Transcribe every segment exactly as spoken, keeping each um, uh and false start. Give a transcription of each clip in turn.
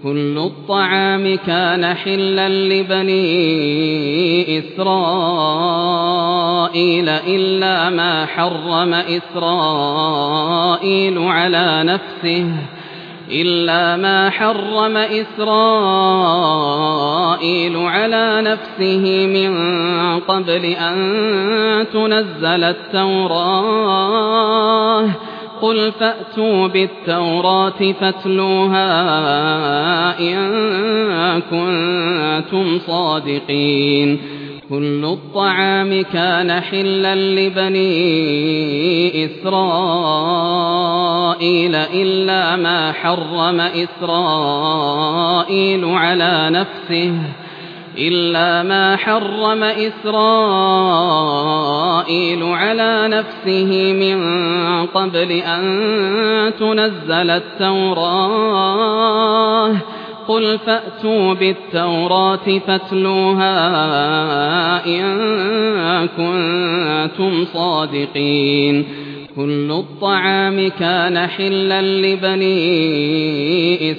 كل الطعام كان حلا لبني إسرائيل إلا ما حرم إسرائيل على نفسه إلا ما حرم إسرائيل على نفسه من قبل أن تنزل التوراة قل فأتوا بالتوراة فاتلوها إن كنتم صادقين كل الطعام كان حلا لبني إسرائيل إلا ما حرم إسرائيل على نفسه إلا ما حرم إسرائيل على نفسه من قبل أن تنزل التوراة قل فأتوا بالتوراة فاتلوها إن كنتم صادقين كل الطعام كان حلا لبني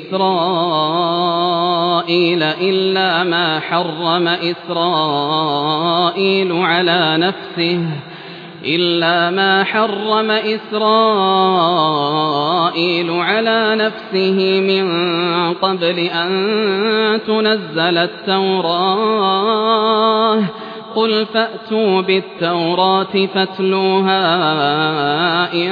إسرائيل إلا ما حرم إسرائيل على نفسه إلا ما حرم إسرائيل على نفسه من قبل أن تنزل التوراة قل فأتوا بالتوراة فاتلوها إن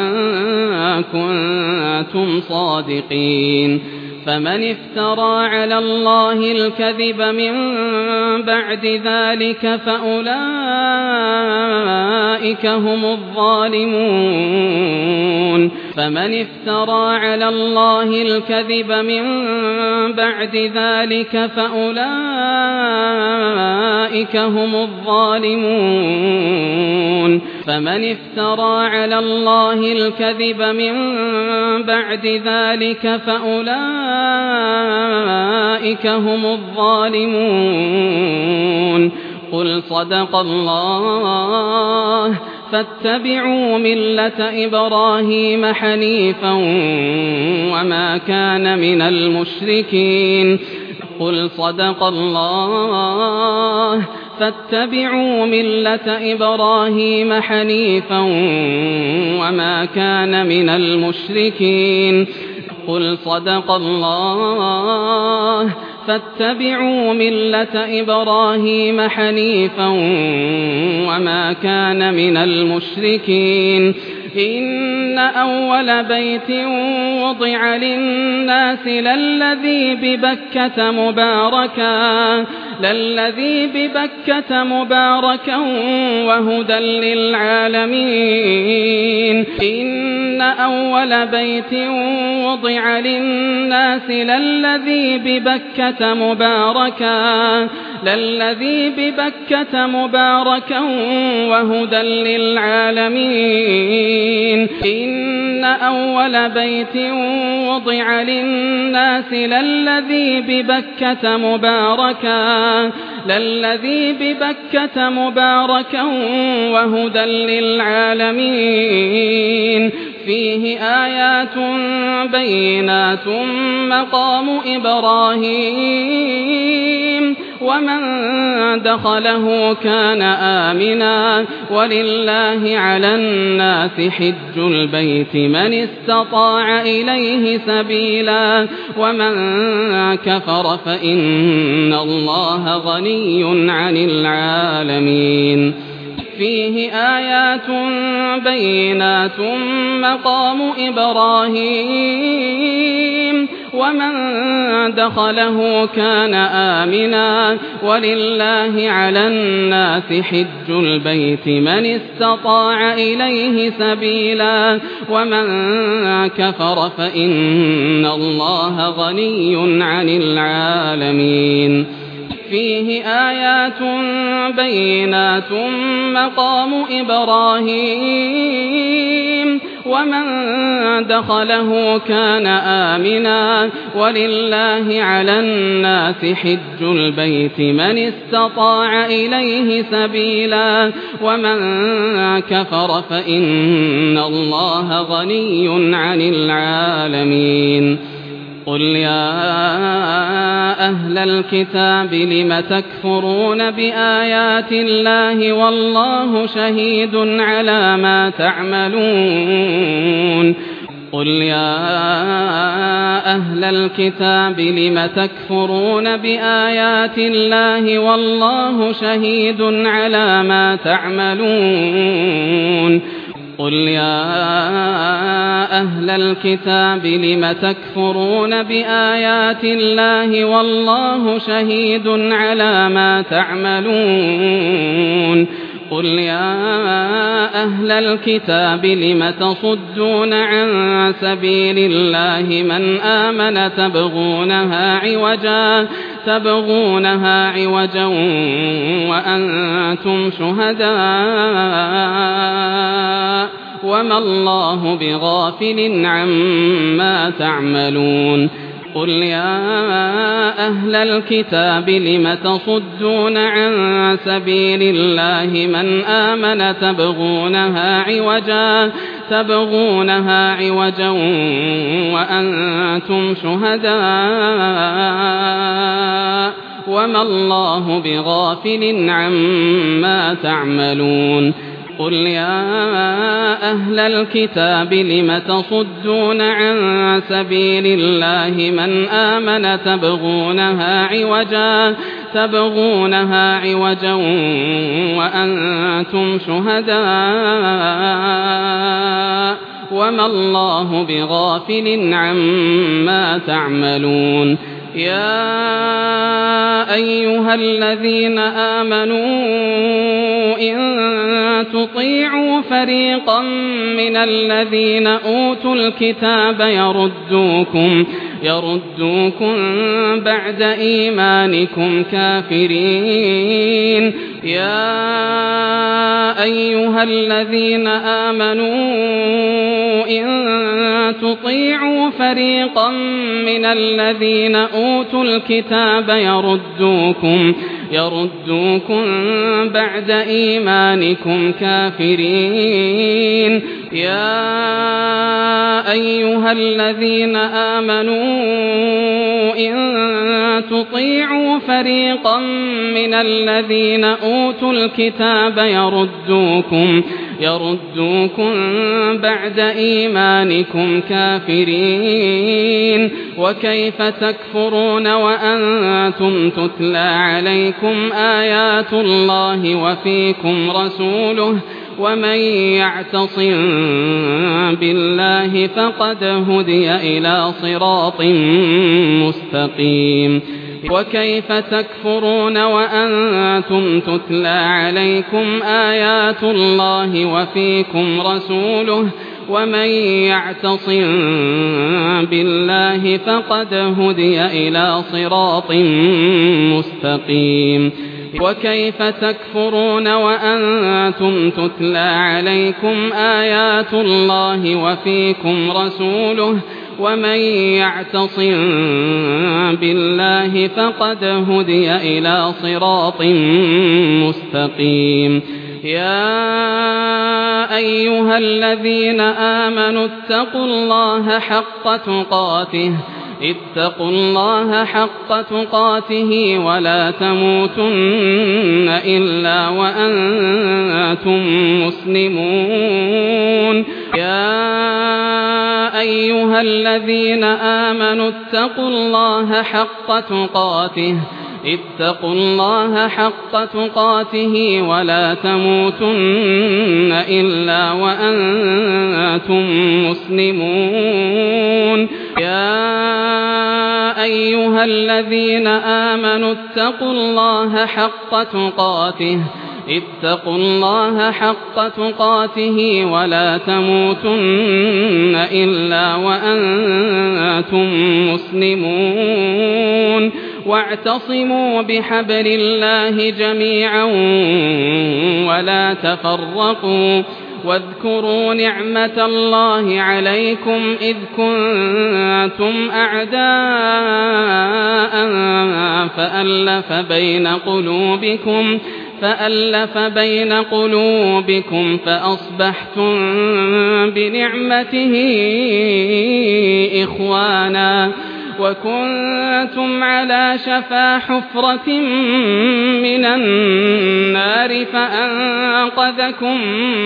كنتم صادقين فمن افترى على الله الكذب من بعد ذلك فأولئك هم الظالمون فمن افترى على الله الكذب من بعد ذلك فأولئك هم الظالمون فمن افترى على الله الكذب من بعد ذلك فأولئك هم الظالمون قل صدق الله فاتبعوا ملة إبراهيم حنيفا وما كان من المشركين قل صدق الله فاتبعوا ملة إبراهيم حنيفا وما كان من المشركين قل صدق الله فاتبعوا ملة إبراهيم حنيفا وما كان من المشركين إن أول بيت وضع للناس للذي ببكة مباركا للذي ببكة مباركا وهدى للعالمين إن أول بيت وضع للناس للذي ببكة مباركا للذي ببكة مباركا وهدى للعالمين إن أول بيت وضع للناس للذي ببكة مباركا للذي ببكة مباركا وهدى للعالمين فيه آيات بينات مقام إبراهيم ومن دخله كان آمنا ولله على الناس حج البيت من استطاع إليه سبيلا ومن كفر فإن الله غني عن العالمين فيه آيات بينات مقام إبراهيم ومن دخله كان آمنا ولله على الناس حج البيت من استطاع إليه سبيلا ومن كفر فإن الله غني عن العالمين فيه آيات بينات مقام إبراهيم ومن دخله كان آمنا ولله على الناس حج البيت من استطاع إليه سبيلا ومن كفر فإن الله غني عن العالمين قل يا أهل الكتاب لم تكفرون بآيات الله والله شهيد على ما تعملون قل يا أهل الكتاب لم تكفرون بآيات الله والله شهيد على ما تعملون قل يا أهل الكتاب لم تكفرون بآيات الله والله شهيد على ما تعملون قل يا أهل الكتاب لم تصدون عن سبيل الله من آمن تبغونها عوجا تبغونها عوجا وأنتم شهداء وما الله بغافل عما تعملون قل يا أهل الكتاب لم تصدون عن سبيل الله من آمن تبغونها عوجا تبغونها عوجا وأنتم شهداء وما الله بغافل عما تعملون قل يا أهل الكتاب لم تصدون عن سبيل الله من آمن تبغونها عوجا تبغونها عوجا وأنتم شهداء وما الله بغافل عما تعملون يا أيها الذين آمنوا إن تطيعوا فريقا من الذين أوتوا الكتاب يردوكم يردوكم بعد إيمانكم كافرين يا أيها الذين آمنوا إن تطيعوا فريقا من الذين أوتوا الكتاب يردوكم يردوكم بعد إيمانكم كافرين يا أيها الذين آمنوا إن تطيعوا فريقا من الذين أوتوا الكتاب يردوكم يردوكم بعد إيمانكم كافرين وكيف تكفرون وأنتم تتلى عليكم آيات الله وفيكم رسوله ومن يعتصم بالله فقد هدي إلى صراط مستقيم وكيف تكفرون وأنتم تتلى عليكم آيات الله وفيكم رسوله ومن يعتصم بالله فقد هدي إلى صراط مستقيم وكيف تكفرون وأنتم تتلى عليكم آيات الله وفيكم رسوله ومن يعتصم بالله فقد هدي إلى صراط مستقيم يا أيها الذين آمنوا اتقوا الله حق تقاته اتقوا الله حق تقاته ولا تموتن إلا وأنتم مسلمون يا أيها الذين آمنوا اتقوا الله حق تقاته اتقوا الله حق تقاته ولا تموتن إلا وأنتم مسلمون يا أيها الذين آمنوا اتقوا الله حق تقاته اتقوا الله حق تقاته ولا تموتن إلا وأنتم مسلمون واعتصموا بحبل الله جميعا ولا تفرقوا واذكروا نعمة الله عليكم إذ كنتم أعداء فألف بين قلوبكم فألف بين قلوبكم فأصبحتم بنعمته إخوانا وكنتم على شفا حفرة من النار فأنقذكم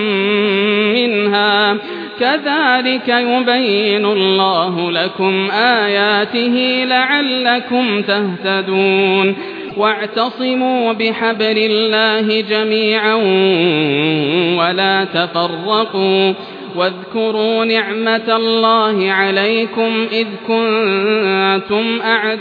منها كذلك يبين الله لكم آياته لعلكم تهتدون واعتصموا بحبل الله جميعا ولا تفرقوا واذكروا نعمة الله عليكم إذ كنتم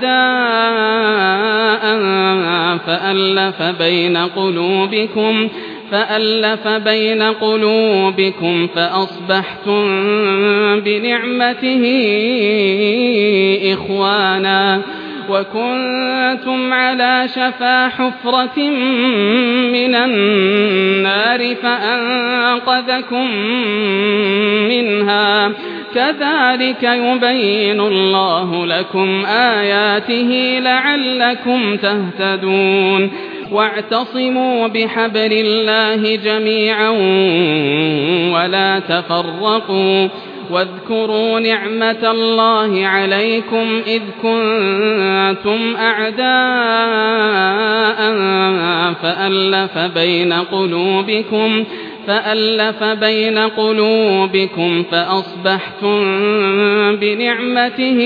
أعداء فألف بين قلوبكم فألف بين قلوبكم فأصبحتم بنعمته إخوانا وكنتم على شفا حفرة من النار فأنقذكم منها كذلك يبين الله لكم آياته لعلكم تهتدون واعتصموا بحبل الله جميعا ولا تفرقوا واذكروا نعمة الله عليكم إذ كنتم أعداء فألف بين قلوبكم فألف بين قلوبكم فأصبحتم بنعمته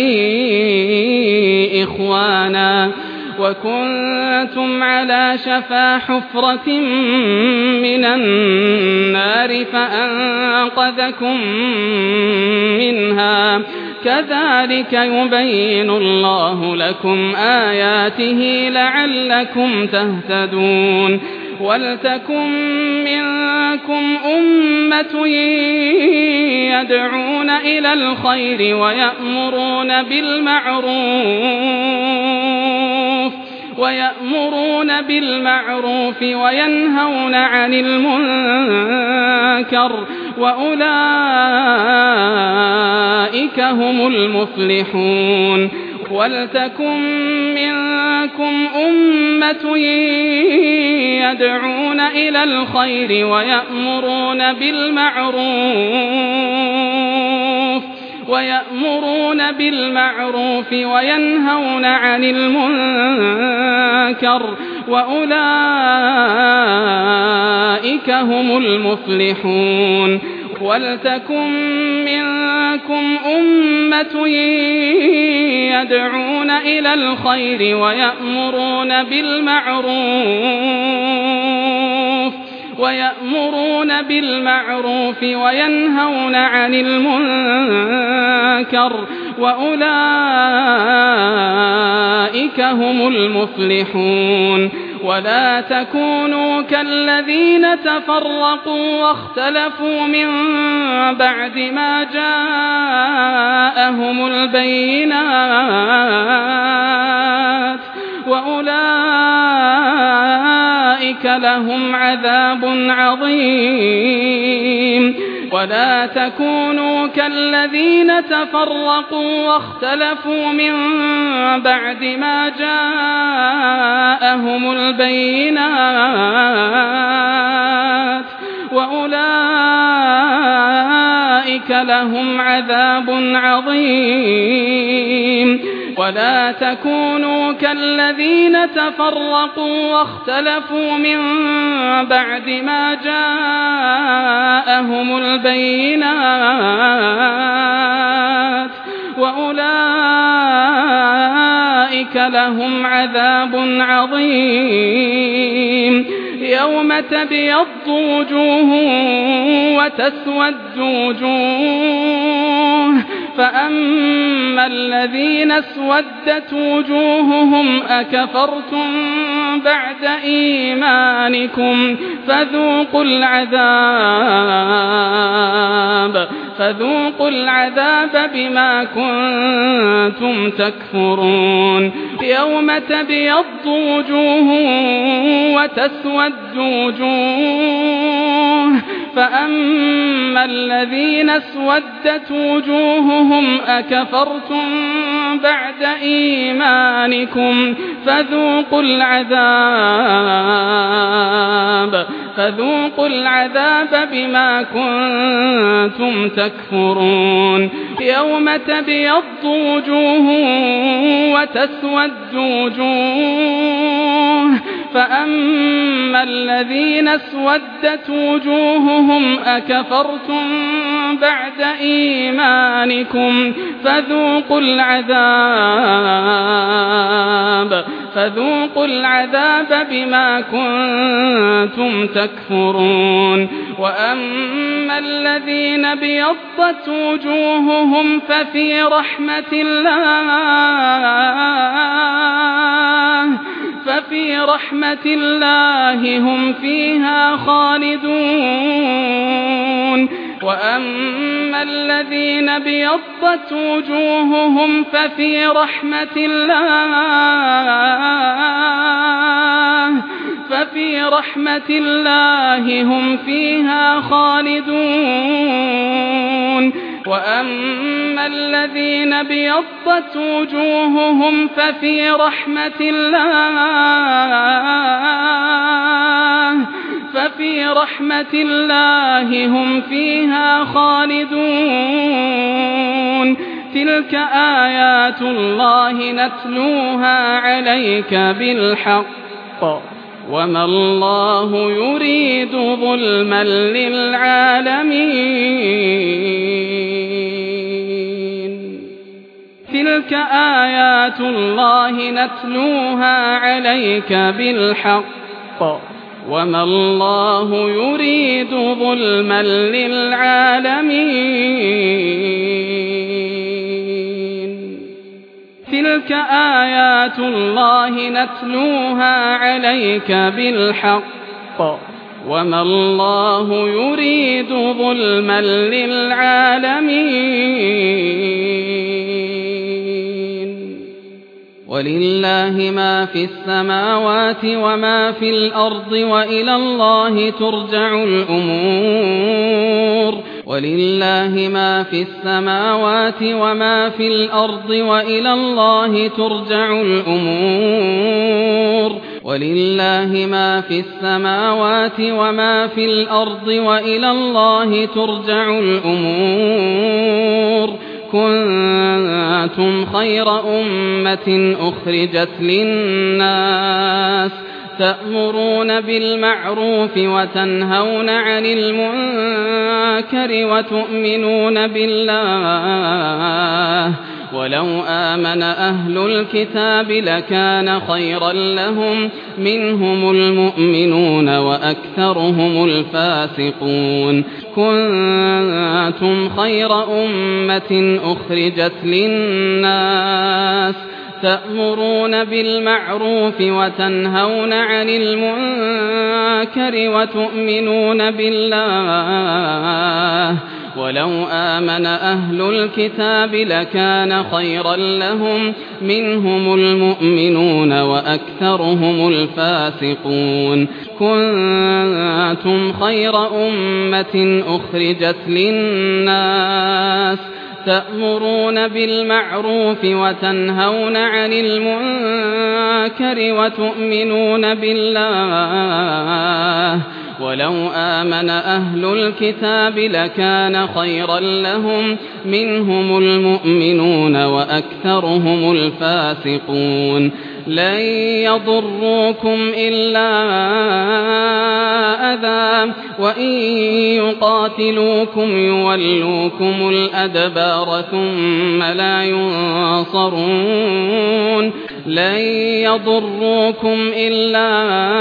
إخوانا وكنتم على شفا حفرة من النار فأنقذكم منها كذلك يبين الله لكم آياته لعلكم تهتدون ولتكن منكم أمة يدعون إلى الخير ويأمرون بالمعروف ويأمرون بالمعروف وينهون عن المنكر وأولئك هم المفلحون ولتكن منكم أمة يدعون إلى الخير ويأمرون بالمعروف ويأمرون بالمعروف وينهون عن المنكر وأولئك هم المفلحون ولتكن منكم أمة يدعون إلى الخير ويأمرون بالمعروف ويأمرون بالمعروف وينهون عن المنكر وأولئك هم المفلحون ولا تكونوا كالذين تفرقوا واختلفوا من بعد ما جاءهم البينات وأولئك لهم عذاب عظيم ولا تكونوا كالذين تفرقوا واختلفوا من بعد ما جاءهم البينات وأولئك لهم عذاب عظيم ولا تكونوا كالذين تفرقوا واختلفوا من بعد ما جاءهم البينات وأولئك لهم عذاب عظيم يوم تبيض وجوه وتسود وجوه فأما الذين اسودت وجوههم أكفرتم بعد إيمانكم فذوقوا العذاب فذوقوا العذاب بما كنتم تكفرون يوم تبيض وجوه وتسود وجوه فأما الذين اسودت وجوههم أكفرتم بعد إيمانكم فذوقوا العذاب فذوقوا العذاب بما كنتم تكفرون يوم تبيض وجوه وتسود وجوه فأما الذين اسودت وجوههم أكفرتم بعد إيمانكم فذوقوا العذاب فذوقوا العذاب بما كنتم تكفرون وأما الذين ابيضت وجوههم ففي رحمة الله ففي رحمة الله هم فيها خالدون وأما الذين ابيضت وجوههم ففي رحمة الله ففي رحمة الله هم فيها خالدون وأما الذين ابيضت وجوههم ففي رحمة الله ففي رحمة الله هم فيها خالدون تلك آيات الله نتلوها عليك بالحق وما الله يريد ظلما للعالمين تلك آيات الله نتلوها عليك بالحق وما الله يريد ظلما للعالمين تلك آيات الله نتلوها عليك بالحق وما الله يريد ظلما للعالمين ولله ما في السماوات وما في الأرض وإلى الله ترجع الأمور ولله ما في السماوات وما في الأرض وإلى الله ترجع الأمور ولله ما في السماوات وما في الأرض وإلى الله ترجع الأمور كنتم خير أمة أخرجت للناس تأمرون بالمعروف وتنهون عن المنكر وتؤمنون بالله ولو آمن أهل الكتاب لكان خيرا لهم منهم المؤمنون وأكثرهم الفاسقون كنتم خير أمة أخرجت للناس تأمرون بالمعروف وتنهون عن المنكر وتؤمنون بالله ولو آمن أهل الكتاب لكان خيرا لهم منهم المؤمنون وأكثرهم الفاسقون كنتم خير أمة أخرجت للناس تأمرون بالمعروف وتنهون عن المنكر وتؤمنون بالله ولو آمن أهل الكتاب لكان خيرا لهم منهم المؤمنون وأكثرهم الفاسقون لن يضروكم إلا أذى وإن يقاتلوكم يولوكم الأدبار ثم لا ينصرون لن يضروكم إلا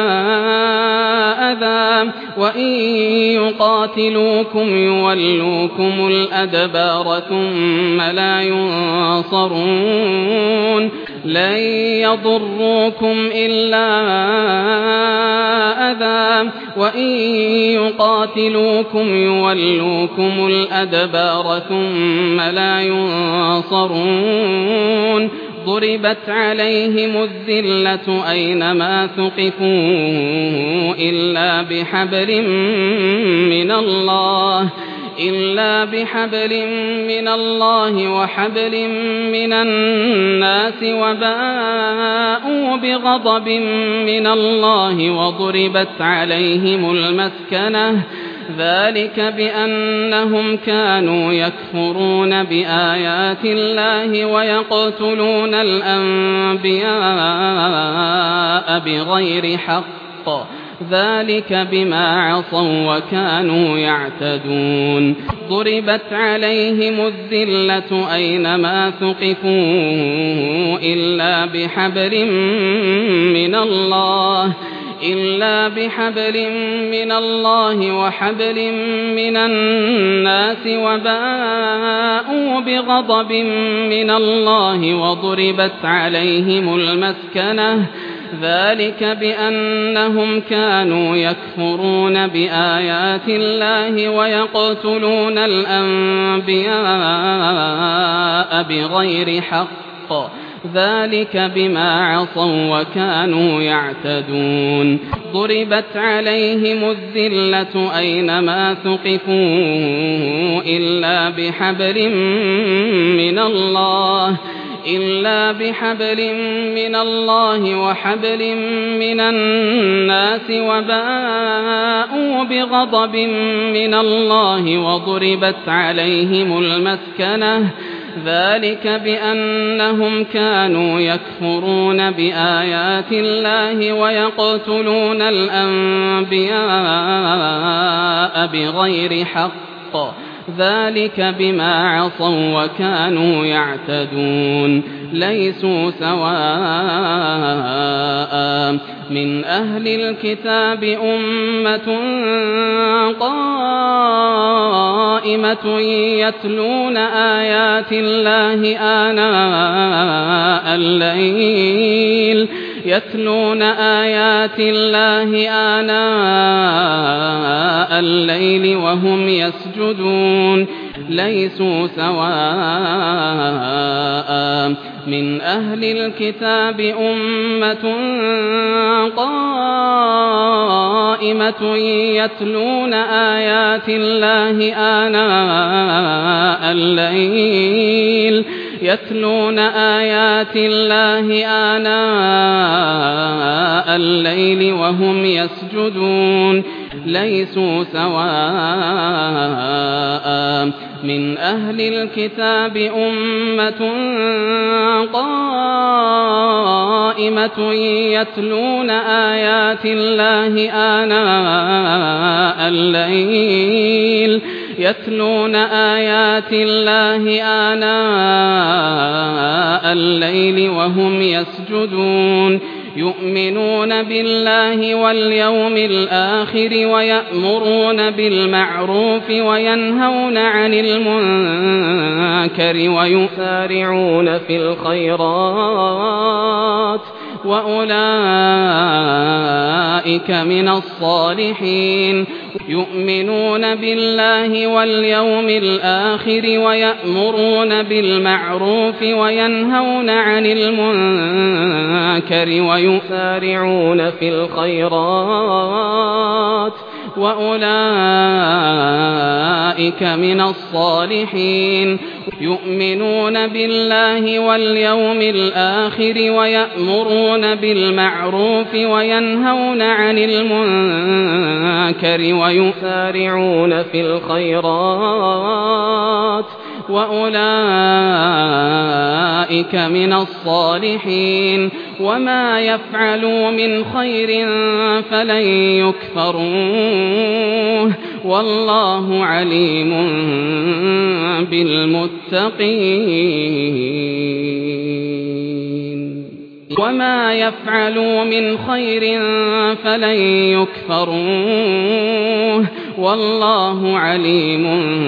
أذى وإن يقاتلوكم يولوكم الأدبار ثم لا ينصرون لن يضروكم إلا أذى وإن يقاتلوكم يولوكم الأدبار ثم لا ينصرون ضربت عليهم الذلة أينما ثقفوا إلا بحبل من الله إلا بحبل من الله وحبل من الناس وباءوا بغضب من الله وضربت عليهم المسكنة ذلك بأنهم كانوا يكفرون بآيات الله ويقتلون الأنبياء بغير حق ذلك بما عصوا وكانوا يعتدون ضربت عليهم الذلة أينما ثقفوا إلا بحبل من الله إلا بحبل من الله وحبل من الناس وباءوا بغضب من الله وضربت عليهم المسكنة ذلك بأنهم كانوا يكفرون بآيات الله ويقتلون الأنبياء بغير حق ذلك بما عصوا وكانوا يعتدون ضربت عليهم الذلة أينما ثقفوا إلا بحبل من الله إلا بحبل من الله وحبل من الناس وباءوا بغضب من الله وضربت عليهم المسكنة ذلك بأنهم كانوا يكفرون بآيات الله ويقتلون الأنبياء بغير حق ذلك بما عصوا وكانوا يعتدون ليسوا سواء من أهل الكتاب أمة قائمة يتلون آيات الله آناء الليل يتلون آيات الله آناء الليل وهم يسجدون ليسوا سواء من أهل الكتاب أمة قائمة يتلون آيات الله آناء الليل يتلون آيات الله آناء الليل وهم يسجدون ليسوا سواء من أهل الكتاب أمة قائمة يتلون آيات الله آناء الليل يتلون آيات الله آناء الليل وهم يسجدون يؤمنون بالله واليوم الآخر ويأمرون بالمعروف وينهون عن المنكر ويسارعون في الخيرات وأولئك من الصالحين يؤمنون بالله واليوم الآخر ويأمرون بالمعروف وينهون عن المنكر ويسارعون في الخيرات وأولئك من الصالحين يؤمنون بالله واليوم الآخر ويأمرون بالمعروف وينهون عن المنكر ويسارعون في الخيرات وأولئك من الصالحين وما يفعلوا من خير فلن يكفروه والله عليم بالمتقين وما يفعلوا من خير فلن يكفروه والله عليم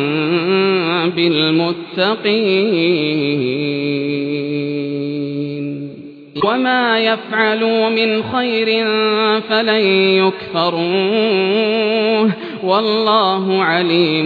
بالمتقين وما يفعلوا من خير فلن يكفروه والله عليم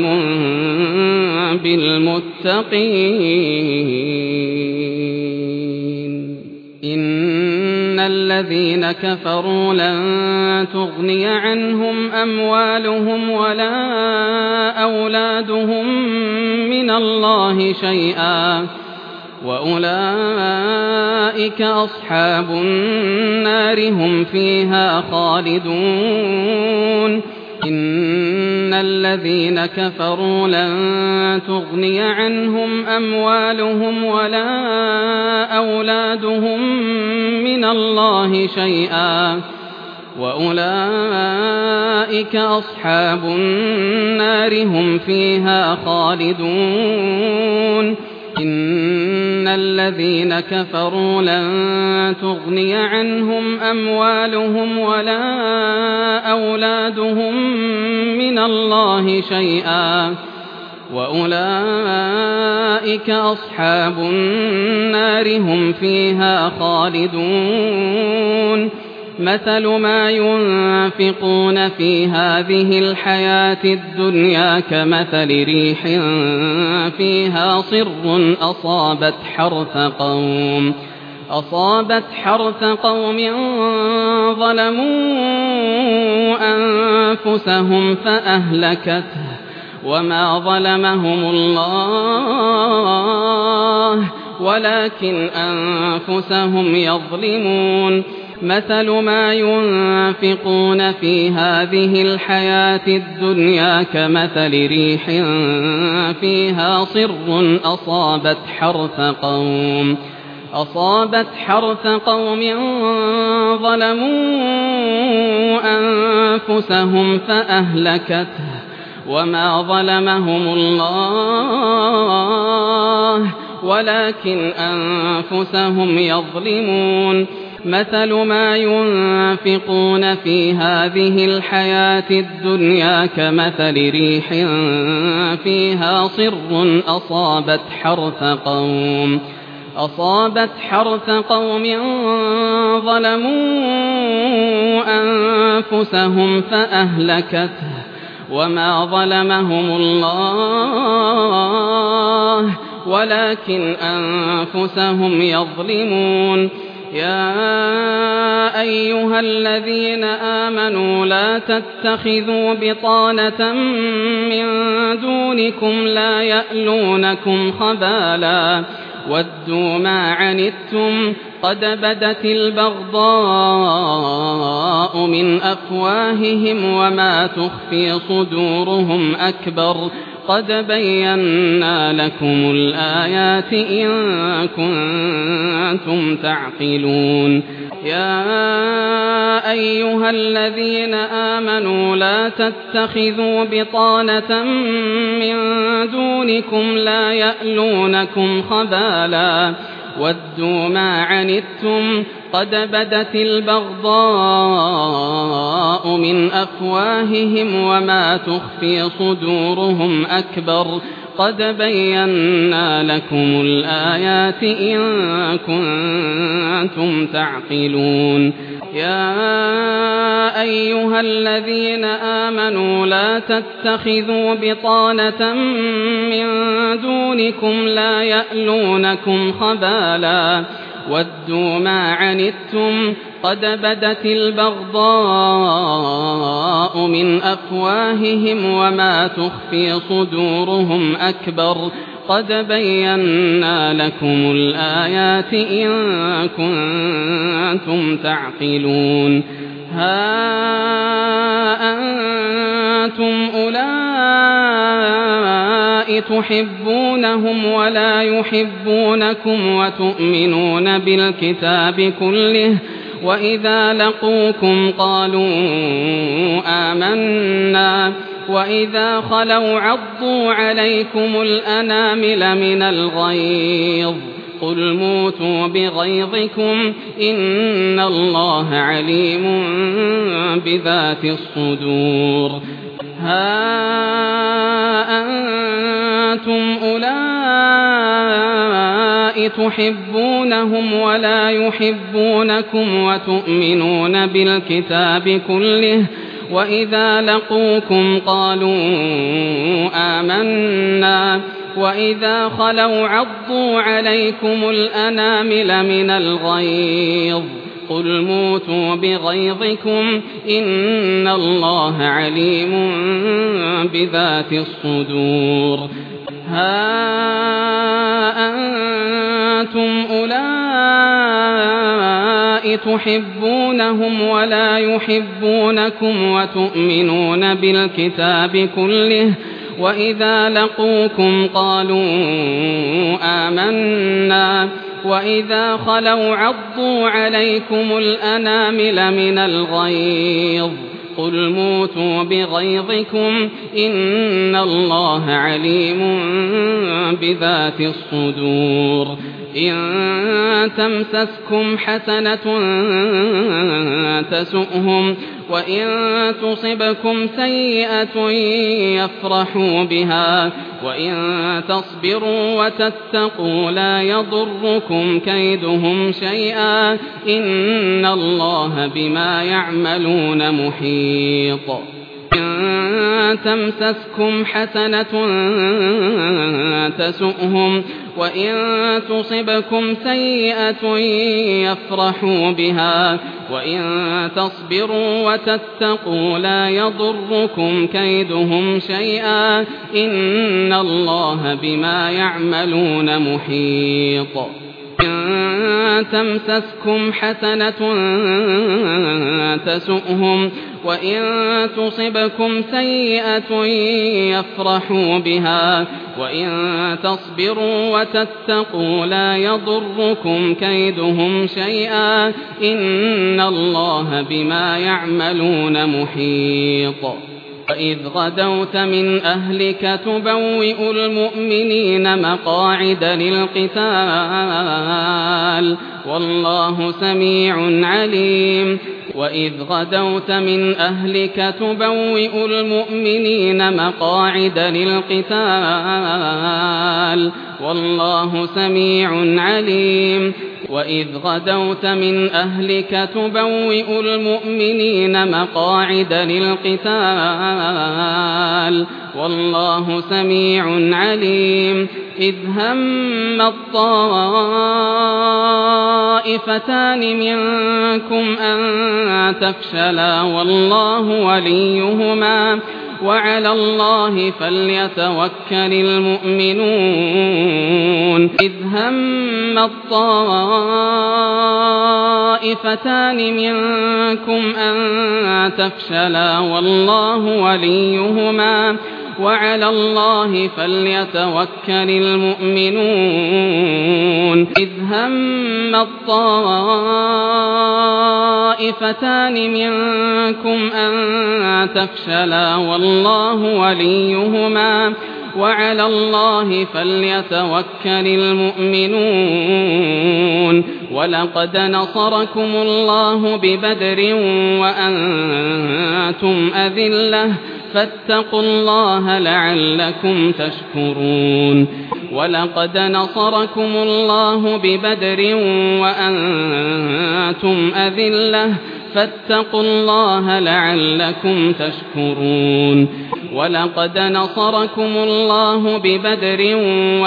بالمتقين إن الذين كفروا لن تغني عنهم أموالهم ولا أولادهم من الله شيئا وأولئك أصحاب النار هم فيها خالدون إن الذين كفروا لن تغني عنهم أموالهم ولا أولادهم من الله شيئا وأولئك أصحاب النار هم فيها خالدون إن الذين كفروا لن تغني عنهم أموالهم ولا أولادهم من الله شيئا وأولئك أصحاب النار هم فيها خالدون مثل ما ينفقون في هذه الحياة الدنيا كمثل ريح فيها صر أصابت حرث قوم أصابت حرث قوم ظلموا أنفسهم فأهلكته وما ظلمهم الله ولكن أنفسهم يظلمون مثل ما ينفقون في هذه الحياة الدنيا كمثل ريح فيها صر أصابت حرث قوم أصابت حرث قوم ظلموا أنفسهم فأهلكته وما ظلمهم الله ولكن أنفسهم يظلمون مثل ما ينفقون في هذه الحياة الدنيا كمثل ريح فيها صر أصابت حرث قوم أصابت حرث قوم ظلموا أنفسهم فأهلكته وما ظلمهم الله ولكن أنفسهم يظلمون يا أيها الذين آمنوا لا تتخذوا بطانة من دونكم لا يألونكم خبالا ودوا ما عنتم قد بدت البغضاء من أفواههم وما تخفي صدورهم أكبر قد بينا لكم الآيات إن كنتم تعقلون يا أيها الذين آمنوا لا تتخذوا بطانة من دونكم لا يألونكم خبالا ودوا ما عنتم قد بدت البغضاء من أفواههم وما تخفي صدورهم أكبر قد بينا لكم الآيات إن كنتم تعقلون يا أيها الذين آمنوا لا تتخذوا بطانة من دونكم لا يألونكم خبالا ودوا ما عنتم قد بدت البغضاء من أفواههم وما تخفي صدورهم أكبر قد بينا لكم الآيات إن كنتم تعقلون ها أنتم أولئك تحبونهم ولا يحبونكم وتؤمنون بالكتاب كله وإذا لقوكم قالوا آمنا وإذا خلوا عضوا عليكم الأنامل من الغيظ قل موتوا بغيظكم إن الله عليم بذات الصدور ها أنتم أولئك تحبونهم ولا يحبونكم وتؤمنون بالكتاب كله وإذا لقوكم قالوا آمنا وإذا خلوا عضوا عليكم الأنامل من الغيظ قل موتوا بغيظكم إن الله عليم بذات الصدور ها أنتم أولئك تحبونهم ولا يحبونكم وتؤمنون بالكتاب كله وإذا لقوكم قالوا آمنا وإذا خلوا عضوا عليكم الأنامل من الغيظ قل موتوا بغيظكم إن الله عليم بذات الصدور إن تمسسكم حسنة تسؤهم وإن تصبكم سيئة يفرحوا بها وإن تصبروا وتتقوا لا يضركم كيدهم شيئا إن الله بما يعملون محيط إن تمسسكم حسنة تسؤهم وإن تصبكم سيئة يفرحوا بها وإن تصبروا وتتقوا لا يضركم كيدهم شيئا إن الله بما يعملون محيط إن تمسسكم حسنة تسؤهم وإن تصبكم سيئة يفرحوا بها وإن تصبروا وتتقوا لا يضركم كيدهم شيئا إن الله بما يعملون محيط وإذ غدوت من أهلك تبوئ المؤمنين مقاعد للقتال والله سميع عليم وإذ غدوت من أهلك تبوئ المؤمنين مقاعد للقتال والله سميع عليم وإذ غدوت من أهلك تبوئ المؤمنين مقاعد للقتال والله سميع عليم إذ هم الطائفتان منكم أن تفشلا والله وليهما وعلى الله فليتوكل المؤمنون إذ هم الطائفتان منكم أن تفشلا والله وليهما وعلى الله فليتوكل المؤمنون إذ هم الطائفتان منكم أن تفشلا والله وليهما وعلى الله فليتوكل المؤمنون ولقد نصركم الله ببدر وأنتم أذلة فاتقوا الله لعلكم تشكرون ولقد نصركم الله ببدر وأنتم أذلة فاتقوا الله لعلكم تشكرون ولقد نصركم الله ببدر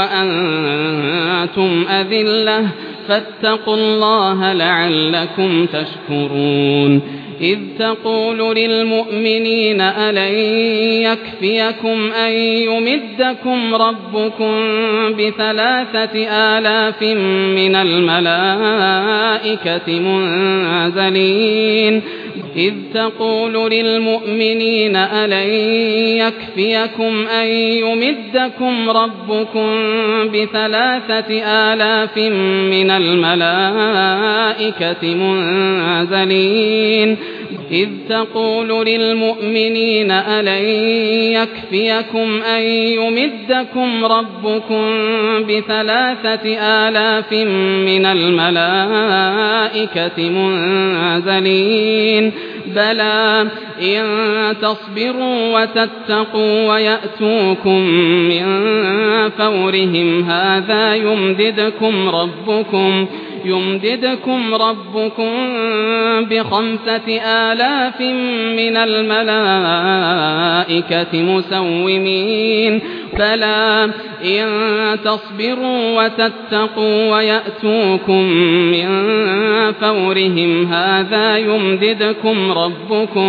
وأنتم أذلة فاتقوا الله لعلكم تشكرون إذ تقول للمؤمنين ألن يكفيكم أن يمدكم ربكم بثلاثة آلاف من الملائكة منزلين إذ تقول للمؤمنين ألن يكفيكم أن يمدكم ربكم بثلاثة آلاف من الملائكة منزلين إذ تقول للمؤمنين ألن يكفيكم أن يمدكم ربكم بثلاثة آلاف من الملائكة منزلين بلى إن تصبروا وتتقوا ويأتوكم من فورهم هذا يمددكم ربكم يمددكم ربكم بخمسة آلاف من الملائكة مسومين بلى إن تصبروا وتتقوا ويأتوكم من فورهم هذا يمددكم ربكم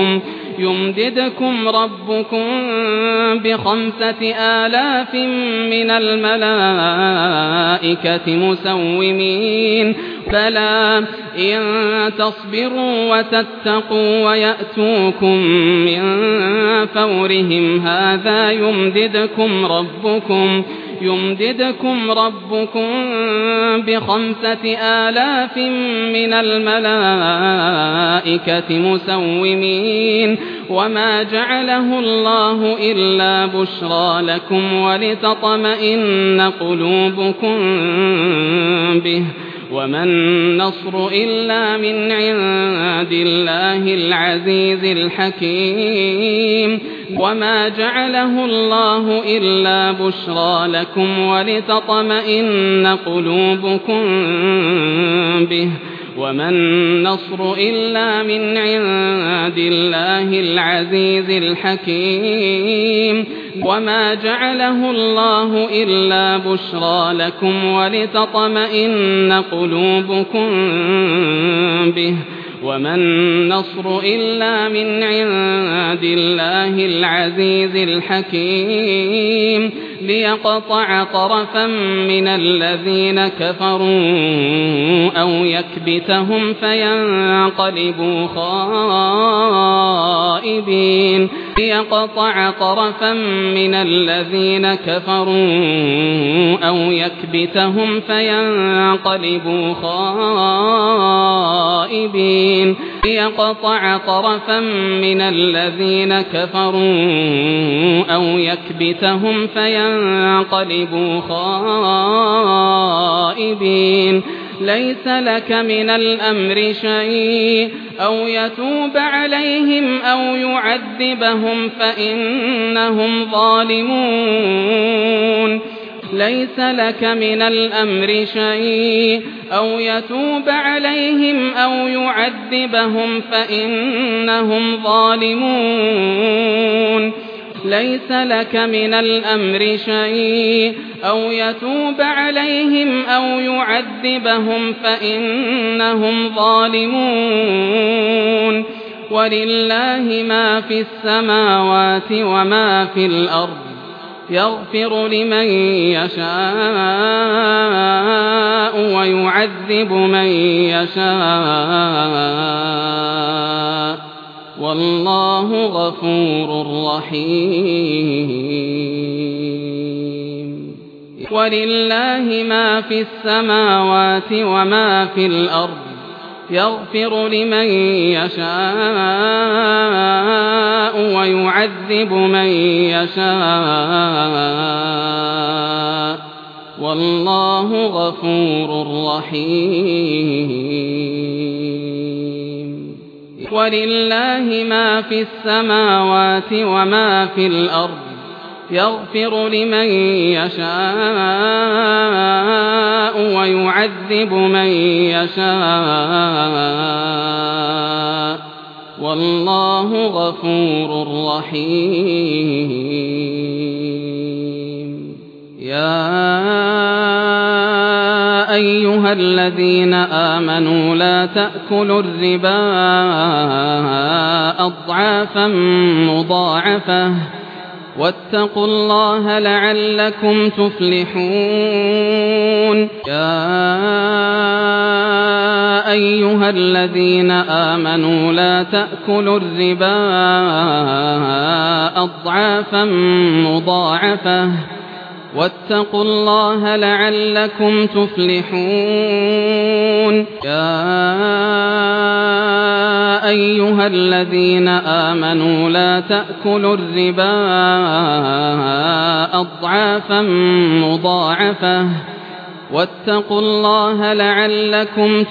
يمددكم ربكم بخمسة آلاف من الملائكة مسومين بلى إن تصبروا وتتقوا ويأتوكم من فورهم هذا يمددكم ربكم يمددكم ربكم بخمسة آلاف من الملائكة مسومين وما جعله الله إلا بشرى لكم ولتطمئن قلوبكم به وما النصر إلا من عند الله العزيز الحكيم وما جعله الله إلا بشرى لكم ولتطمئن قلوبكم به وما النصر إلا من عند الله العزيز الحكيم وما جعله الله إلا بشرى لكم ولتطمئن قلوبكم به وما النصر إلا من عند الله العزيز الحكيم ليقطع طرفا من الذين كفروا أو يكبتهم فينقلبوا خائبين ليقطع طرفا من الذين كفروا أو يكبتهم فينقلبوا خائبين ليقطع طرفا من الذين كفروا أو يكبتهم فينقلبوا خائبين ليس لك من الأمر شيء أو يتوب عليهم أو يعذبهم فإنهم ظالمون ليس لك من الأمر شيء أو يتوب عليهم أو يعذبهم فإنهم ظالمون ليس لك من الأمر شيء أو يتوب عليهم أو يعذبهم فإنهم ظالمون ولله ما في السماوات وما في الأرض يغفر لمن يشاء ويعذب من يشاء والله غفور رحيم ولله ما في السماوات وما في الأرض يغفر لمن يشاء ويعذب من يشاء والله غفور رحيم ولله ما في السماوات وما في الأرض يغفر لمن يشاء ويعذب من يشاء والله غفور رحيم يا أيها الذين آمنوا لا تأكلوا الربا أضعافا مضاعفة واتقوا الله لعلكم تفلحون يا أيها الذين آمنوا لا تأكلوا الربا أضعافا مضاعفة واتقوا الله لعلكم تفلحون يا أيها الذين آمنوا لا تأكلوا الربا أضعافا مضاعفة واتقوا الله لعلكم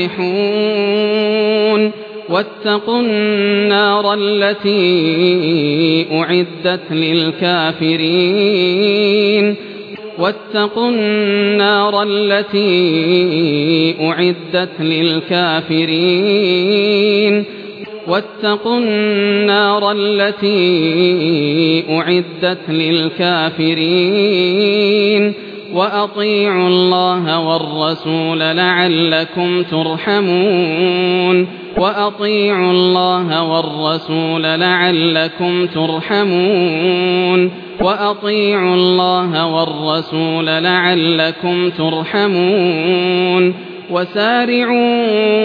تفلحون واتقوا النار التي أعدت للكافرين واتقوا النار التي أعدت للكافرين واتقوا النار التي أعدت للكافرين وأطيعوا الله والرسول لعلكم ترحمون وأطيعوا الله والرسول لعلكم ترحمون وأطيعوا الله والرسول لعلكم ترحمون وسارعوا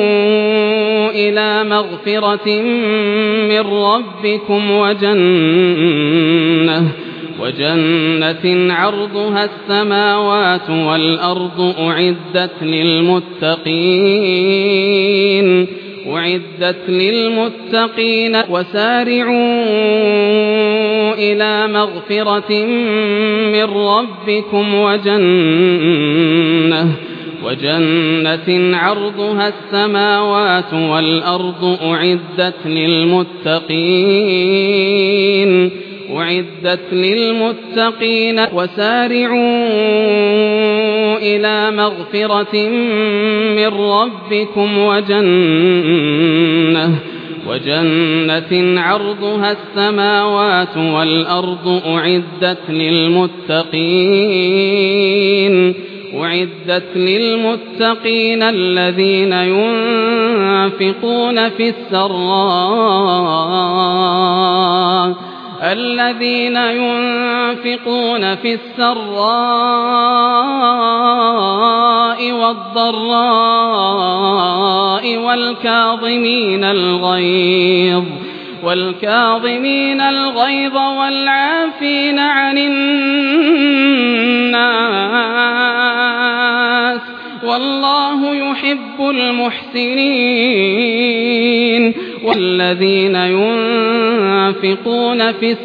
إلى مغفرة من ربكم وجنة وجنة عرضها السماوات والأرض أعدت للمتقين أعدت للمتقين وسارعوا إلى مغفرة من ربكم وجنة وجنة عرضها السماوات والأرض أعدت للمتقين أعدت للمتقين وسارعوا إلى مغفرة من ربكم وجنة وجنة عرضها السماوات والأرض أعدت للمتقين أعدت للمتقين الذين ينفقون في السراء الذين ينفقون في السراء والضراء والكاظمين الغيظ والكاظمين الغيظ والعافين عن الناس والله يحب المحسنين والذين ينفقون في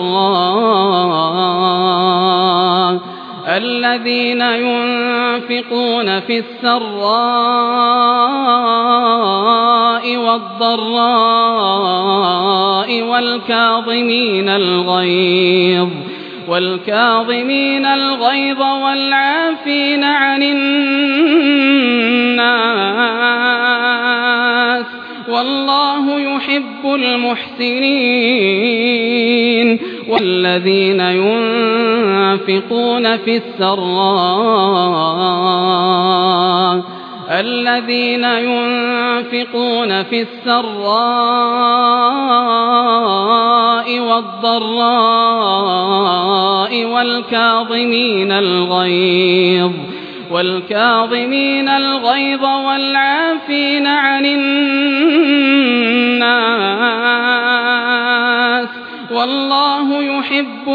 السراء الذين ينفقون في السراء والضراء والكاظمين الغيظ والكاظمين الغيظ والعافين عن الناس والله يحب المحسنين والذين ينفقون في السراء الذين ينفقون في السراء والضراء والكاظمين الغيظ والكاظمين الغيظ والعافين عن الناس والله يحب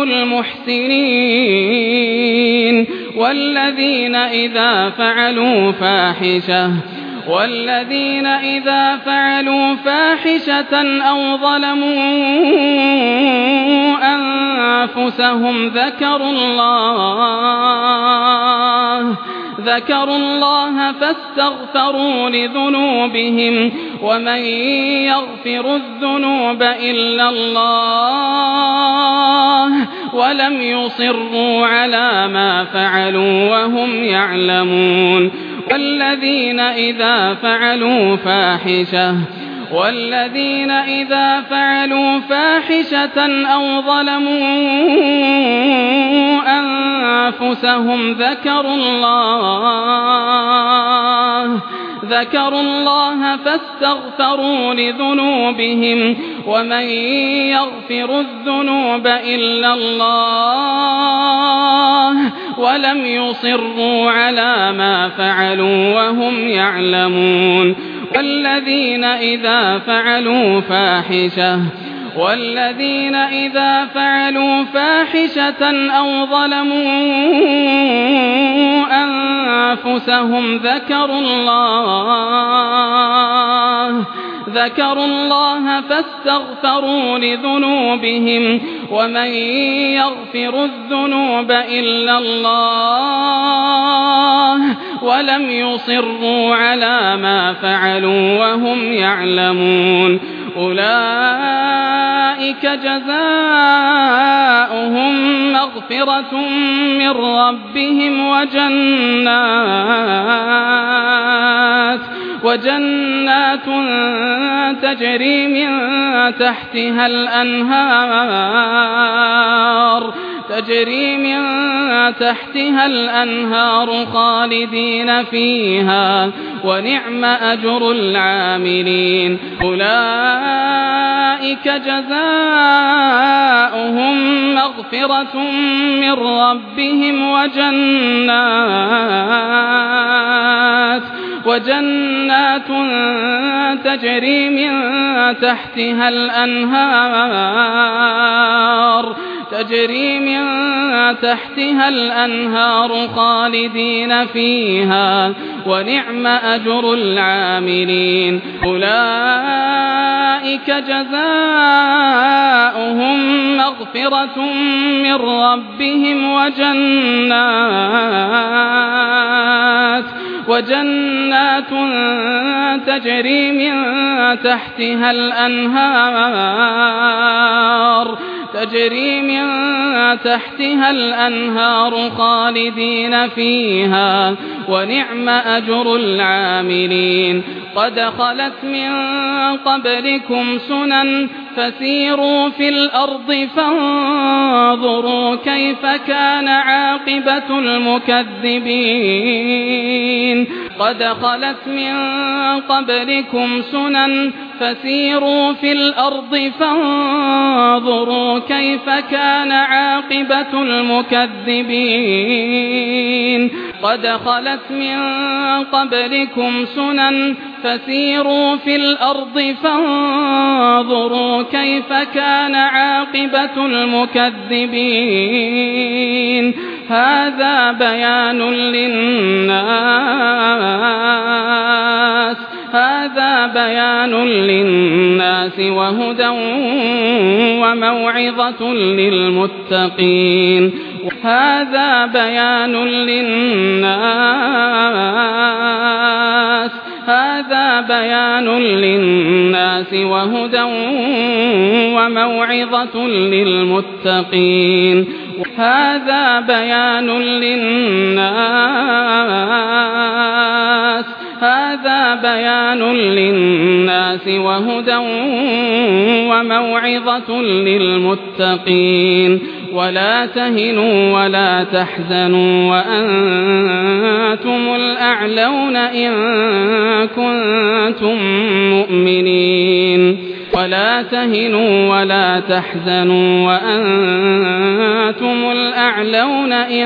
المحسنين والذين إذا فعلوا فاحشة والذين إذا فعلوا فاحشة أو ظلموا أنفسهم ذكروا الله ذكروا الله فاستغفروا لذنوبهم ومن يغفر الذنوب إلا الله ولم يصروا على ما فعلوا وهم يعلمون والذين إذا فعلوا فاحشة والذين إذا فعلوا فاحشة أو ظلموا أنفسهم ذكروا الله ذكروا الله فاستغفروا لذنوبهم ومن يغفر الذنوب إلا الله ولم يصروا على ما فعلوا وهم يعلمون والذين إذا فعلوا فاحشة والذين إذا فعلوا فاحشة أو ظلموا أنفسهم ذكروا الله ذكروا الله فاستغفروا لذنوبهم ومن يغفر الذنوب إلا الله ولم يصروا على ما فعلوا وهم يعلمون أولئك جزاؤهم مغفرة من ربهم وجنات وجنات تجري من تحتها الأنهار تجري من تحتها الأنهار خالدين فيها ونعم أجر العاملين أولئك جزاؤهم مغفرة من ربهم وجنات وجنات تجري من تحتها الأنهار تجري من تحتها الأنهار خالدين فيها ونعم أجر العاملين أولئك جزاؤهم مغفرة من ربهم وجنات وجنات تجري من تحتها الأنهار تجري من تحتها الأنهار خالدين فيها ونعم أجر العاملين قد خلت من قبلكم سنن فسيروا في الأرض فانظروا كيف كان عاقبة المكذبين قد خلت من قبلكم سنن فسيروا في الأرض فانظروا كيف كان عاقبة المكذبين قد خلت من قبلكم سنن فسيروا في الأرض فانظروا كيف كان عاقبة المكذبين هذا بيان للناس هذا بيان للناس وهدى وموعظة للمتقين هذا بيان للناس هذا بيان للناس وهدى وموعظة للمتقين هذا بيان للناس هذا بيان للناس وهدى وموعظة للمتقين ولا تهنوا ولا تحزنوا وأنتم الأعلون إن كنتم مؤمنين ولا تهنوا ولا تحزنوا وأنتم الأعلون إن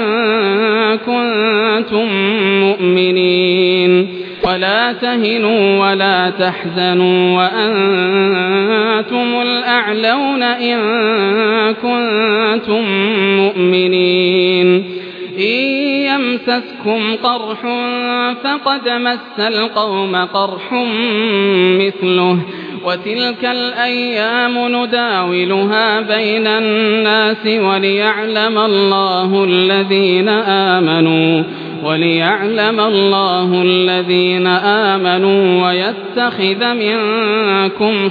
كنتم مؤمنين ولا تهنوا ولا تحزنوا وأنتم الأعلون إن كنتم مؤمنين إن يمسسكم قرح فقد مس القوم قرح مثله وتلك الأيام نداولها بين الناس وليعلم الله الذين آمنوا وليعلم الله الذين آمنوا ويتخذ منكم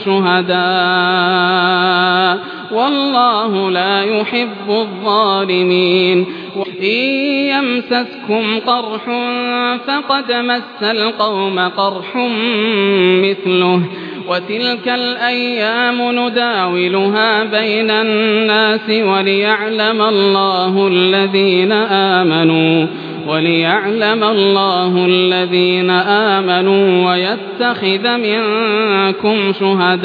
شهداء والله لا يحب الظالمين إن يمسسكم قرح فقد مس القوم قرح مثله وتلك الأيام نداولها بين الناس وليعلم الله الذين آمنوا وليعلم الله الذين آمنوا ويتخذ منكم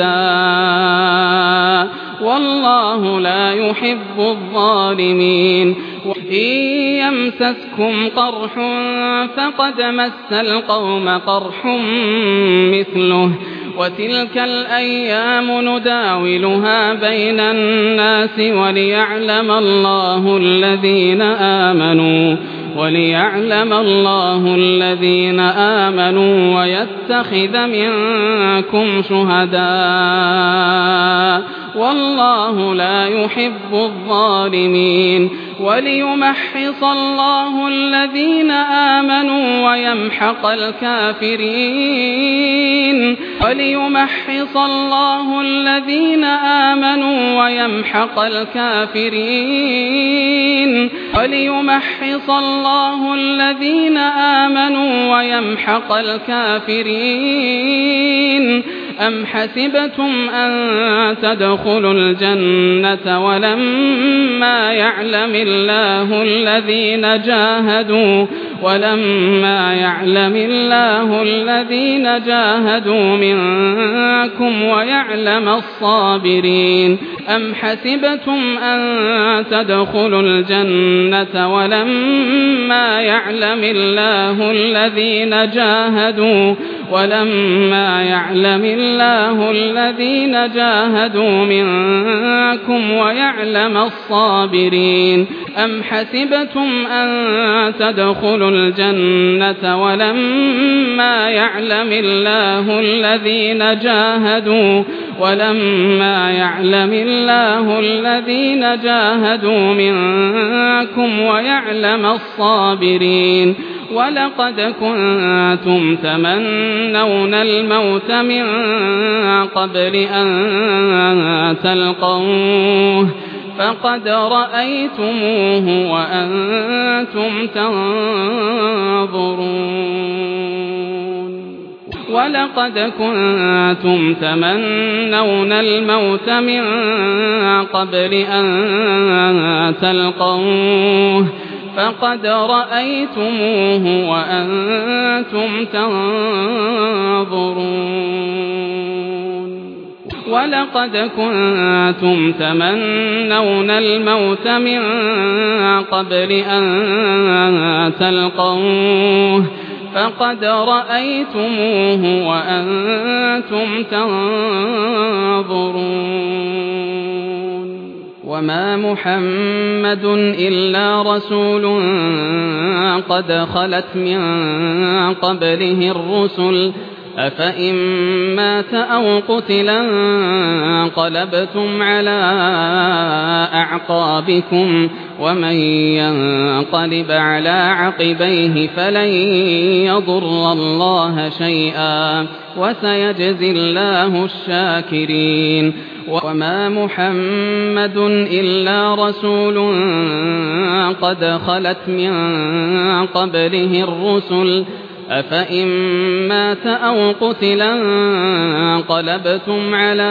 شهداء والله لا يحب الظالمين إن يمسسكم قرح فقد مس القوم قرح مثله وتلك الأيام نداولها بين الناس وليعلم الله الذين آمنوا وليعلم الله الذين آمنوا ويتخذ منكم شهداء والله لا يحب الظالمين وليمحص الله الذين آمنوا ويمحق الكافرين وليمحص الله الذين آمنوا ويمحق الكافرين وليمحص الله الذين آمنوا ويمحق الكافرين أم حسبتم أن تدخلوا الجنة ولما يعلم الله الذين جاهدوا ولما يعلم الله الذين جاهدوا منكم ويعلم الصابرين أم حسبتم أن تدخلوا الجنة ولما يعلم الله الذين جاهدوا ولما يعلم الله الذين جاهدوا منكم ويعلم الصابرين أم حسبتم أن تدخلوا الجنة ولما يعلم الله الذين جاهدوا ولما يعلم الله الذين جاهدوا منكم ويعلم الصابرين ولقد كنتم تمنون الموت من قبل أن تلقوه فقد رأيتموه وأنتم تنظرون ولقد كنتم تمنون الموت من قبل أن تلقوه فقد رأيتموه وأنتم تنظرون ولقد كنتم تمنون الموت من قبل أن تلقوه فقد رأيتموه وأنتم تنظرون وما محمد إلا رسول قد خلت من قبله الرسل أفإن مات أو قتلا انقلبتم على أعقابكم ومن ينقلب على عقبيه فلن يضر الله شيئا وسيجزي الله الشاكرين وما محمد إلا رسول قد خلت من قبله الرسل أفإن مات أو قتلا انقلبتم على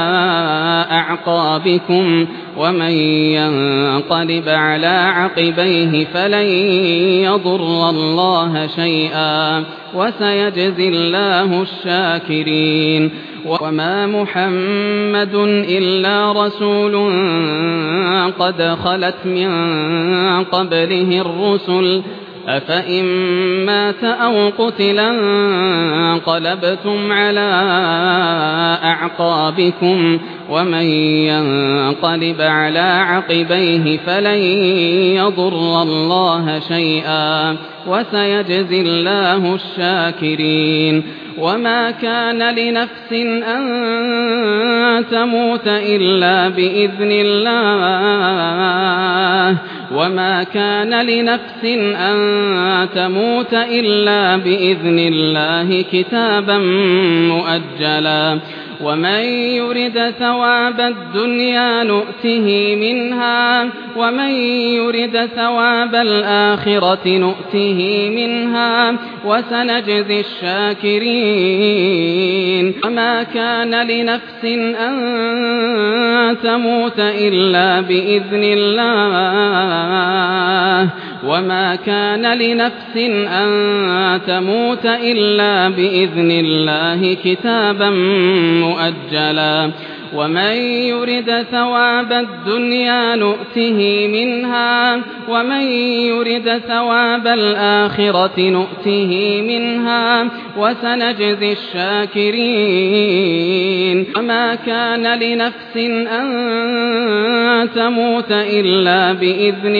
أعقابكم ومن ينقلب على عقبيه فلن يضر الله شيئا وسيجزي الله الشاكرين وما محمد إلا رسول قد خلت من قبله الرسل أفإن مات أو قتلا انقلبتم على أعقابكم ومن ينقلب على عقبيه فلن يضر الله شيئا وسيجزي الله الشاكرين وما كان لنفس أن تموت إلا بإذن الله وما كان لنفس أن تموت إلا بإذن الله كتابا مؤجلا ومن يرد ثواب الدنيا نؤته منها ومن يرد ثواب الآخرة نؤته منها وسنجزي الشاكرين وما كان لنفس أن تموت إلا بإذن الله وما كان لنفس أن تموت إلا بإذن الله كتابا مؤجلا ومن يرد ثواب الدنيا نؤته منها ومن يرد ثواب الآخرة نؤته منها وسنجزي الشاكرين وما كان لنفس أن تموت إلا بإذن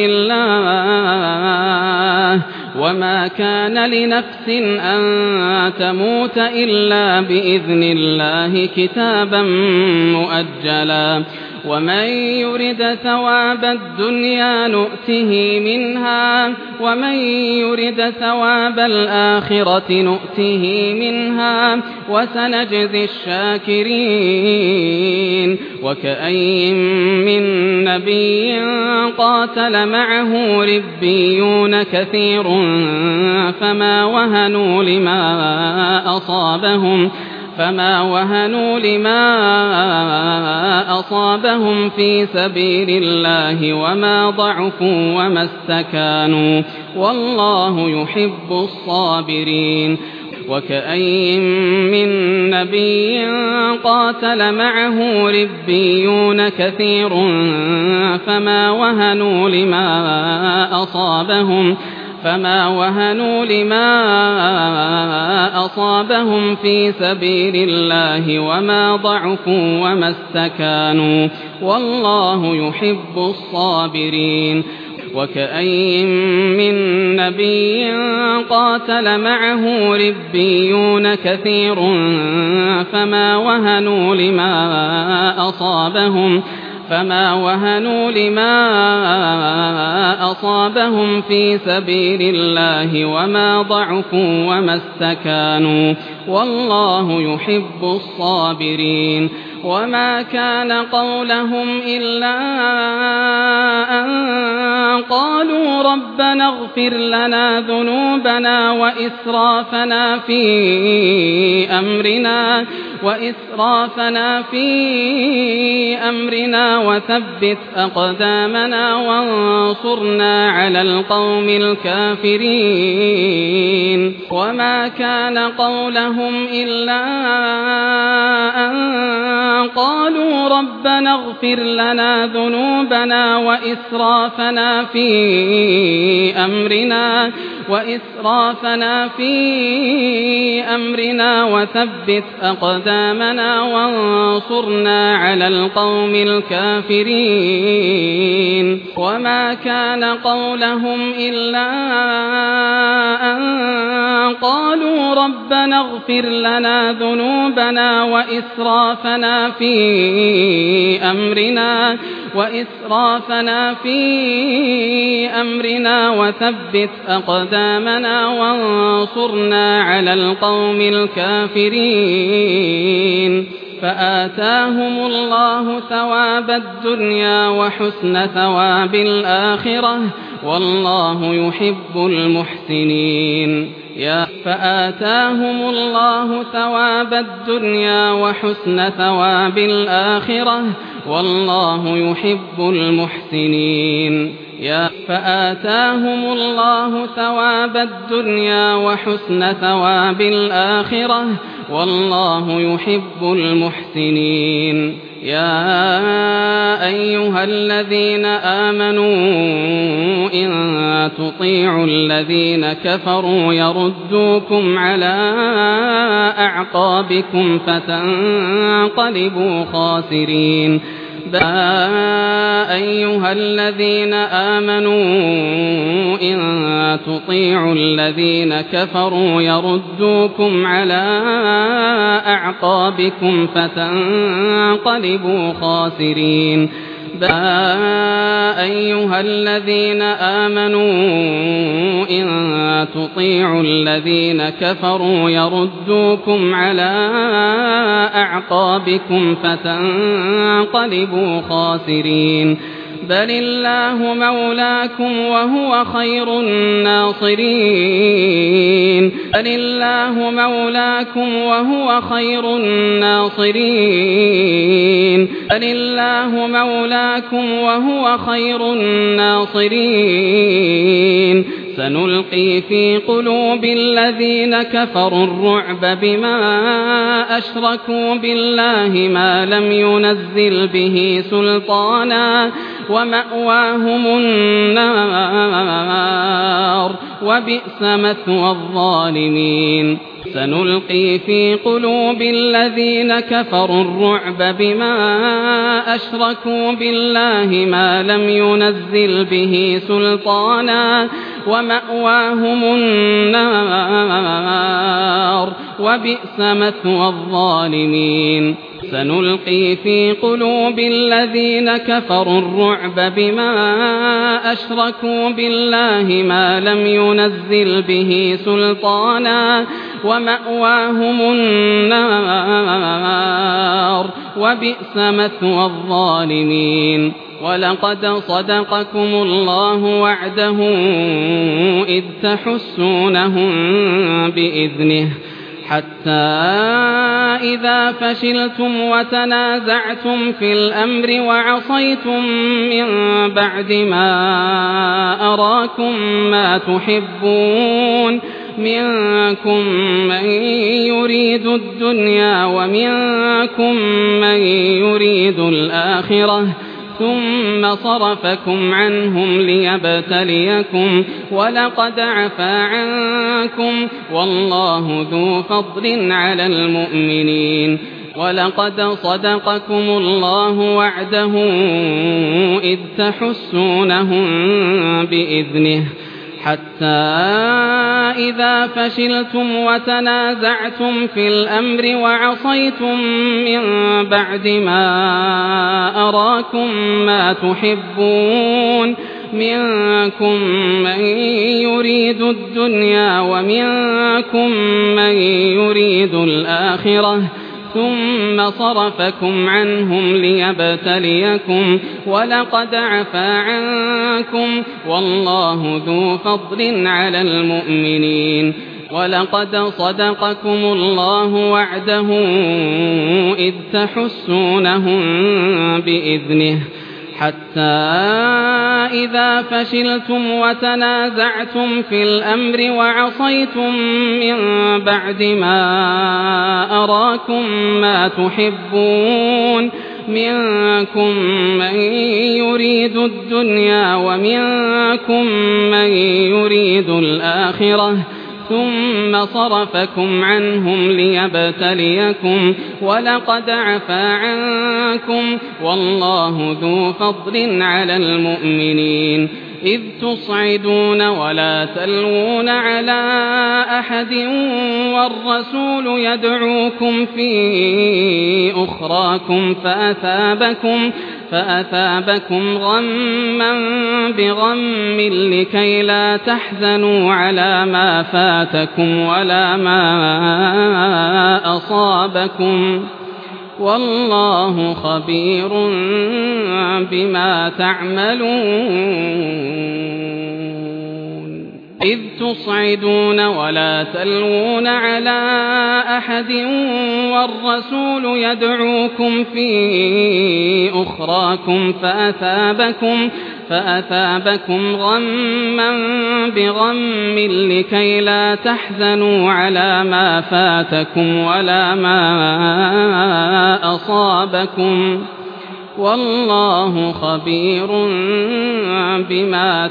الله وما كان لنفس أن تموت إلا بإذن الله كتابا مؤجلا ومن يرد ثواب الدنيا نؤته منها ومن يرد ثواب الآخرة نؤته منها وسنجزي الشاكرين وكأين من نبي قاتل معه ربيون كثير فما وهنوا لما أصابهم فما وهنوا لما أصابهم في سبيل الله وما ضعفوا وما استكانوا والله يحب الصابرين وكأين من نبي قاتل معه ربيون كثير فما وهنوا لما أصابهم فما وهنوا لما أصابهم في سبيل الله وما ضعفوا وما استكانوا والله يحب الصابرين وكأين من نبي قاتل معه ربيون كثير فما وهنوا لما أصابهم فما وهنوا لما أصابهم في سبيل الله وما ضعفوا وما استكانوا والله يحب الصابرين وما كان قولهم إلا أن قالوا ربنا اغفر لنا ذنوبنا وإسرافنا في أمرنا وإسرافنا في أمرنا وثبت أقدامنا وانصرنا على القوم الكافرين وما كان قولهم إلا أن قالوا ربنا اغفر لنا ذنوبنا وإسرافنا في أمرنا وإسرافنا في أمرنا وثبت أقدامنا وانصرنا على القوم الكافرين وما كان قولهم إلا أن قالوا ربنا اغفر لنا ذنوبنا وإسرافنا في أمرنا وإسرافنا في أمرنا وثبت أقدامنا وانصرنا على القوم الكافرين فآتاهم الله ثواب الدنيا وحسن ثواب الآخرة والله يحب المحسنين يا فآتاهم الله ثواب الدنيا وحسن ثواب الآخرة والله يحب المحسنين يا فآتاهم الله ثواب الدنيا وحسن ثواب الآخرة والله يحب المحسنين يا أيها الذين آمنوا إن تطيعوا الذين كفروا يردوكم على أعقابكم فتنقلبوا خاسرين يا أيها الذين آمنوا إن تطيعوا الذين كفروا يردوكم على أعقابكم فتنقلبوا خاسرين يا أيها الذين آمنوا إن تطيعوا الذين كفروا يردوكم على أعقابكم فتنقلبوا خاسرين بل الله مولاكم وهو خير الناصرين بل الله مولاكم وهو خير الناصرين بل الله مولاكم وهو خير الناصرين سنلقي في قلوب الذين كفروا الرعب بما أشركوا بالله ما لم ينزل به سلطانا ومأواهم النار وبئس مثوى الظالمين سنلقي في قلوب الذين كفروا الرعب بما أشركوا بالله ما لم ينزل به سلطانا ومأواهم النار وبئس مثوى الظالمين سنلقي في قلوب الذين كفروا الرعب بما أشركوا بالله ما لم ينزل به سلطانا ومأواهم النار وبئس مثوى الظالمين ولقد صدقكم الله وعده إذ تحسونهم بإذنه حتى إذا فشلتم وتنازعتم في الأمر وعصيتم من بعد ما أراكم ما تحبون منكم من يريد الدنيا ومنكم من يريد الآخرة ثم صرفكم عنهم ليبتليكم ولقد عفا عنكم والله ذو فضل على المؤمنين ولقد صدقكم الله وعده إذ تحسونهم بإذنه حتى إذا فشلتم وتنازعتم في الأمر وعصيتم من بعد ما أراكم ما تحبون منكم من يريد الدنيا ومنكم من يريد الآخرة ثم صرفكم عنهم ليبتليكم ولقد عفا عنكم والله ذو فضل على المؤمنين ولقد صدقكم الله وعده إذ تحسونهم بإذنه حتى إذا فشلتم وتنازعتم في الأمر وعصيتم من بعد ما أراكم ما تحبون منكم من يريد الدنيا ومنكم من يريد الآخرة ثم صرفكم عنهم ليبتليكم ولقد عفا عنكم والله ذو فضل على المؤمنين إذ تصعدون ولا تلوون على أحد والرسول يدعوكم في أخراكم فأثابكم فأثابكم غما بغم لكي لا تحزنوا على ما فاتكم ولا ما أصابكم والله خبير بما تعملون إذ تصعدون ولا تلوون على أحد والرسول يدعوكم في أخراكم فأثابكم فأثابكم غما بغم لكي لا تحزنوا على ما فاتكم ولا ما أصابكم والله خبير بما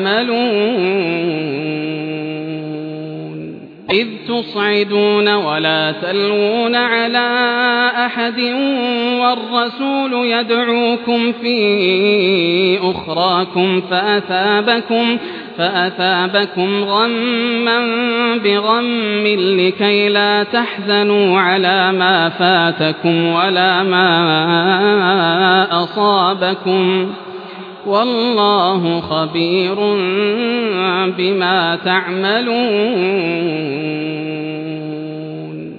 تعملون إذ تصعدون ولا تلوون على أحد والرسول يدعوكم في أخراكم فأثابكم فأثابكم غما بغم لكي لا تحزنوا على ما فاتكم ولا ما أصابكم والله خبير بما تعملون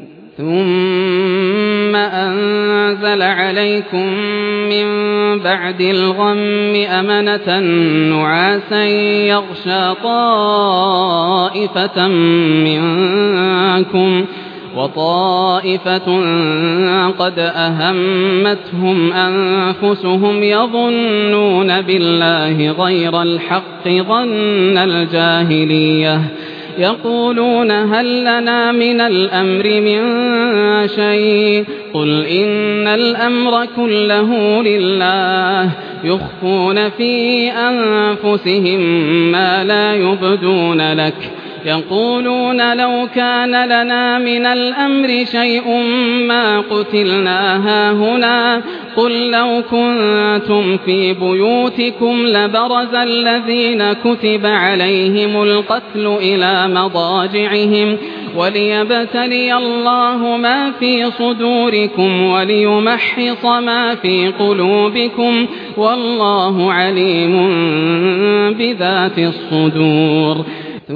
ثم أنزل عليكم من بعد الغم أمنة نعاسا يغشى طائفة منكم وطائفة قد أهمتهم أنفسهم يظنون بالله غير الحق ظن الجاهلية يقولون هل لنا من الأمر من شيء قل إن الأمر كله لله يخفون في أنفسهم ما لا يبدون لك يقولون لو كان لنا من الأمر شيء ما قتلنا هاهنا قل لو كنتم في بيوتكم لبرز الذين كتب عليهم القتل إلى مضاجعهم وليبتلي الله ما في صدوركم وليمحص ما في قلوبكم والله عليم بذات الصدور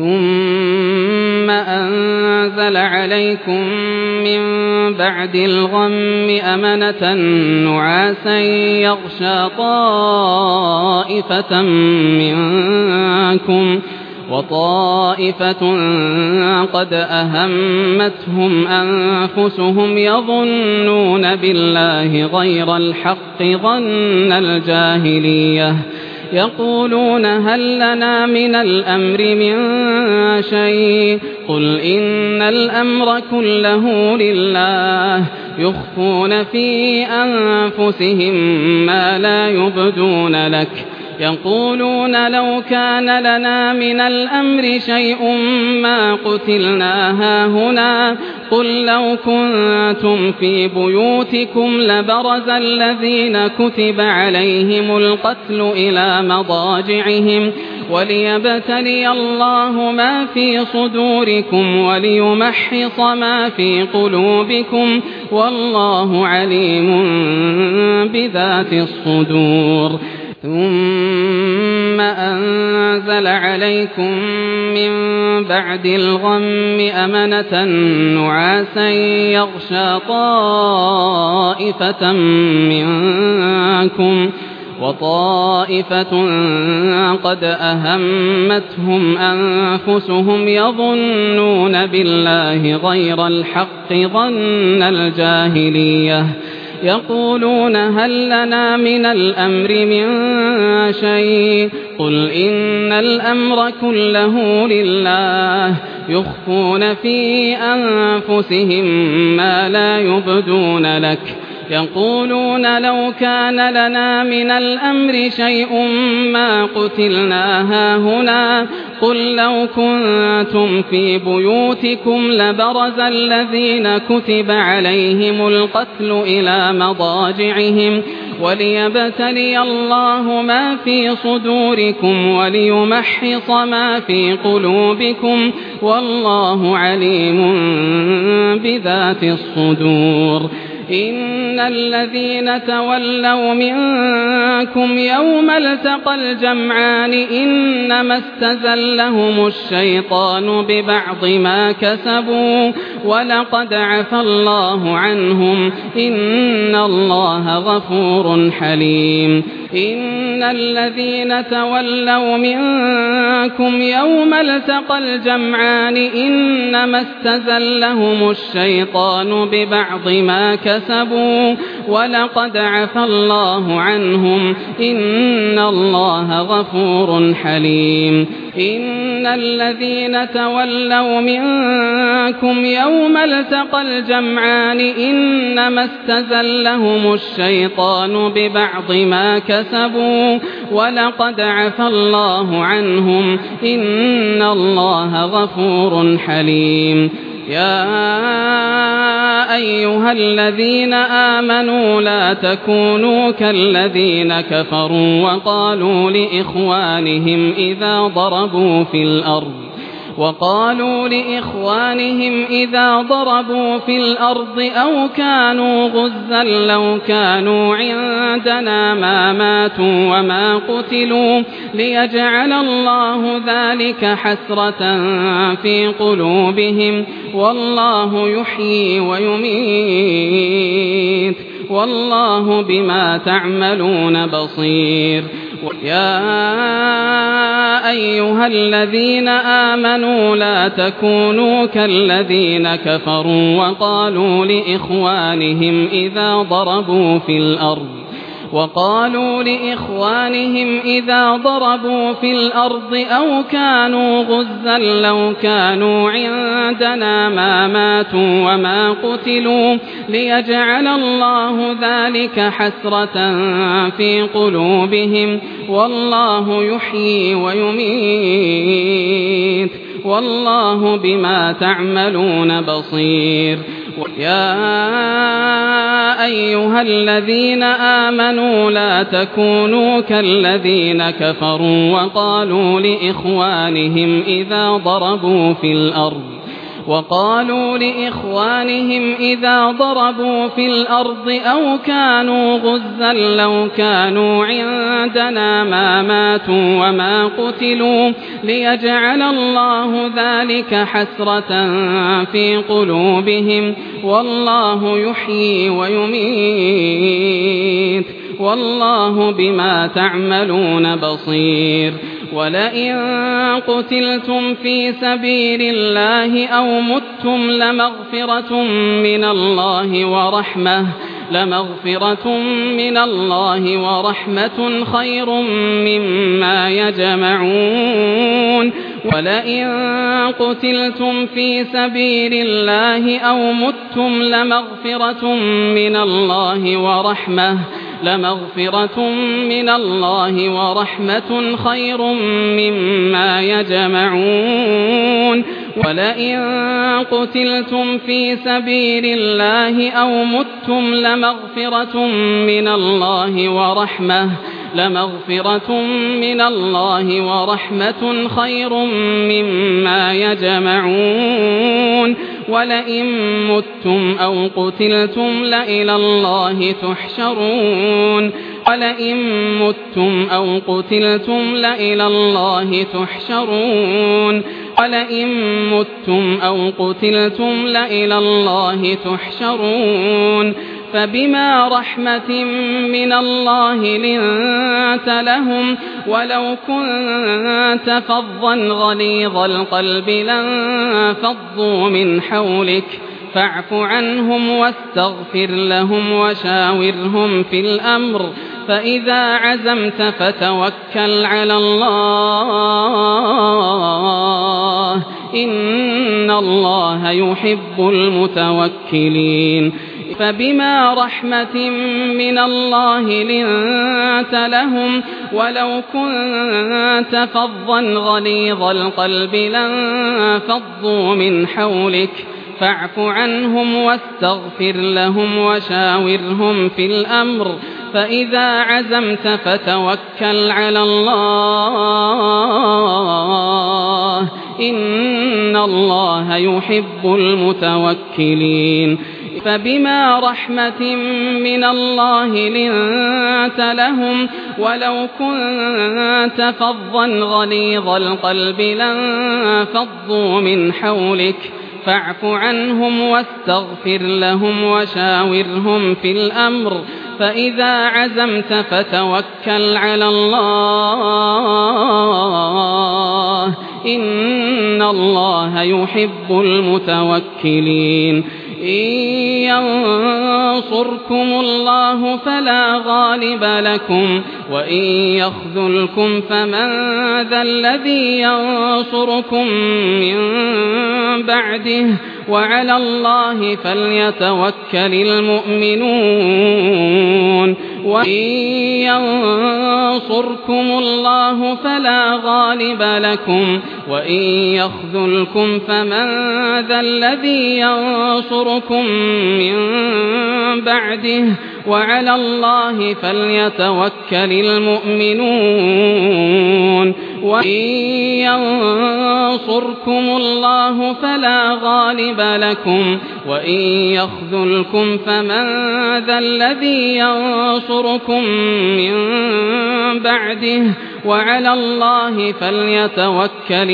ثم أنزل عليكم من بعد الغم أمنة نعاسا يغشى طائفة منكم وطائفة قد أهمتهم أنفسهم يظنون بالله غير الحق ظن الجاهلية يقولون هل لنا من الأمر من شيء قل إن الأمر كله لله يخفون في أنفسهم ما لا يبدون لك يقولون لو كان لنا من الأمر شيء ما قتلنا هاهنا قل لو كنتم في بيوتكم لبرز الذين كتب عليهم القتل إلى مضاجعهم وليبتلي الله ما في صدوركم وليمحص ما في قلوبكم والله عليم بذات الصدور ثم أنزل عليكم من بعد الغم أمنة نعاسا يغشى طائفة منكم وطائفة قد أهمتهم أنفسهم يظنون بالله غير الحق ظن الجاهلية يقولون هل لنا من الأمر من شيء قل إن الأمر كله لله يخفون في أنفسهم ما لا يبدون لك يقولون لو كان لنا من الأمر شيء ما قتلنا هاهنا قل لو كنتم في بيوتكم لبرز الذين كتب عليهم القتل إلى مضاجعهم وليبتلي الله ما في صدوركم وليمحص ما في قلوبكم والله عليم بذات الصدور إن الذين تولوا منكم يوم التقى الجمعان إنما استزلهم الشيطان ببعض ما كسبوا ولقد عفى الله عنهم إن الله غفور حليم إن الذين تولوا منكم يوم التقى الجمعان إنما استزلهم الشيطان ببعض ما كسبوا ولقد عفى الله عنهم إن الله غفور حليم إن الذين تولوا منكم يوم التقى الجمعان إنما استزلهم الشيطان ببعض ما كسبوا ولقد عفى الله عنهم إن الله غفور حليم يا أيها الذين آمنوا لا تكونوا كالذين كفروا وقالوا لإخوانهم إذا ضربوا في الأرض وقالوا لإخوانهم إذا ضربوا في الأرض أو كانوا غزا لو كانوا عندنا ما ماتوا وما قتلوا ليجعل الله ذلك حسرة في قلوبهم والله يحيي ويميت والله بما تعملون بصير يا أيها الذين آمنوا لا تكونوا كالذين كفروا وقالوا لإخوانهم إذا ضربوا في الأرض وقالوا لإخوانهم إذا ضربوا في الأرض أو كانوا غزا لو كانوا عندنا ما ماتوا وما قتلوا ليجعل الله ذلك حسرة في قلوبهم والله يحيي ويميت والله بما تعملون بصير يا أيها الذين آمنوا لا تكونوا كالذين كفروا وقالوا لإخوانهم إذا ضربوا في الأرض وقالوا لإخوانهم إذا ضربوا في الأرض أو كانوا غزا لو كانوا عندنا ما ماتوا وما قتلوا ليجعل الله ذلك حسرة في قلوبهم والله يحيي ويميت والله بما تعملون بصير ولئن قتلتم في سبيل الله أو متم لمغفرة من الله ورحمة لمغفرة من الله ورحمة خير مما يجمعون ولئن قتلتم في سبيل الله أو متم لمغفرة من الله ورحمة لمغفرة من الله ورحمة خير مما يجمعون ولئن قتلتم في سبيل الله أو متم لمغفرة من الله ورحمة لمغفرة من الله ورحمة خير مما يجمعون ولئن متم أو قتلتم لإلى الله تحشرون ولئن متم أو قتلتم لإلى الله تحشرون ولئن متم أو قتلتم لإلى الله تحشرون فبما رحمة من الله لنت لهم ولو كنت فظا غليظ القلب لانفضوا من حولك فاعف عنهم واستغفر لهم وشاورهم في الأمر فإذا عزمت فتوكل على الله إن الله يحب المتوكلين فبما رحمة من الله لنت لهم ولو كنت فظا غليظ القلب لانفضوا من حولك فاعف عنهم واستغفر لهم وشاورهم في الأمر فإذا عزمت فتوكل على الله إن الله يحب المتوكلين فبما رحمة من الله لنت لهم ولو كنت فظا غليظ القلب لانفضوا من حولك فاعف عنهم واستغفر لهم وشاورهم في الأمر فإذا عزمت فتوكل على الله إن الله يحب المتوكلين إن ينصركم الله فلا غالب لكم وإن يخذلكم فمن ذا الذي ينصركم من بعده وعلى الله فليتوكل المؤمنون وإن ينصركم الله فلا غالب لكم وإن يخذلكم فمن ذا الذي ينصركم من بعده وعلى الله فليتوكل المؤمنون وإن ينصركم الله فلا غالب لكم وإن يخذلكم فمن ذا الذي ينصركم من بعده وعلى الله فليتوكل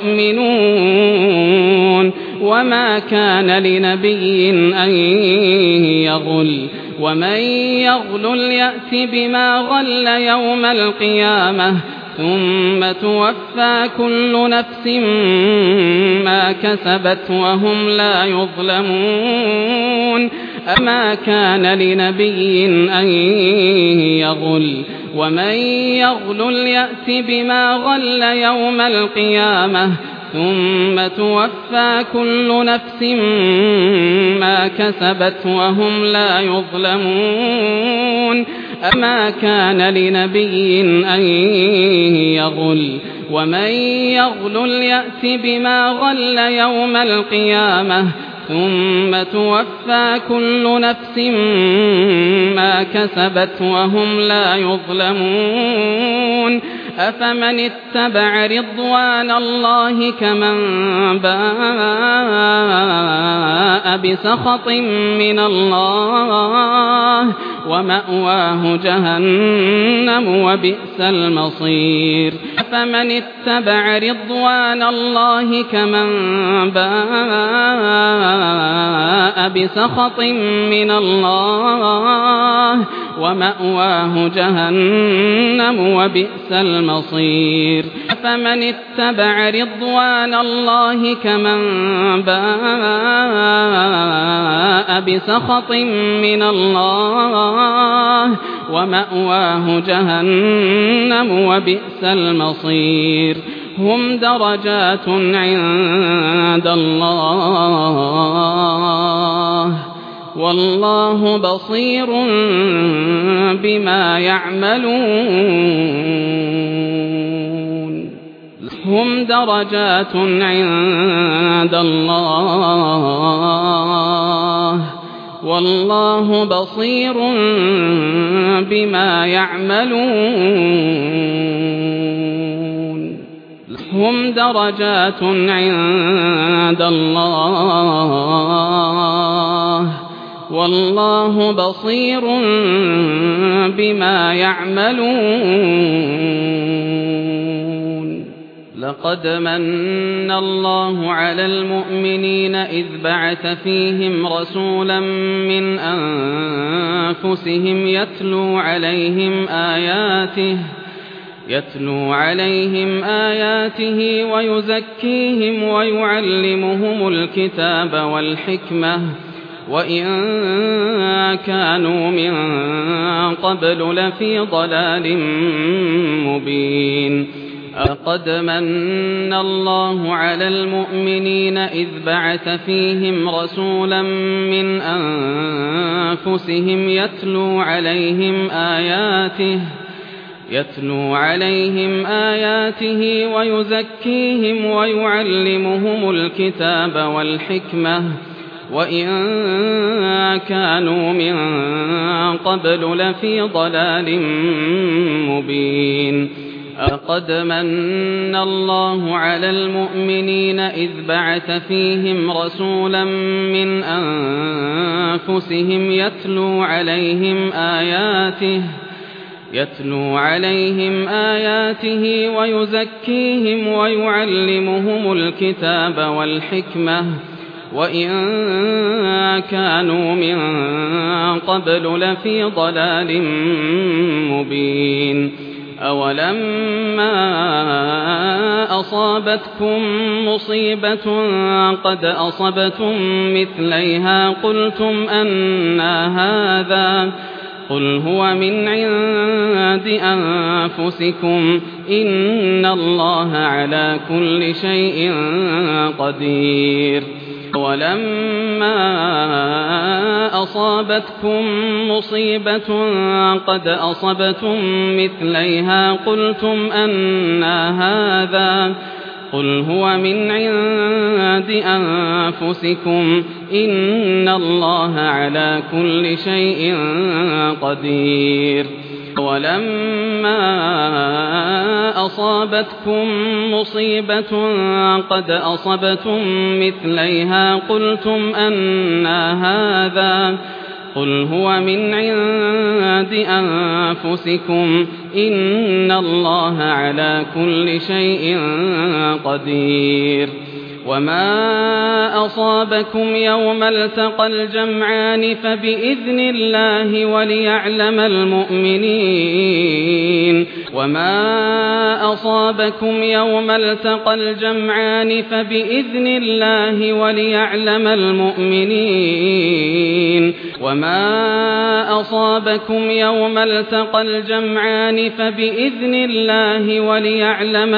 المؤمنون وما كان لنبي أن يغل ومن يغل يأت بما غل يوم القيامة ثم توفى كل نفس ما كسبت وهم لا يظلمون أما كان لنبي أن يغل ومن يغل يأت بما غل يوم القيامة ثم توفى كل نفس ما كسبت وهم لا يظلمون أما كان لنبي أن يغل ومن يغل يأت بما غل يوم القيامة ثم توفى كل نفس ما كسبت وهم لا يظلمون أفمن اتبع رضوان الله كمن باء بسخط من الله ومأواه جهنم وبئس المصير أفمن اتبع رضوان الله كمن باء بسخط من الله ومأواه جهنم وبئس المصير أفمن اتبع رضوان الله كمن باء بسخط من الله ومأواه جهنم وبئس المصير هم درجات عند الله والله بصير بما يعملون هم درجات عند الله والله بصير بما يعملون هم درجات عند الله والله بصير بما يعملون لقد من الله على المؤمنين إذ بعث فيهم رسولا من أنفسهم يتلو عليهم آياته يتلو عليهم آياته ويزكيهم ويعلمهم الكتاب والحكمة وإن كانوا من قبل لفي ضلال مبين لقد من الله على المؤمنين إذ بعث فيهم رسولا من أنفسهم يتلو عليهم آياته يتلو عليهم آياته ويزكيهم ويعلمهم الكتاب والحكمة وإن كانوا من قبل لفي ضلال مبين لقد من الله على المؤمنين إذ بعث فيهم رسولا من أنفسهم يتلو عليهم آياته يتلو عليهم آياته ويزكيهم ويعلمهم الكتاب والحكمة وإن كانوا من قبل لفي ضلال مبين أولما أصابتكم مصيبة قد أصبتم مثليها قلتم أنى هذا قل هو من عند أنفسكم إن الله على كل شيء قدير ولما أصابتكم مصيبة قد أصبتم مثليها قلتم أنى هذا قل هو من عند أنفسكم إن الله على كل شيء قدير ولما أصابتكم مصيبة قد أصبتم مثليها قلتم أنى هذا قل هو من عند أنفسكم إن الله على كل شيء قدير وما أصابكم يوم التقى الجمعان فبإذن الله وليعلم المؤمنين وما أصابكم يوم التقى الجمعان فبإذن الله وليعلم المؤمنين وما أصابكم يوم التقى الجمعان فبإذن الله وليعلم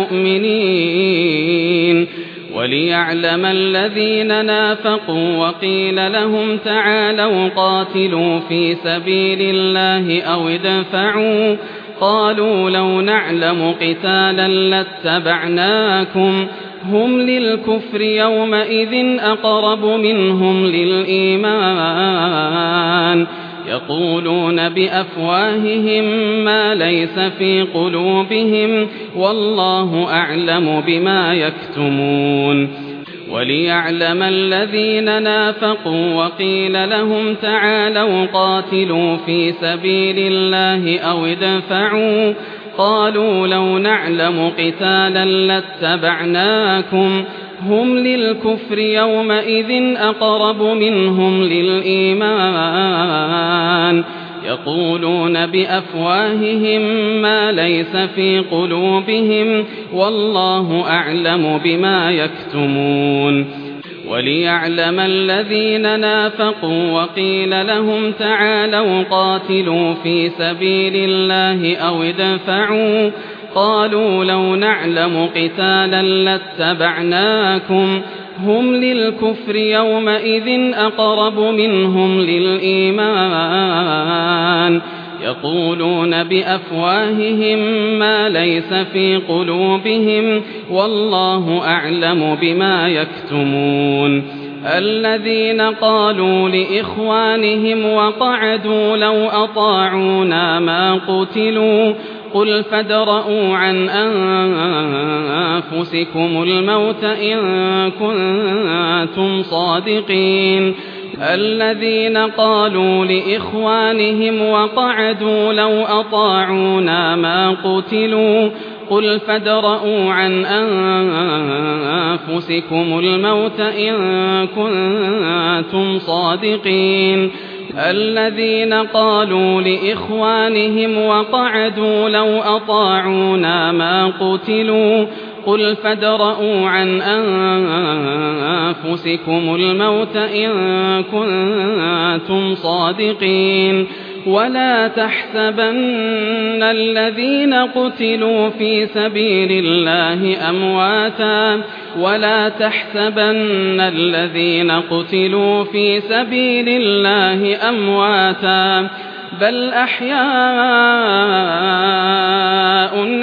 المؤمنين وليعلم الذين نافقوا وقيل لهم تعالوا قاتلوا في سبيل الله أو ادفعوا قالوا لو نعلم قتالا لاتبعناكم هم للكفر يومئذ أقرب منهم للإيمان يقولون بأفواههم ما ليس في قلوبهم والله أعلم بما يكتمون وليعلم الذين نافقوا وقيل لهم تعالوا قاتلوا في سبيل الله أو ادفعوا قالوا لو نعلم قتالا لاتبعناكم هم للكفر يومئذ أقرب منهم للإيمان يقولون بأفواههم ما ليس في قلوبهم والله أعلم بما يكتمون وليعلم الذين نافقوا وقيل لهم تعالوا قاتلوا في سبيل الله أو ادفعوا قالوا لو نعلم قتالا لاتبعناكم هم للكفر يومئذ أقرب منهم للإيمان يقولون بأفواههم ما ليس في قلوبهم والله أعلم بما يكتمون الذين قالوا لإخوانهم وقعدوا لو أطاعونا ما قتلوا قل فادرءوا عن أنفسكم الموت إن كنتم صادقين الذين قالوا لإخوانهم وقعدوا لو أطاعونا ما قتلوا قل فادرءوا عن أنفسكم الموت إن كنتم صادقين الذين قالوا لإخوانهم وقعدوا لو أطاعونا ما قتلوا قل فادرءوا عن أنفسكم الموت إن كنتم صادقين ولا تحسبن الذين قتلوا في سبيل الله أمواتا ولا تحسبن الذين قتلوا في سبيل الله أمواتا بل أحياء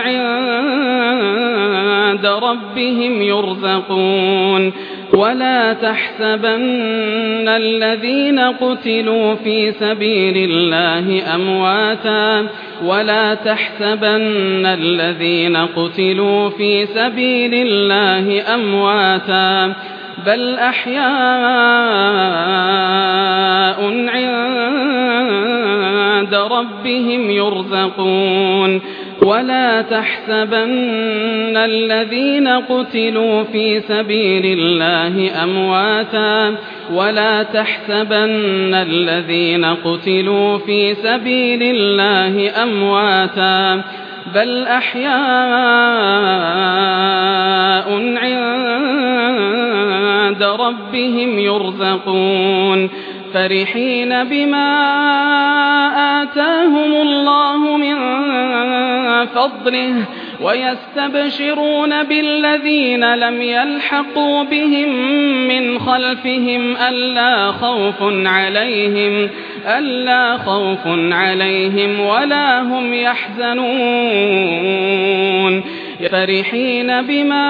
عند ربهم يرزقون ولا تحسبن الذين قتلوا في سبيل الله أمواتا ولا تحسبن الذين قتلوا في سبيل الله أمواتا بل أحياء عند ربهم يرزقون ولا تحسبن الذين قتلوا في سبيل الله أمواتا ولا تحسبن الذين قتلوا في سبيل الله أمواتا بل أحياء عند ربهم يرزقون فرحين بما آتاهم الله من فضله ويستبشرون بالذين لم يلحقوا بهم من خلفهم ألا خوف عليهم ألا خوف عليهم ولا هم يحزنون فرحين بما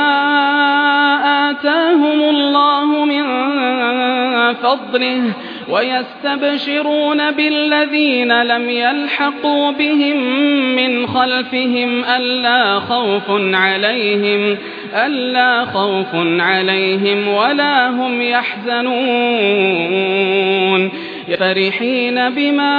آتاهم الله من فضله ويستبشرون بالذين لم يلحقوا بهم من خلفهم ألا خوف عليهم ألا خوف عليهم ولا هم يحزنون فرحين بما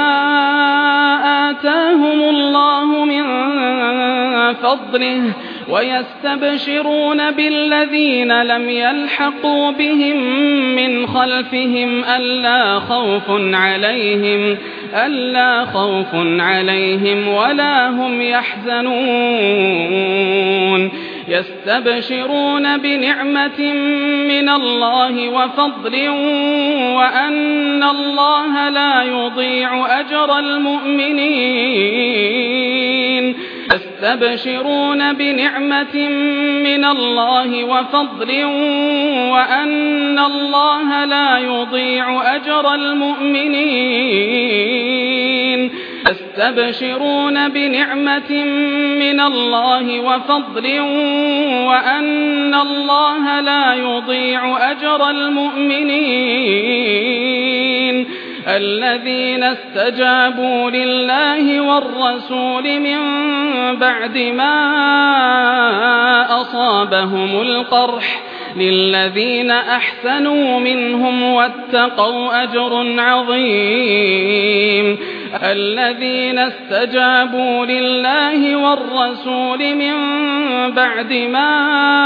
آتاهم الله من فضله ويستبشرون بالذين لم يلحقوا بهم من خلفهم ألا خوف عليهم ألا خوف عليهم ولا هم يحزنون يستبشرون بنعمة من الله وفضل وأن الله لا يضيع أجر المؤمنين يستبشرون بنعمة من الله وفضل وأن الله لا يضيع أجر المؤمنين يستبشرون بنعمة من الله وفضل وأن الله لا يضيع أجر المؤمنين الذين استجابوا لله والرسول من بعد ما أصابهم القرح للذين أحسنوا منهم واتقوا أجر عظيم الذين استجابوا لله والرسول من بعد ما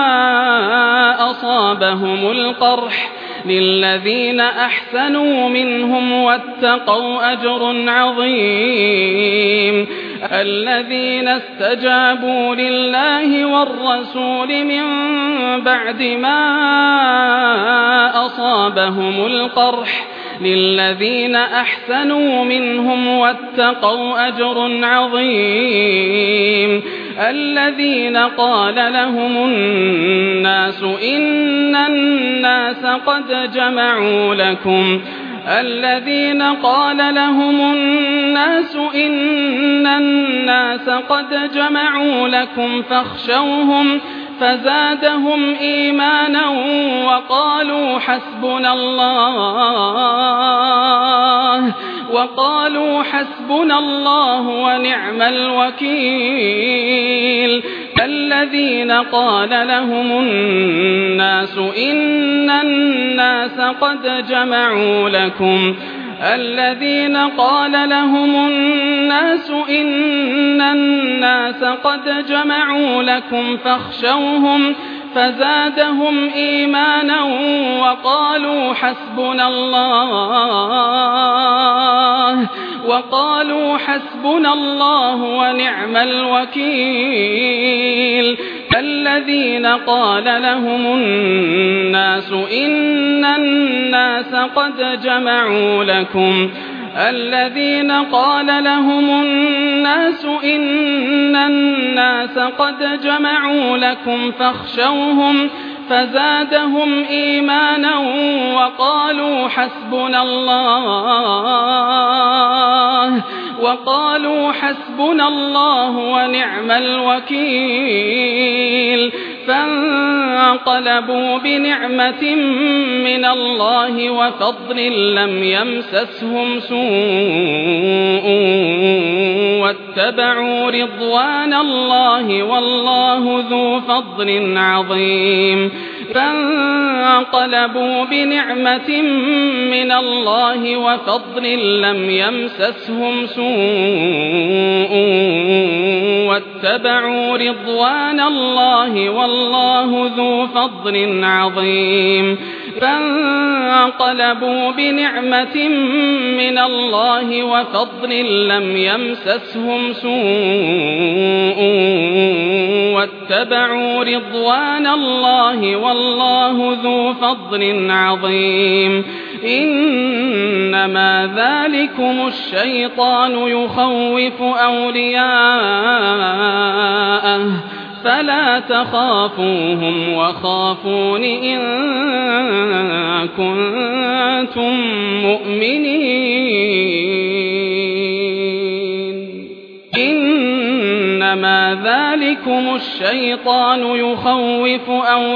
أصابهم القرح للذين أحسنوا منهم واتقوا أجر عظيم الذين استجابوا لله والرسول من بعد ما أصابهم القرح للذين أحسنوا منهم واتقوا أجر عظيم الذين قال لهم الناس إن الناس قد جمعوا لكم الذين قال لهم الناس إن الناس قد جمعوا لكم فاخشوهم فزادهم إيمانا وقالوا حسبنا الله وقالوا حسبنا الله ونعم الوكيل الذين قال لهم الناس إن الناس قد جمعوا لكم الذين قال لهم الناس إن الناس قد جمعوا لكم فاخشوهم فزادهم إيمانا وقالوا حسبنا الله وقالوا حسبنا الله ونعم الوكيل الذين قال لهم الناس إن الناس قد جمعوا لكم الذين قال لهم الناس إن الناس قد جمعوا لكم فاخشوهم فزادهم إيمانا وقالوا حسبنا الله وقالوا حسبنا الله ونعم الوكيل فانقلبوا بنعمة من الله وفضل لم يمسسهم سوء واتبعوا رضوان الله والله ذو فضل عظيم فانقلبوا بنعمة من الله وفضل لم يمسسهم سوء واتبعوا رضوان الله والله ذو فضل عظيم فانقلبوا بنعمة من الله وفضل لم يمسسهم سوء واتبعوا رضوان الله والله ذو فضل عظيم إنما ذلكم الشيطان يخوف أولياءه فلا تخافوهم وخافون إن كنتم مؤمنين إنما ذلكم الشيطان يخوف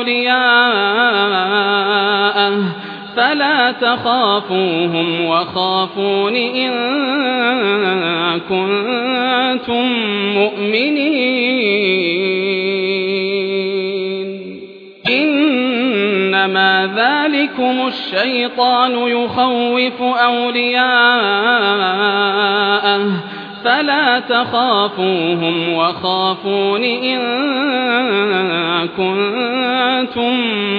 أولياءه فلا تخافوهم وخافون إن كنتم مؤمنين إنما ذلكم الشيطان يخوف أولياءه فلا تخافوهم وخافون إن كنتم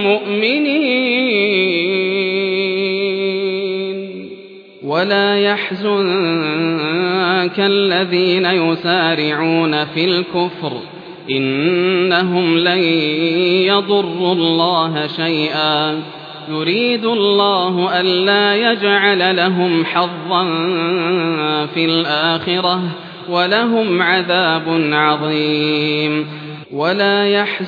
مؤمنين ولا يحزنك الذين يسارعون في الكفر إنهم لن يضروا الله شيئا يريد الله ألا يجعل لهم حظا في الآخرة ولهم عذاب عظيم ولا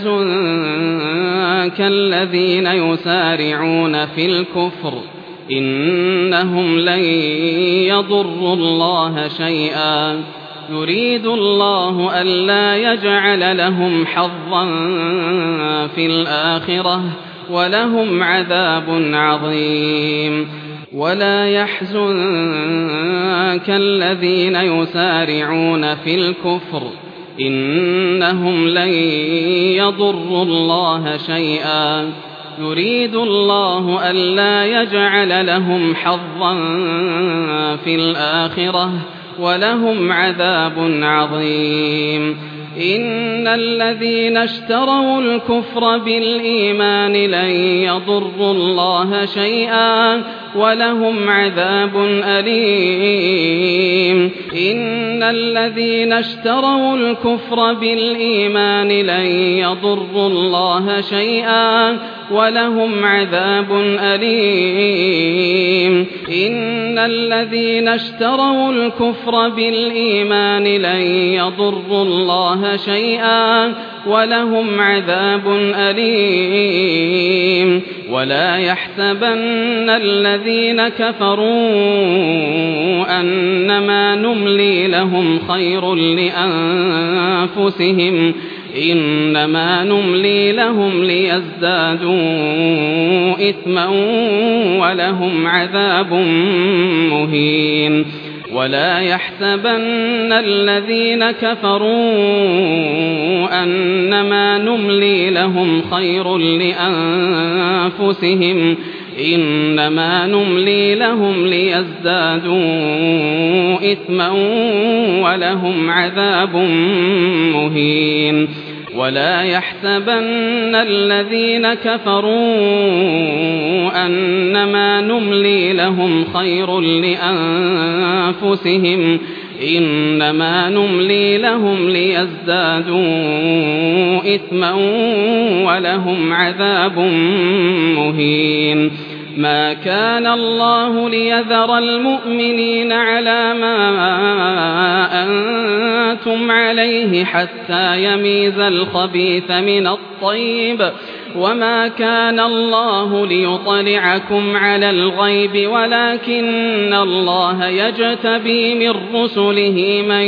يحزنك الذين يسارعون في الكفر إنهم لن يضروا الله شيئا يريد الله ألا يجعل لهم حظا في الآخرة ولهم عذاب عظيم ولا يحزنك الذين يسارعون في الكفر إنهم لن يضروا الله شيئا يريد الله ألا يجعل لهم حظا في الآخرة ولهم عذاب عظيم إن الذين اشتروا الكفر بالإيمان لن يضروا الله شيئا ولهم عذاب أليم إن الذين اشتروا الكفر بالإيمان لن يضروا الله شيئا ولهم عذاب أليم إن الذين اشتروا الكفر بالإيمان لن يضروا الله شيئا ولهم عذاب أليم ولا يحسبن الذين كفروا أنما نملي لهم خير لأنفسهم إنما نملي لهم ليزدادوا إثما ولهم عذاب مهين ولا يحسبن الذين كفروا أنما نملي لهم خير لأنفسهم إنما نملي لهم ليزدادوا إثما ولهم عذاب مهين ولا يحسبن الذين كفروا أنما نملي لهم خير لأنفسهم إنما نملي لهم ليزدادوا إثما ولهم عذاب مهين ما كان الله ليذر المؤمنين على ما أنتم عليه حتى يميز الخبيث من الطيب وما كان الله ليطلعكم على الغيب ولكن الله يجتبي من رسله من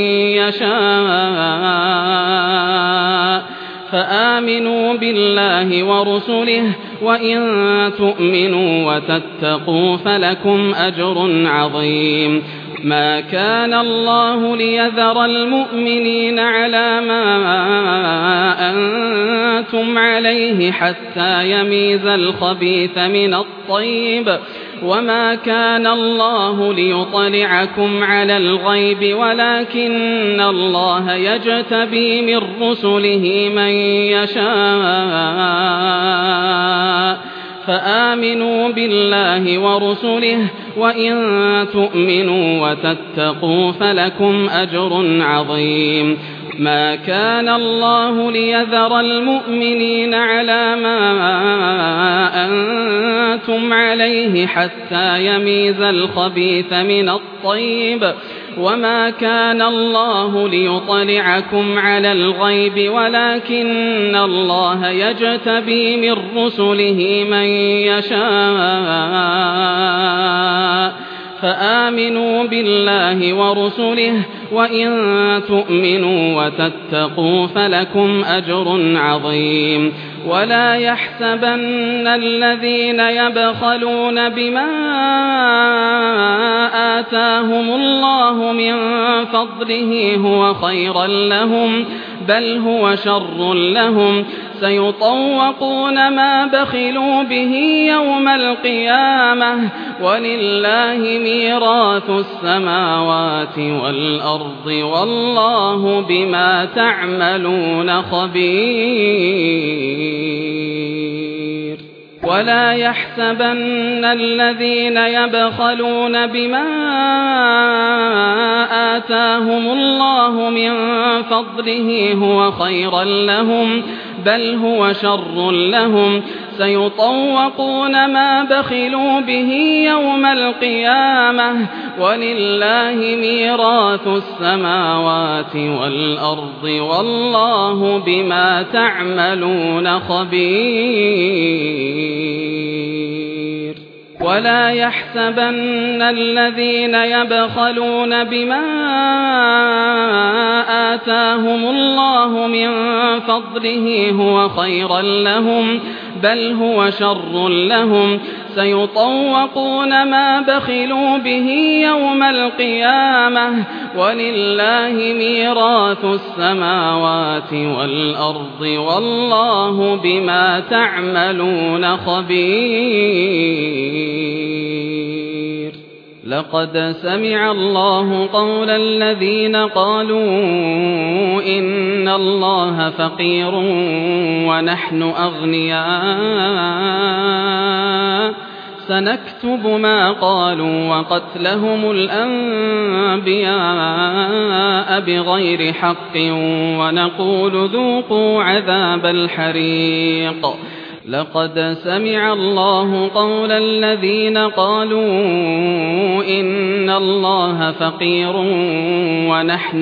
يشاء فآمنوا بالله ورسله وإن تؤمنوا وتتقوا فلكم أجر عظيم ما كان الله ليذر المؤمنين على ما أنتم عليه حتى يميز الخبيث من الطيب وما كان الله ليطلعكم على الغيب ولكن الله يجتبي من رسله من يشاء فآمنوا بالله ورسله وإن تؤمنوا وتتقوا فلكم أجر عظيم ما كان الله ليذر المؤمنين على ما أنتم عليه حتى يميز الخبيث من الطيب وما كان الله ليطلعكم على الغيب ولكن الله يجتبي من رسله من يشاء فآمنوا بالله ورسله وإن تؤمنوا وتتقوا فلكم أجر عظيم ولا يحسبن الذين يبخلون بما آتاهم الله من فضله هو خيرا لهم بل هو شر لهم سيطوقون ما بخلوا به يوم القيامة ولله ميراث السماوات والأرض والله بما تعملون خبير ولا يحسبن الذين يبخلون بما آتاهم الله من فضله هو خيرا لهم بل هو شر لهم سيطوقون ما بخلوا به يوم القيامة ولله ميراث السماوات والأرض والله بما تعملون خبير ولا يحسبن الذين يبخلون بما آتاهم الله من فضله هو خيرا لهم بل هو شر لهم سيطوقون ما بخلوا به يوم القيامة ولله ميراث السماوات والأرض والله بما تعملون خبير لقد سمع الله قول الذين قالوا إن الله فقير ونحن أغنياء سنكتب ما قالوا وقتلهم الأنبياء بغير حق ونقول ذوقوا عذاب الحريق لقد سمع الله قول الذين قالوا إن الله فقير ونحن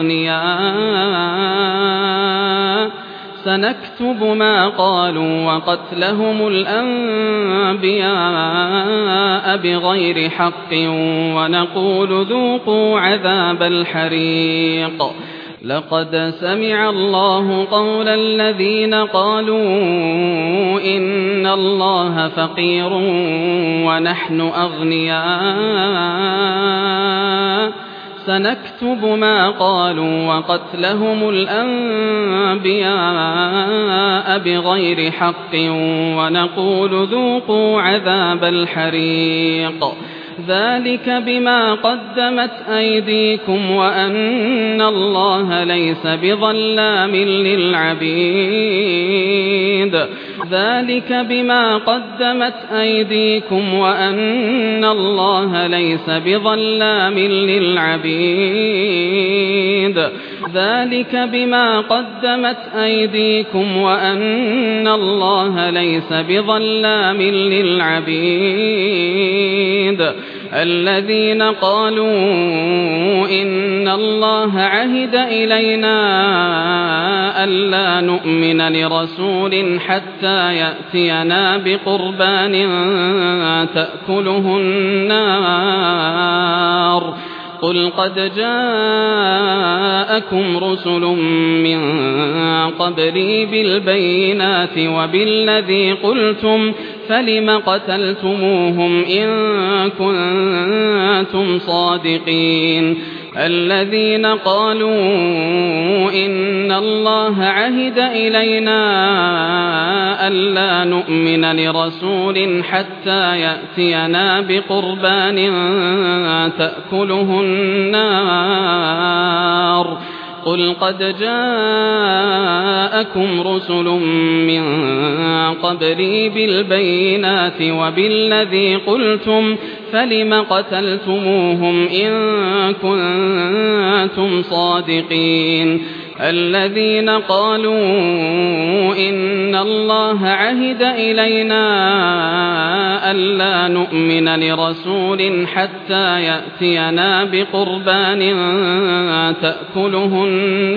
أغنياء سنكتب ما قالوا وقتلهم الأنبياء بغير حق ونقول ذوقوا عذاب الحريق لقد سمع الله قول الذين قالوا إن الله فقير ونحن أغنياء سنكتب ما قالوا وقتلهم الأنبياء بغير حق ونقول ذوقوا عذاب الحريق ذلك بما قدمت أيديكم وأن الله ليس بظلام للعبيد ذلك بما قدمت أيديكم وأن الله ليس بظلام للعبيد ذلك بما قدمت أيديكم وأن الله ليس بظلام للعبيد الذين قالوا إن الله عهد إلينا ألا نؤمن لرسول حتى يأتينا بقربان تأكله النار قل قد جاءكم رسل من قبلي بالبينات وبالذي قلتم فلم قتلتموهم إن كنتم صادقين الذين قالوا إن الله عهد إلينا ألا نؤمن لرسول حتى يأتينا بقربان تأكله النار قل قد جاءكم رسل من قبلي بالبينات وبالذي قلتم فلم قتلتموهم إن كنتم صادقين الذين قالوا إن الله عهد إلينا ألا نؤمن لرسول حتى يأتينا بقربان تأكله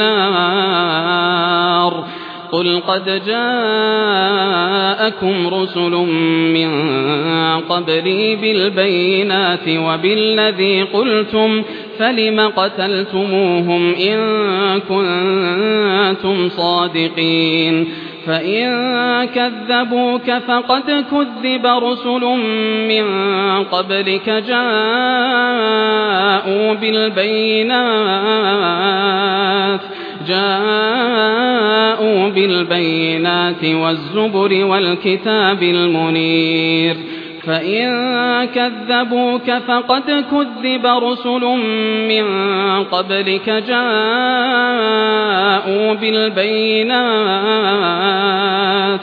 النار قل قد جاءكم رسل من قبلي بالبينات وبالذي قلتم فلم قتلتموهم إن كنتم صادقين فإن كذبوك فقد كذب رسل من قبلك جاءوا بالبينات جاءوا بالبينات والزبر والكتاب المنير فإن كذبوك فقد كذب رسل من قبلك جاءوا بالبينات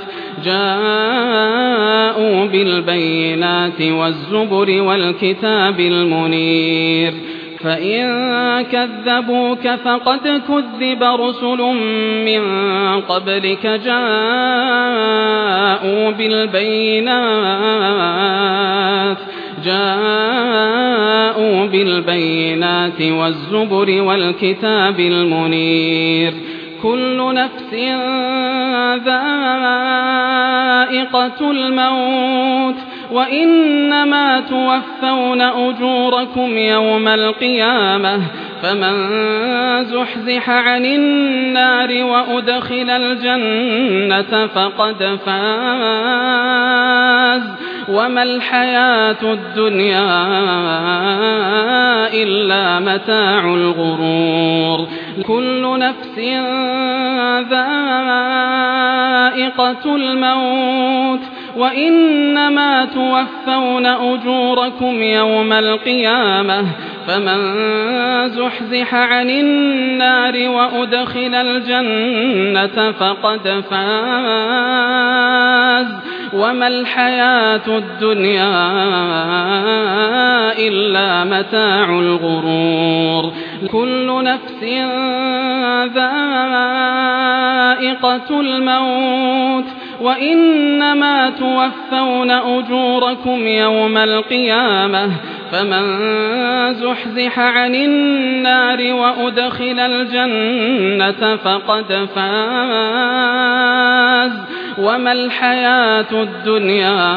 جاءوا بالبينات والزبر والكتاب المنير فإن كذبوك فقد كذب رسل من قبلك جاءوا بالبينات جاءوا بالبينات والزبر والكتاب المنير كل نفس ذائقة الموت وإنما توفون أجوركم يوم القيامة فمن زحزح عن النار وأدخل الجنة فقد فاز وما الحياة الدنيا إلا متاع الغرور كل نفس ذائقة الموت وإنما توفون أجوركم يوم القيامة فمن زحزح عن النار وأدخل الجنة فقد فاز وما الحياة الدنيا إلا متاع الغرور كل نفس ذائقة الموت وإنما توفون أجوركم يوم القيامة فمن زحزح عن النار وأدخل الجنة فقد فاز وما الحياة الدنيا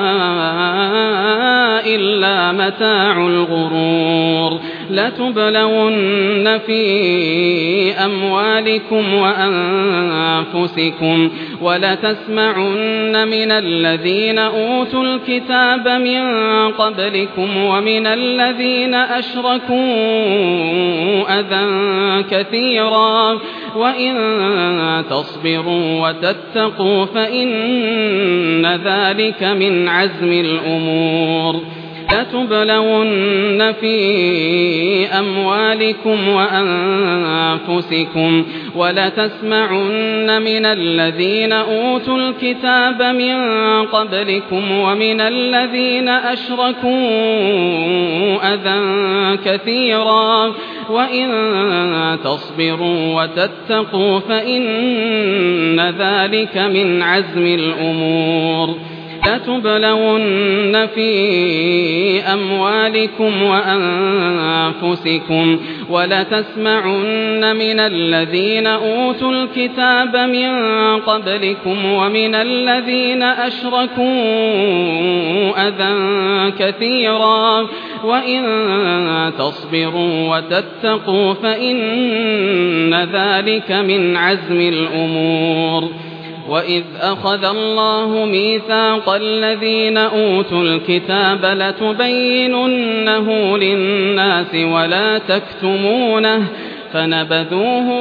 إلا متاع الغرور لتبلون في أموالكم وأنفسكم ولتسمعن من الذين أوتوا الكتاب من قبلكم ومن الذين أشركوا أذى كثيرا وإن تصبروا وتتقوا فإن ذلك من عزم الأمور لتبلون في أموالكم وأنفسكم ولتسمعن من الذين أوتوا الكتاب من قبلكم ومن الذين أشركوا أذى كثيرا وإن تصبروا وتتقوا فإن ذلك من عزم الأمور لتبلون في أموالكم وأنفسكم ولتسمعن من الذين أوتوا الكتاب من قبلكم ومن الذين أشركوا أذى كثيرا وإن تصبروا وتتقوا فإن ذلك من عزم الأمور وإذ أخذ الله ميثاق الذين أوتوا الكتاب لتبيننه للناس ولا تكتمونه فنبذوه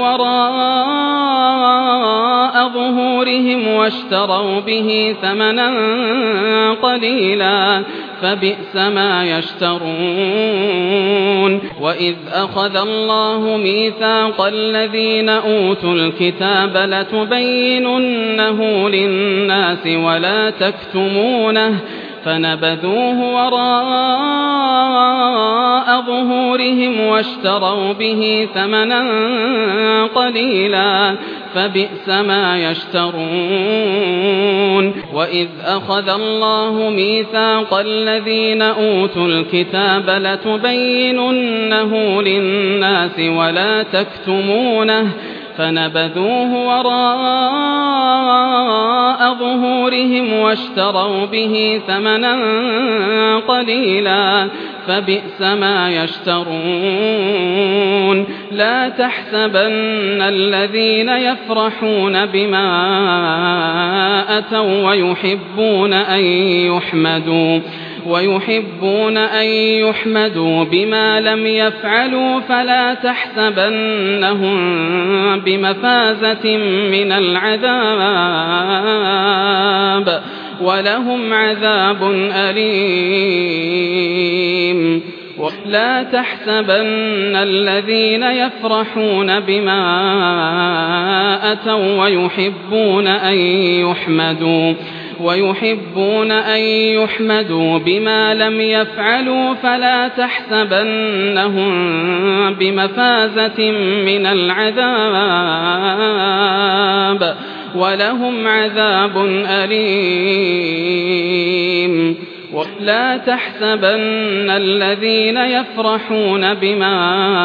وراء ظهورهم واشتروا به ثمنا قليلا فبئس ما يشترون وإذ أخذ الله ميثاق الذين أوتوا الكتاب لتبيننه للناس ولا تكتمونه فنبذوه وراء ظهورهم واشتروا به ثمنا قليلا فبئس ما يشترون وإذ أخذ الله ميثاق الذين أوتوا الكتاب لتبيننه للناس ولا تكتمونه فنبذوه وراء ظهورهم واشتروا به ثمنا قليلا فبئس ما يشترون لا تحسبن الذين يفرحون بما أتوا ويحبون أن يحمدوا ويحبون أن يحمدوا بما لم يفعلوا فلا تحسبنهم بمفازة من العذاب ولهم عذاب أليم لا تحسبن الذين يفرحون بما أتوا ويحبون أن يحمدوا ويحبون أن يحمدوا بما لم يفعلوا فلا تحسبنهم بمفازة من العذاب ولهم عذاب أليم لا تحسبن الذين يفرحون بما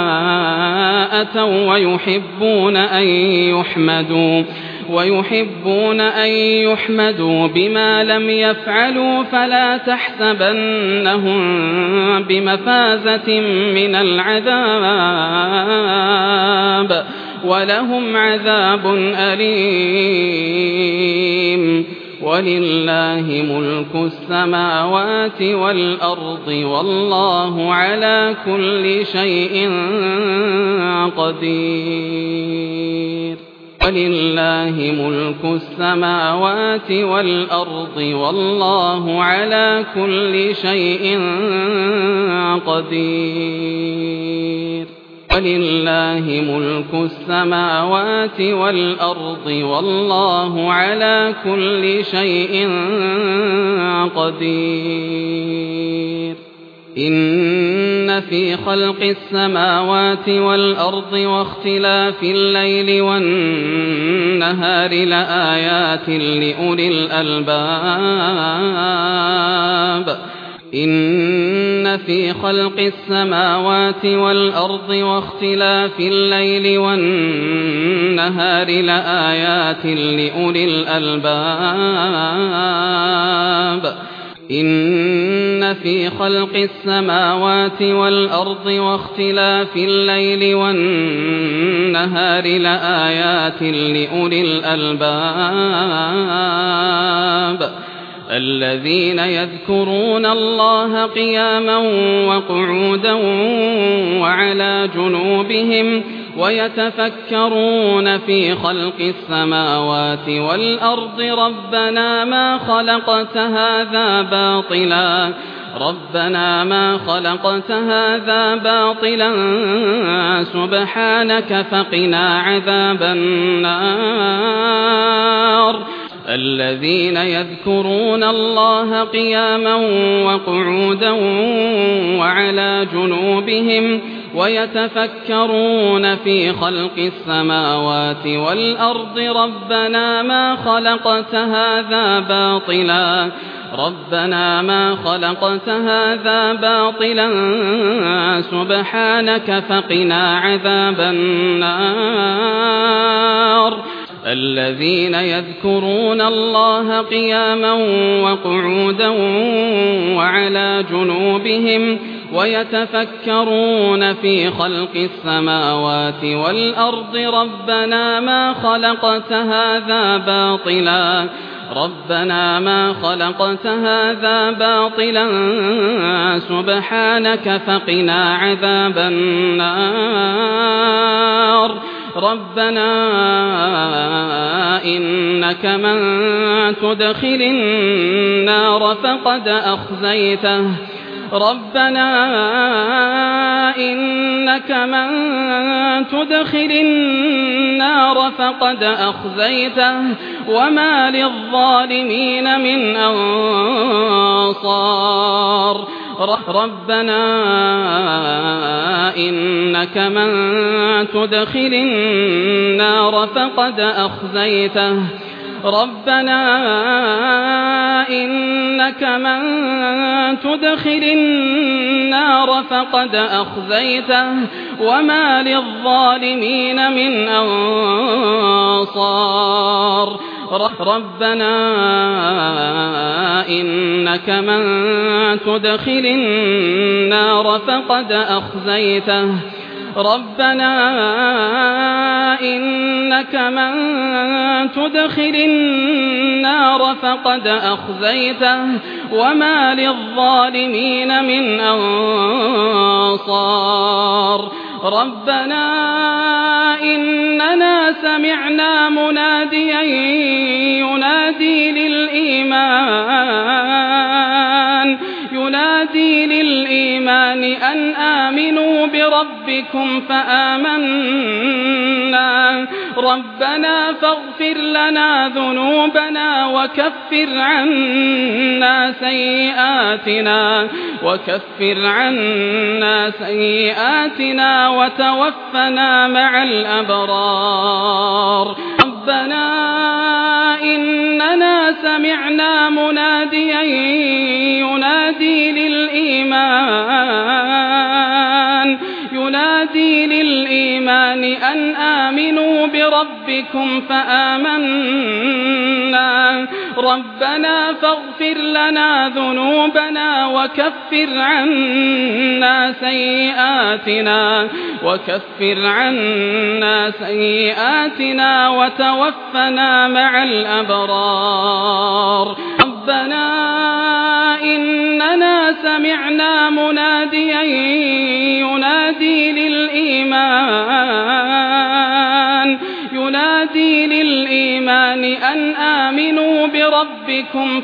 أتوا ويحبون أن يحمدوا ويحبون أن يحمدوا بما لم يفعلوا فلا تحسبنهم بمفازة من العذاب ولهم عذاب أليم ولله ملك السماوات والأرض والله على كل شيء قدير ولله ملك السماوات والأرض والله على كل شيء قدير ولله ملك السماوات والأرض والله على كل شيء قدير إن في خلق السماوات والأرض واختلاف الليل والنهار لآيات لأولي الألباب إن في خلق السماوات والأرض واختلاف الليل والنهار لآيات لأولي الألباب إن في خلق السماوات والأرض واختلاف الليل والنهار لآيات لأولي الألباب الذين يذكرون الله قياما وقعودا وعلى جنوبهم ويتفكرون في خلق السماوات والأرض ربنا ما خلقت هذا باطلا ربنا ما خلقت هذا باطلا سبحانك فقنا عذاب النار الذين يذكرون الله قياما وقعودا وعلى جنوبهم ويتفكرون في خلق السماوات والأرض ربنا ما خلقت هذا باطلا ربنا ما خلقت هذا باطلا سبحانك فقنا عذاب النار الذين يذكرون الله قياما وقعودا وعلى جنوبهم ويتفكرون في خلق السماوات والأرض ربنا ما خلقت هذا باطلا ربنا ما خلقت هذا باطلا سبحانك فقنا عذاب النار ربنا إنك من تدخل النار فقد أخزيته ربنا إنك من تدخل النار فقد أخزيته وما للظالمين من أنصار ربنا إنك من تدخل النار فقد أخزيته ربنا إنك من تدخل النار فقد أخزيته وما للظالمين من أنصار ربنا إنك من تدخل النار فقد أخزيته ربنا إنك من تدخل النار فقد أخزيته وما للظالمين من أنصار ربنا إننا سمعنا مناديا ينادي للإيمان ينادي للإيمان أن آمنوا بربكم فآمنا ربنا فاغفر لنا ذنوبنا وكفر عنا سيئاتنا وكفر عنا سيئاتنا وتوفنا مع الأبرار ربنا إننا سمعنا مناديا ينادي للإيمان ينادي للإيمان أن آمنوا بربكم فآمنا عنا ربنا فاغفر لنا ذنوبنا وكفر عنا سيئاتنا وكفر عنا سيئاتنا وتوفنا مع الأبرار ربنا إننا سمعنا مناديا ينادي للإيمان ينادي للإيمان أن آمنوا بربكم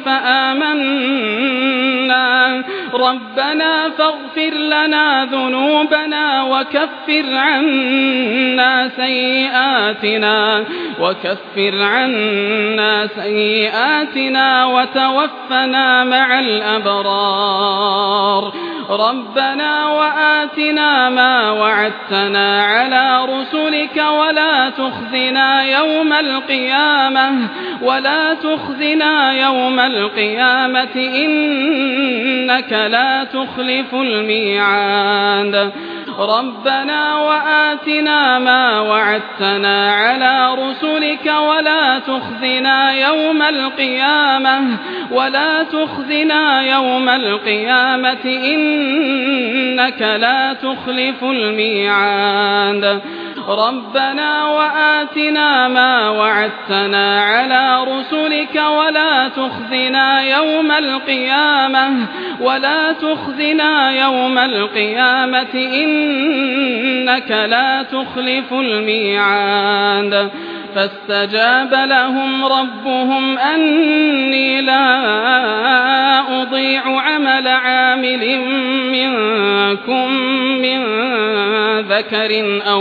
فآمنا ربنا فاغفر لنا ذنوبنا وكفر عنا سيئاتنا وكفر عنا سيئاتنا وتوفنا مع الأبرار ربنا وآتنا ما وعدتنا على رسلك ولا تخزنا يوم القيامة ولا تخزنا يوم القيامة إنك لا تخلف الميعاد ربنا وآتنا ما وعدتنا على رسلك ولا تخزنا يوم القيامة ولا تخزنا يوم القيامة إنك لا تخلف الميعاد ربنا وآتنا ما وعدتنا على رسلك ولا تخزنا يوم القيامة ولا تخزنا يوم القيامة إنك لا تخلف الميعاد فاستجاب لهم ربهم أني لا أضيع عمل عامل منكم من ذكر أو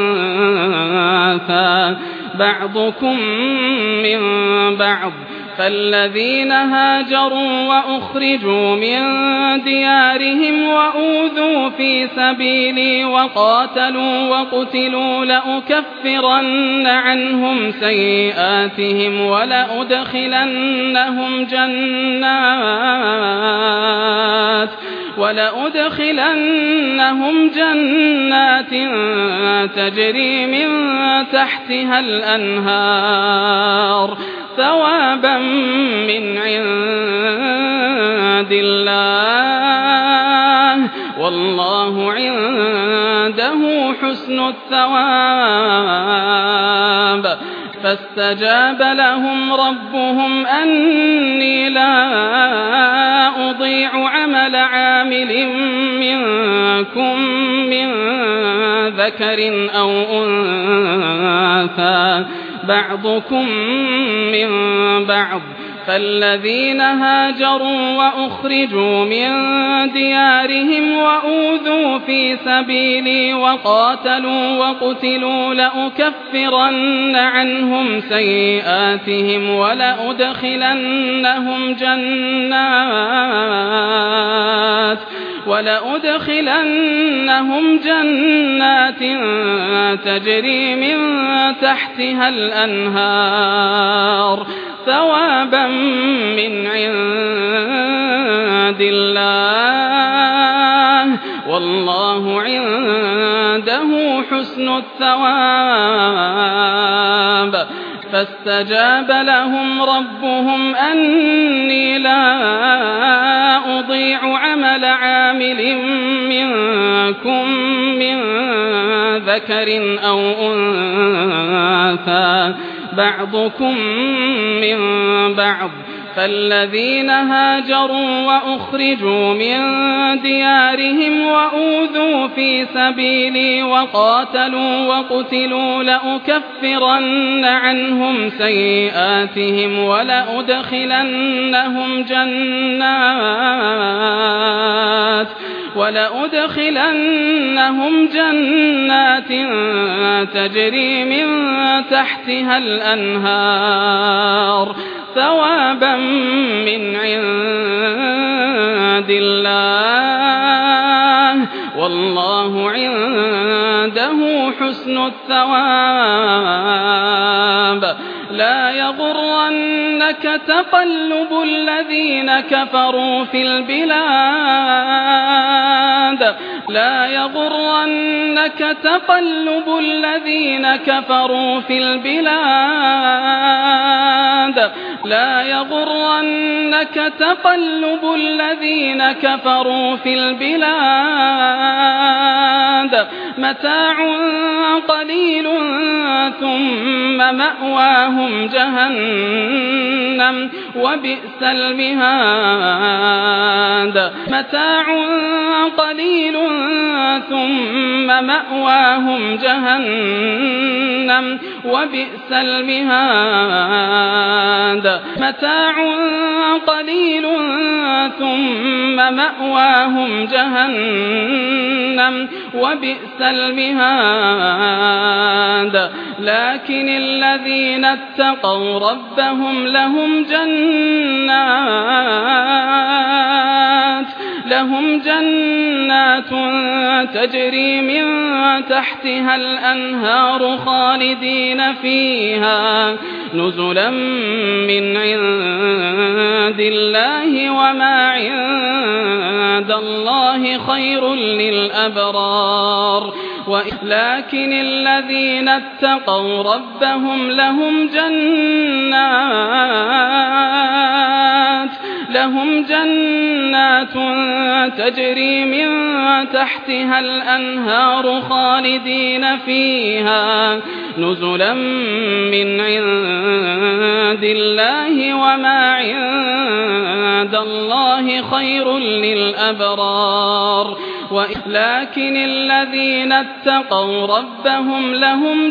أنثى بعضكم من بعض فالذين هاجروا وأخرجوا من ديارهم وأوذوا في سبيلي وقاتلوا وقتلوا لأكفرن عنهم سيئاتهم ولأدخلنهم جنات ولأدخلنهم جنات تجري من تحتها الأنهار ثوابا من عند الله والله عنده حسن الثواب فاستجاب لهم ربهم أني لا أضيع عمل عامل منكم من ذكر أو أنثى بعضكم من بعض فالذين هاجروا وأخرجوا من ديارهم وأوذوا في سبيلي وقاتلوا وقتلوا لأكفرن عنهم سيئاتهم ولأدخلنهم جنات ولأدخلنهم جنات تجري من تحتها الأنهار ثوابا من عند الله والله عنده حسن الثواب فاستجاب لهم ربهم أني لا أضيع عمل عامل منكم من ذكر أو أنثى بعضكم من بعض فالذين هاجروا وأخرجوا من ديارهم وأوذوا في سبيلي وقاتلوا وقتلوا لأكفرن عنهم سيئاتهم ولأدخلنهم جنات ولأدخلنهم جنات تجري من تحتها الأنهار ثوابا من عند الله والله عنده حسن الثواب لا يغرنك تقلب الذين كفروا في البلاد لا يغرنك تقلب الذين كفروا في البلاد لا يغرنك تقلب الذين كفروا في البلاد متاع قليل ثم مأواهم جهنم وبئس المهاد متاع قليل ثم مأواهم جهنم وبئس المهاد متاع قليل ثم مأواهم جهنم وبئس المهاد لكن الذين اتقوا ربهم لهم جنات لهم جنات تجري من تحتها الأنهار خالدين فيها نزلا من عند الله وما عند الله خير للأبرار ولكن الذين اتقوا ربهم لهم جنات لهم جنات تجري من تحتها الأنهار خالدين فيها نزلا من عند الله وما عند الله خير للأبرار ولكن الذين اتقوا ربهم لهم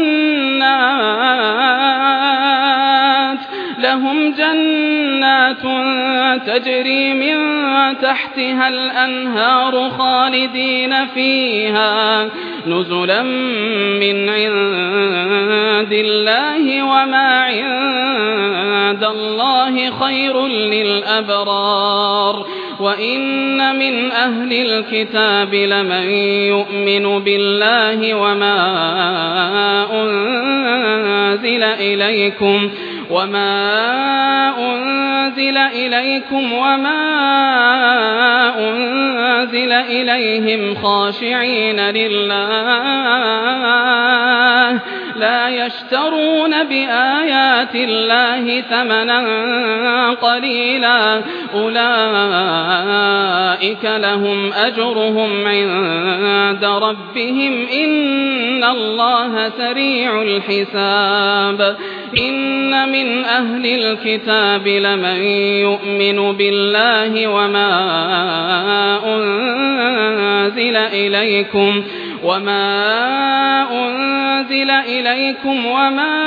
جنات لهم جنات تجري من تحتها الأنهار خالدين فيها نزلا من عند الله وما عند الله خير للأبرار وإن من أهل الكتاب لمن يؤمن بالله وما أنزل إليكم وما أنزل إليكم وما أنزل إليهم خاشعين لله لا يشترون بآيات الله ثمنا قليلا أولئك لهم أجرهم عند ربهم إن الله سريع الحساب إن من أهل الكتاب لمن يؤمن بالله وما أنزل إليكم وما أنزل إليكم وما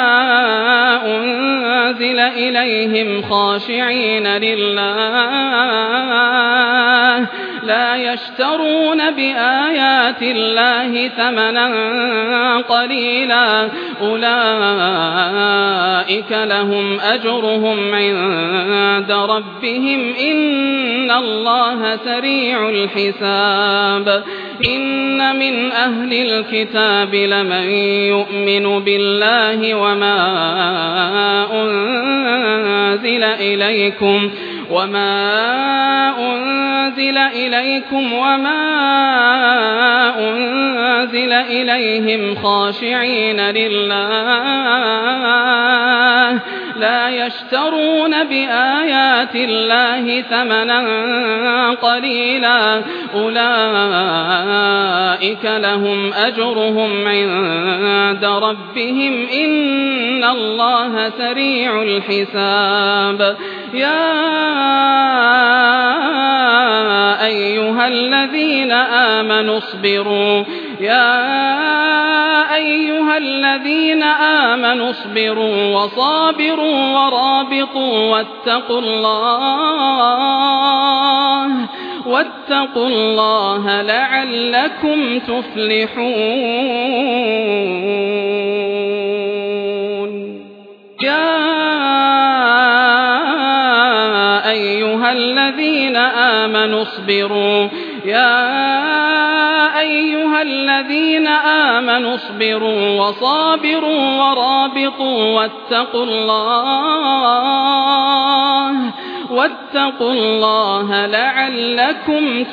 أنزل إليهم خاشعين لله لا يشترون بآيات الله ثمنا قليلا أولئك لهم أجرهم عند ربهم إن الله سريع الحساب إن من أهل الكتاب لمن يؤمن بالله وما أنزل إليكم وما أنزل إليكم وما أنزل إليهم خاشعين لله لا يشترون بآيات الله ثمنا قليلا أولئك لهم أجرهم عند ربهم إن الله سريع الحساب يا أيها الذين آمنوا اصبروا يا أيها الذين آمنوا اصبروا وصابروا ورابطوا واتقوا الله واتقوا الله لعلكم تفلحون يا أيها الذين آمنوا اصبروا يا أيها الذين آمنوا اصبروا وصابروا ورابطوا واتقوا الله واتقوا الله لعلكم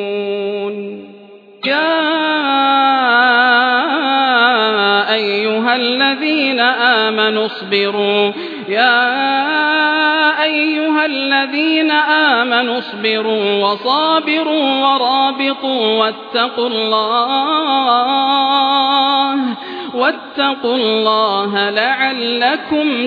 تفلحون يا أيها أيها الذين آمنوا اصبروا يا أيها الذين آمنوا اصبروا وصابروا ورابطوا واتقوا الله واتقوا الله لعلكم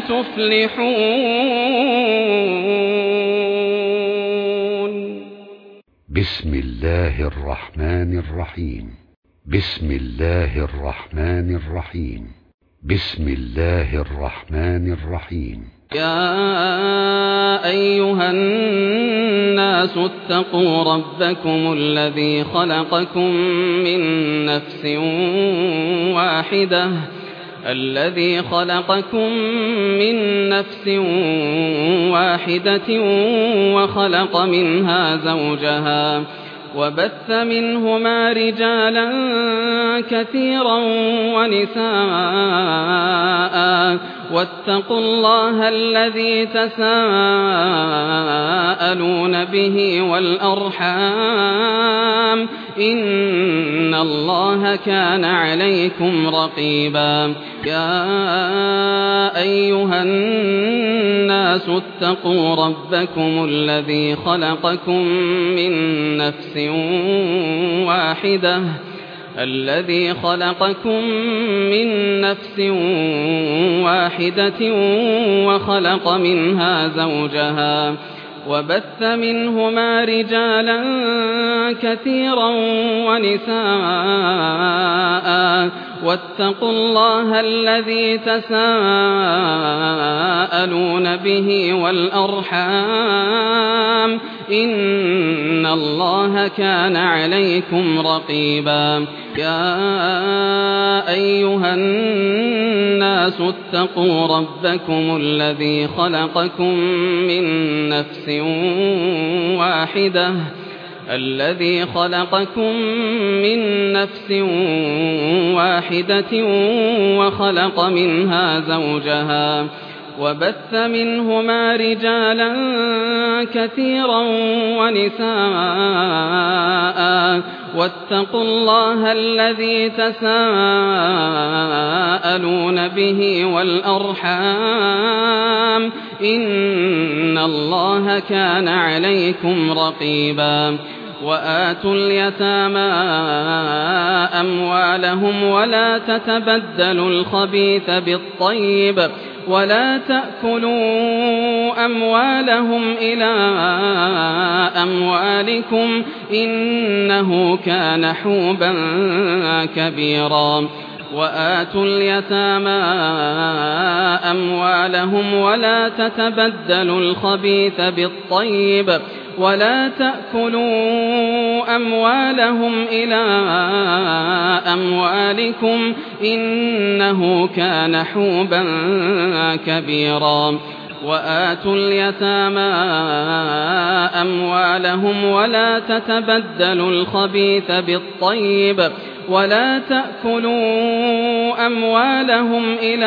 تفلحون. بسم الله الرحمن الرحيم. بسم الله الرحمن الرحيم. بسم الله الرحمن الرحيم. يا أيها الناس اتقوا ربكم الذي خلقكم من نفس واحدة الذي خلقكم من نفس واحدة وخلق منها زوجها وبث منهما رجالا كثيرا ونساء واتقوا الله الذي تساءلون به والأرحام إن الله كان عليكم رقيبا. يا أيها الناس اتقوا ربكم الذي خلقكم من نفس واحدة الذي خلقكم من نفس واحدة وخلق منها زوجها وبث منهما رجالا كثيرا ونساء واتقوا الله الذي تساءلون به والأرحام إن الله كان عليكم رقيبا. يا أيها الناس اتقوا ربكم الذي خلقكم من نفس واحدة الذي خلقكم من نفس واحدة وخلق منها زوجها وبث منهما رجالا كثيرا ونساء واتقوا الله الذي تساءلون به والأرحام إن الله كان عليكم رقيبا. وآتوا اليتامى أموالهم ولا تتبدلوا الخبيث بالطيب ولا تأكلوا أموالهم إلى أموالكم إنه كان حوبا كبيرا. وآتوا اليتامى أموالهم ولا تتبدلوا الخبيث بالطيب ولا تأكلوا أموالهم إلى أموالكم إنه كان حوبا كبيرا. وآتوا اليتامى أموالهم ولا تتبدلوا الخبيث بالطيب ولا تأكلوا أموالهم إلى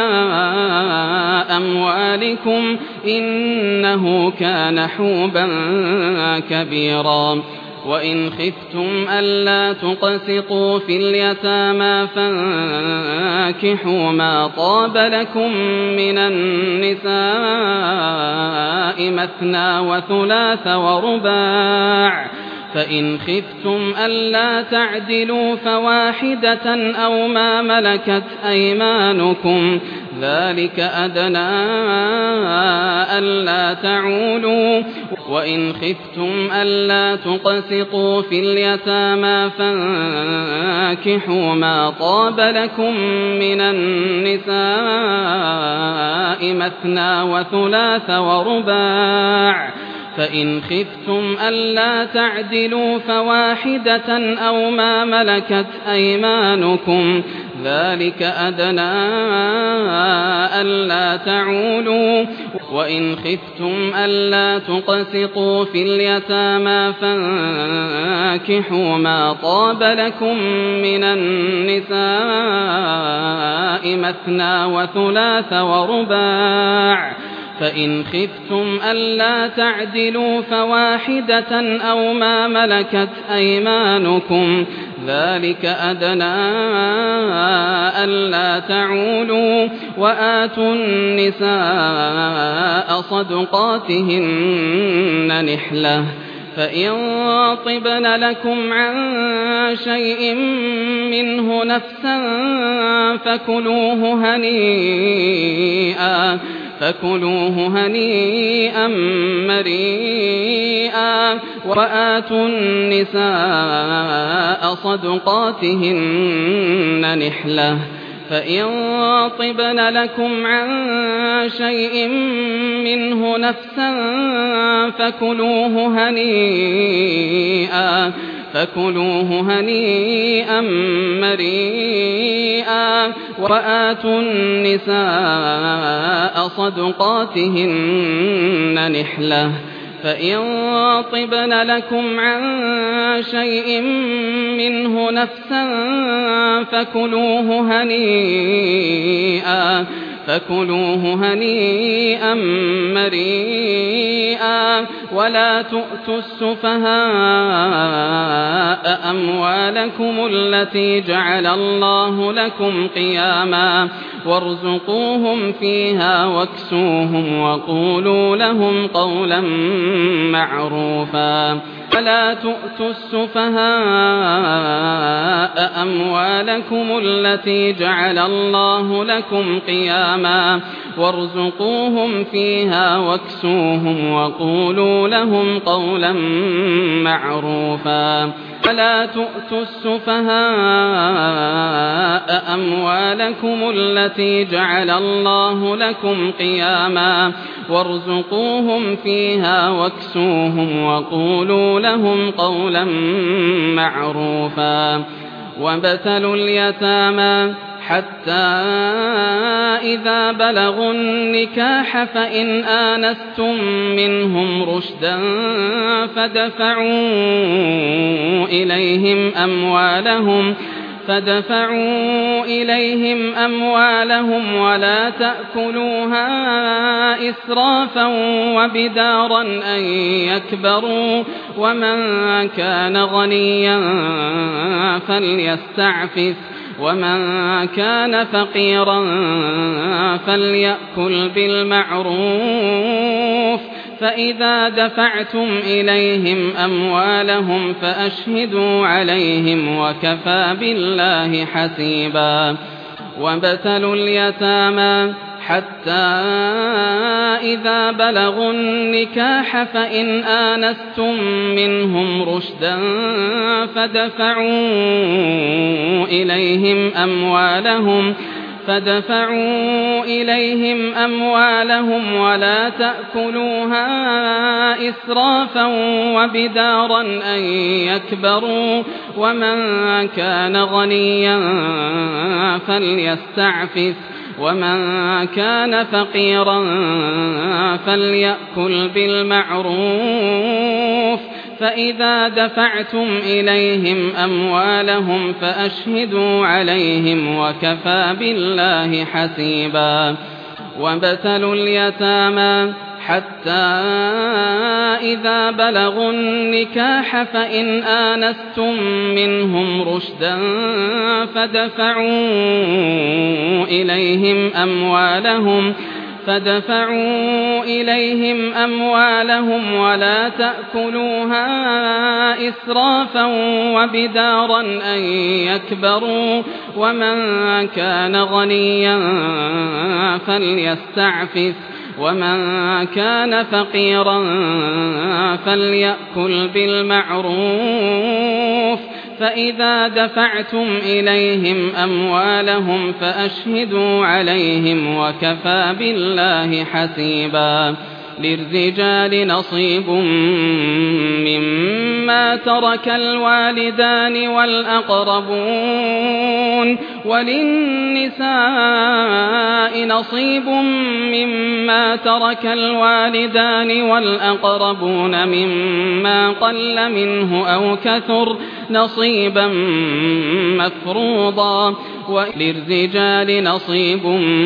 أموالكم إنه كان حوبا كبيرا. وإن خفتم ألا تقسطوا في اليتامى فانكحوا ما طاب لكم من النساء مثنى وثلاث ورباع فإن خفتم ألا تعدلوا فواحدة أو ما ملكت أيمانكم ذلك أدنى ألا تعولوا. وإن خفتم ألا تقسطوا في اليتامى فانكحوا ما طاب لكم من النساء مثنى وثلاث ورباع فإن خفتم ألا تعدلوا فواحدة أو ما ملكت أيمانكم ذلك أدنى ألا تعولوا. وإن خفتم ألا تقسطوا في اليتامى فانكحوا ما طاب لكم من النساء مثنى وثلاث ورباع فإن خفتم ألا تعدلوا فواحدة أو ما ملكت أيمانكم ذلك أدنى ألا تعولوا وآتوا النساء صدقاتهن نحلة فإن طبن لكم عن شيء منه نفسا فكلوه هنيئا فكلوه هنيئا مريئا وآتوا النساء صدقاتهن نحلة فإن طبن لكم عن شيء منه نفسا فكلوه هنيئا فكلوه هنيئا مريئا وآتوا النساء صدقاتهن نحلة فإن طبن لكم عن شيء منه نفسا فكلوه هنيئا فكلوه هنيئا مريئا ولا تؤتوا السفهاء أموالكم التي جعل الله لكم قياما وارزقوهم فيها واكسوهم وقولوا لهم قولا معروفا ولا تؤتوا السفهاء أموالكم التي جعل الله لكم قياما وارزقوهم فيها واكسوهم وقولوا لهم قولا معروفا ولا تؤتوا السفهاء أموالكم التي جعل الله لكم قياما وارزقوهم فيها واكسوهم وقولوا لهم قولا معروفا وابتلوا اليتامى حتى إذا بلغوا النكاح فإن آنستم منهم رشدا فدفعوا إليهم أموالهم فدفعوا إليهم أموالهم ولا تأكلوها إسرافا وبدارا أن يكبروا ومن كان غنيا فليستعفف ومن كان فقيرا فليأكل بالمعروف فإذا دفعتم إليهم أموالهم فأشهدوا عليهم وكفى بالله حسيبا وابتلوا اليتامى حتى إذا بلغوا النكاح فإن آنستم منهم رشدا فدفعوا إليهم أموالهم فدفعوا إليهم أموالهم ولا تأكلوها إسرافا وبدارا أن يكبروا ومن كان غنيا فليستعفف ومن كان فقيرا فليأكل بالمعروف فإذا دفعتم إليهم أموالهم فأشهدوا عليهم وكفى بالله حسيبا وابتلوا اليتامى حتى إذا بلغوا النكاح فإن آنستم منهم رشدا فدفعوا إليهم أموالهم فدفعوا إليهم أموالهم ولا تأكلوها إسرافا وبدارا أن يكبروا ومن كان غنيا فليستعفف ومن كان فقيرا فليأكل بالمعروف فإذا دفعتم إليهم أموالهم فأشهدوا عليهم وكفى بالله حسيبا للرجال نصيب مما ترك الوالدان والأقربون وللنساء نصيب مما ترك الوالدان والأقربون مما قل منه أو كثر نصيبا مفروضا وللرجال نصيب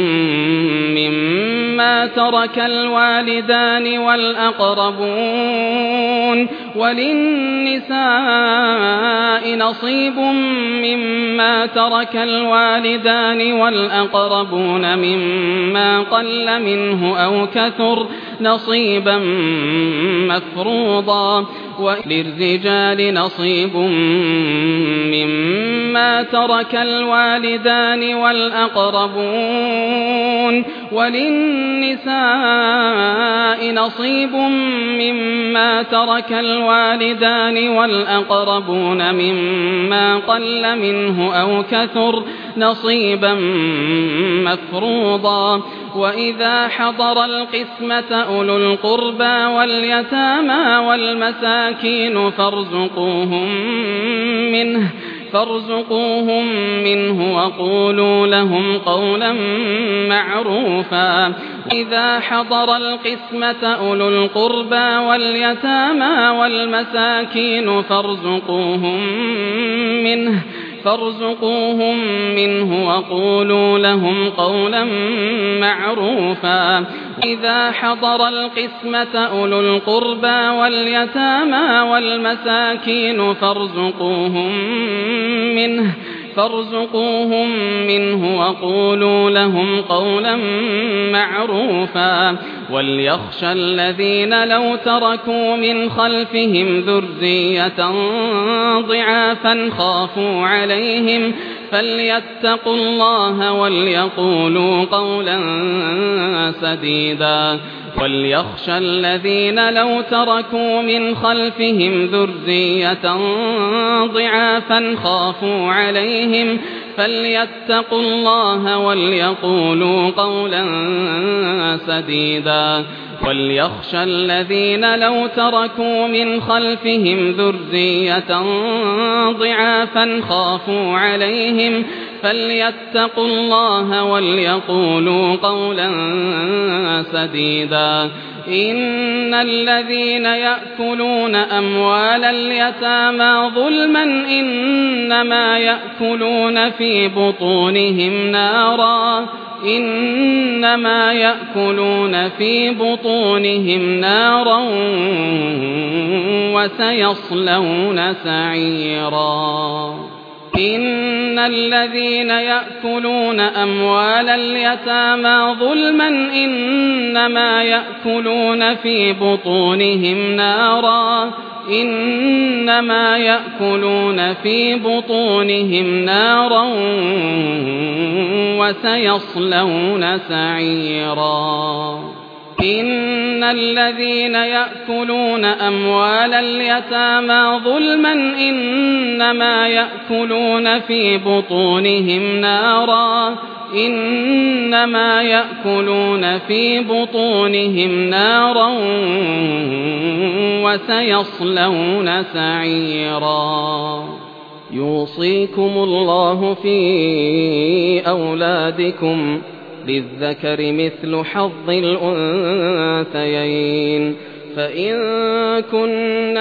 مما ترك الوالدان والأقربون وللنساء نصيب مما ترك ترك الوالدان والأقربون مما قل منه أو كثر نصيبا مفروضا وللرجال نصيب مما ترك الوالدان والأقربون وللنساء نصيب مما ترك الوالدان والأقربون مما قل منه أو كثر نصيبا مفروضا وإذا حضر القسمة أولو القربى واليتامى والمساكين فارزقوهم منه فارزقوهم منه وقولوا لهم قولا معروفا إذا حضر القسمة أولو القربى واليتامى والمساكين فارزقوهم منه فارزقوهم منه وقولوا لهم قولا معروفا إذا حضر القسمة أولو القربى واليتامى والمساكين فارزقوهم منه فارزقوهم منه وقولوا لهم قولا معروفا وليخشى الذين لو تركوا من خلفهم ذرية ضعافا خافوا عليهم فليتقوا الله وليقولوا قولا سديدا وليخشى الذين لو تركوا من خلفهم ذرية ضعافا خافوا عليهم فليتقوا الله وليقولوا قولا سديدا وليخشى الذين لو تركوا من خلفهم ذرية ضعافا خافوا عليهم فليتقوا الله وليقولوا قولا سديدا إن الذين يأكلون أموال اليتامى ظلما إنما يأكلون في بطونهم نارا إنما يأكلون في بطونهم نارا وسيصلون سعيرا إن الذين يأكلون أموال اليتامى ظلما إنما يأكلون في بطونهم نارا إنما يأكلون في بطونهم نارا وسيصلون سعيرا إن الذين يأكلون أموال اليتامى ظلما إنما يأكلون في بطونهم نارا إنما يأكلون في بطونهم نارا وسيصلون سعيرا يوصيكم الله في أولادكم للذكر مثل حظ الأنثيين فإن كن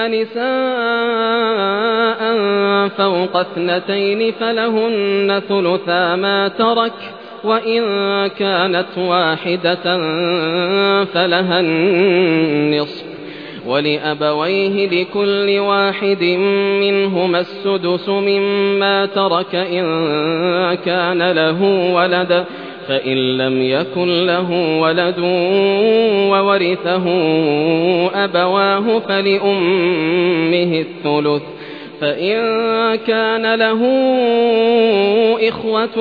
نساء فوق اثنتين فلهن ثلثا ما ترك وإن كانت واحدة فلها النصف ولأبويه لكل واحد منهما السدس مما ترك إن كان له ولد فإن لم يكن له ولد وورثه أبواه فلأمه الثلث فإن كان له إخوة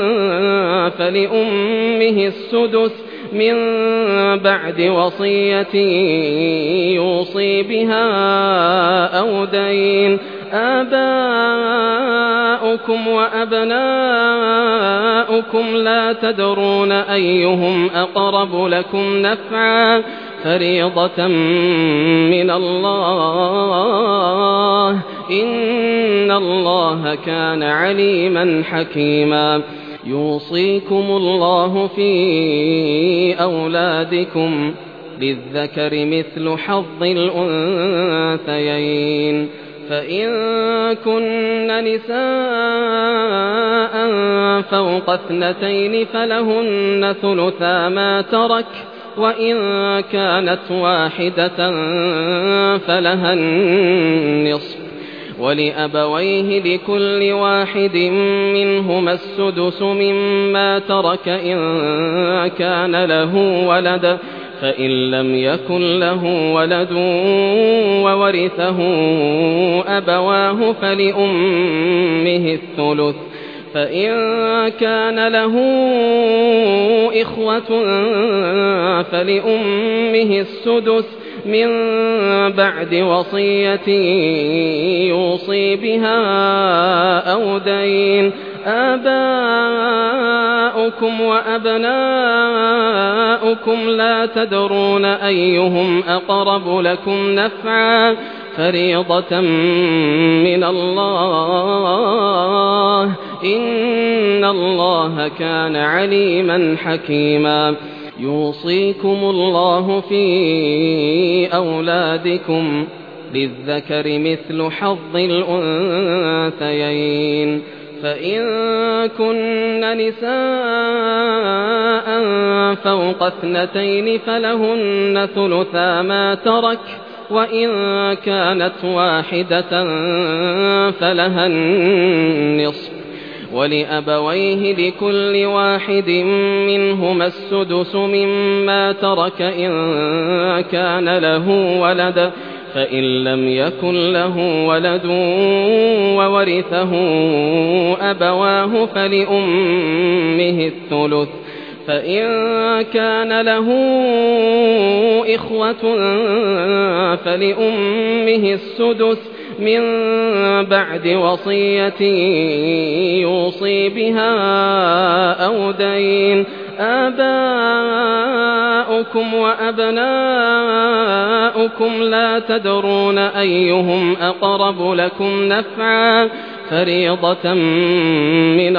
فلأمه السدس من بعد وصية يوصي بها أو دين آباؤكم وأبناؤكم لا تدرون أيهم أقرب لكم نفعا فريضة من الله إن الله كان عليما حكيما يوصيكم الله في أولادكم للذكر مثل حظ الأنثيين فإن كن نساء فوق اثنتين فلهن ثلثا ما ترك وإن كانت واحدة فلها النصف ولأبويه لكل واحد منهما السدس مما ترك إن كان له ولد فإن لم يكن له ولد وورثه أبواه فلأمه الثلث فإن كان له إخوة فلأمه السدس من بعد وصية يوصي بها أو دين آباؤكم وأبناؤكم لا تدرون أيهم أقرب لكم نفعا فريضة من الله إن الله كان عليما حكيما يوصيكم الله في أولادكم للذكر مثل حظ الأنثيين فإن كن نساء فوق اثنتين فلهن ثلثا ما ترك وإن كانت واحدة فلها النصف ولأبويه لكل واحد منهما السدس مما ترك إن كان له ولد فإن لم يكن له ولد وورثه أبواه فلأمه الثلث فإن كان له إخوة فلأمه السدس من بعد وصية يوصي بها أو دين آباؤكم وأبناؤكم لا تدرون أيهم أقرب لكم نفعا فريضة من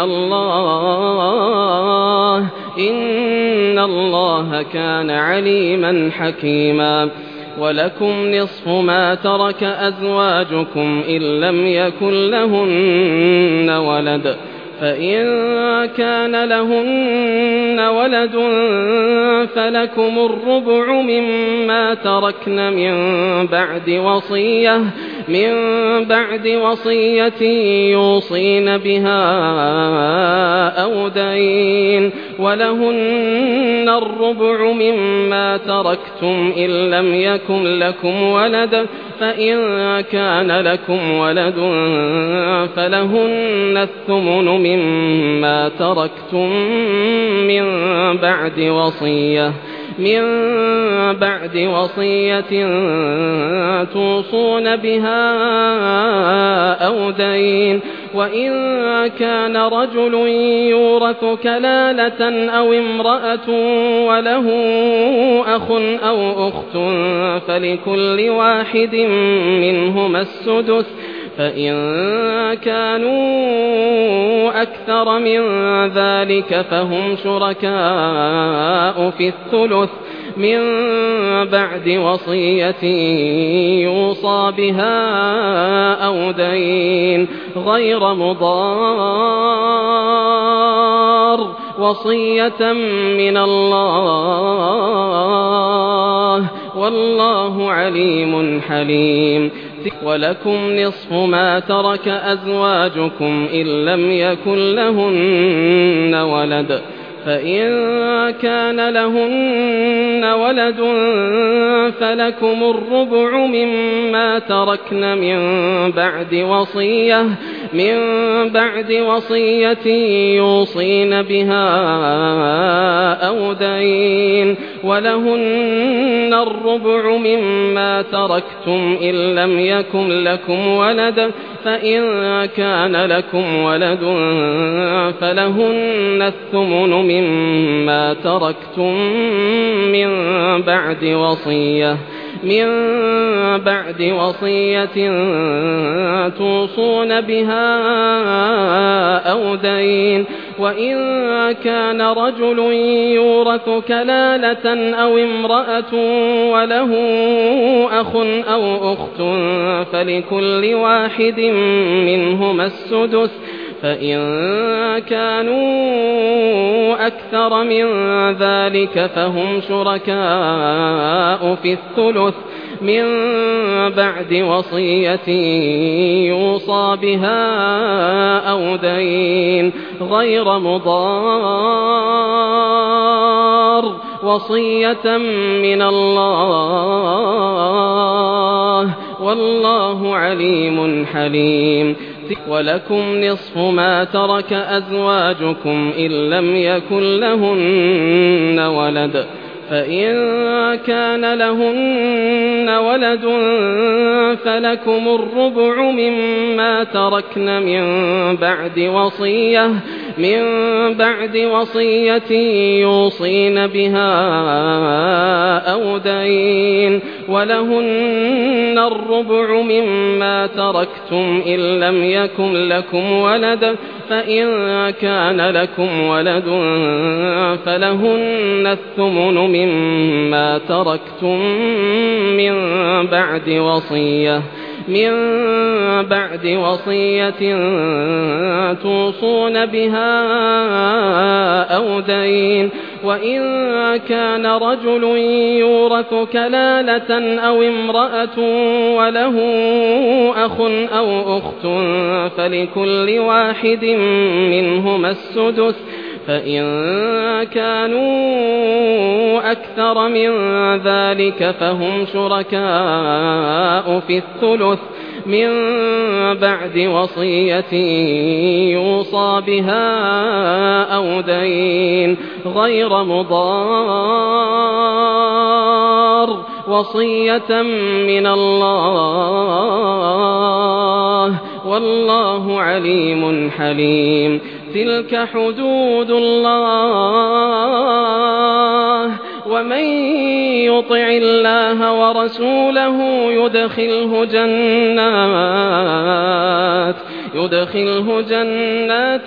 الله إن الله كان عليما حكيما ولكم نصف ما ترك أزواجكم إن لم يكن لهن ولد فإن كان لهن ولد فلكم الربع مما تركن من بعد وصية من بعد وصية يوصين بها أو دين ولهن الربع مما تركتم إن لم يكن لكم ولد فإن كان لكم ولد فلهن الثمن مما تركتم من بعد وصية من بعد وصية توصون بها أو دين وإن كان رجل يورث كلالة أو امرأة وله أخ أو أخت فلكل واحد منهما السدس فإن كانوا أكثر من ذلك فهم شركاء في الثلث من بعد وصية يوصى بها أو دين غير مضار وصية من الله والله عليم حليم ولكم نصف ما ترك أزواجكم إن لم يكن لهن ولد فإن كان لهن ولد فلكم الربع مما تركن من بعد وصية من بعد وصية يوصين بها أو دين ولهن الربع مما تركتم إن لم يكن لكم ولد فإن كان لكم ولد فلهن الثمن مما تركتم من بعد وصية من بعد وصية توصون بها أو دين وإن كان رجل يورث كلالة أو امرأة وله أخ أو أخت فلكل واحد منهما السدس فإن كانوا أكثر من ذلك فهم شركاء في الثلث من بعد وصية يوصى بها أو دين غير مضار وصية من الله والله عليم حليم. ولكم نصف ما ترك أزواجكم إن لم يكن لهن ولد فإن كان لهن ولد فلكم الربع مما تركن من بعد وصية من بعد وصية يوصين بها أو دين ولهن الربع مما تركتم إن لم يكن لكم ولد فإن كان لكم ولد فلهن الثمن مما تركتم من بعد وصية من بعد وصية توصون بها أو دين. وإن كان رجل يورث كلالة أو امرأة وله أخ أو أخت فلكل واحد منهما السدس فإن كانوا أكثر من ذلك فهم شركاء في الثلث من بعد وصية يوصى بها أو دين غير مضار وصية من الله والله عليم حليم. تلك حدود الله ومن يطع الله ورسوله يدخله جنات يدخله جنات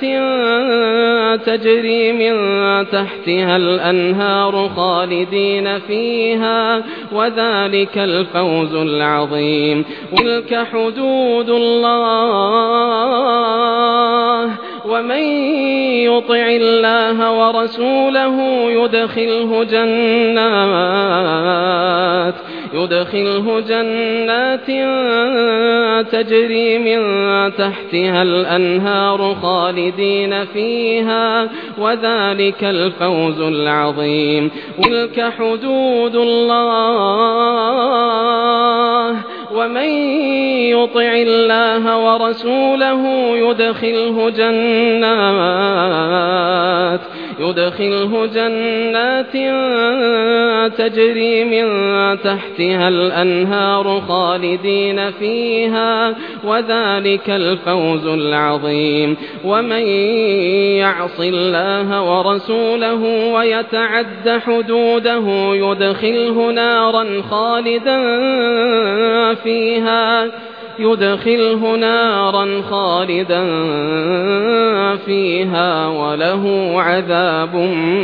تجري من تحتها الأنهار خالدين فيها وذلك الفوز العظيم. تلك حدود الله ومن يطع الله ورسوله يدخله جنات يدخله جنات تجري من تحتها الأنهار خالدين فيها وذلك الفوز العظيم. تلك حدود الله ومن يطع الله ورسوله يدخله جنات يدخله جنات تجري من تحتها الأنهار خالدين فيها وذلك الفوز العظيم. ومن يعص الله ورسوله ويتعد حدوده يدخله نارا خالدا فيها يدخله نارا خالدا فيها وله عذاب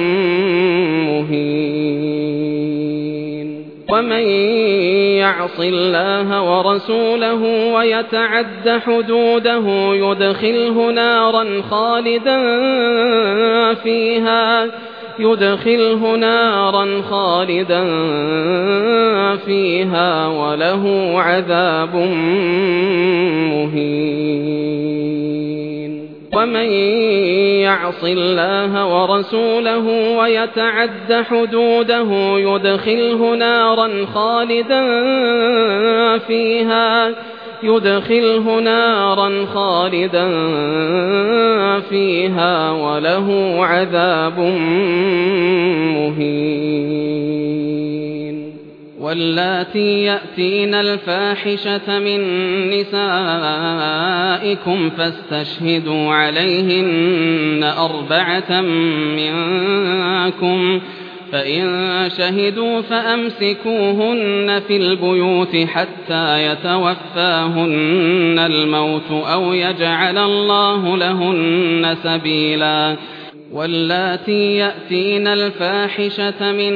مهين. ومن يعص الله ورسوله ويتعد حدوده يدخله نارا خالدا فيها يدخله نارا خالدا فيها وله عذاب مهين. ومن يعص الله ورسوله ويتعد حدوده يدخله نارا خالدا فيها يدخله نارا خالدا فيها وله عذاب مهين. واللاتي يأتين الفاحشة من نسائكم فاستشهدوا عليهن أربعة منكم فإن شهدوا فأمسكوهن في البيوت حتى يتوفاهن الموت أو يجعل الله لهن سبيلا. واللاتي يأتين الفاحشة من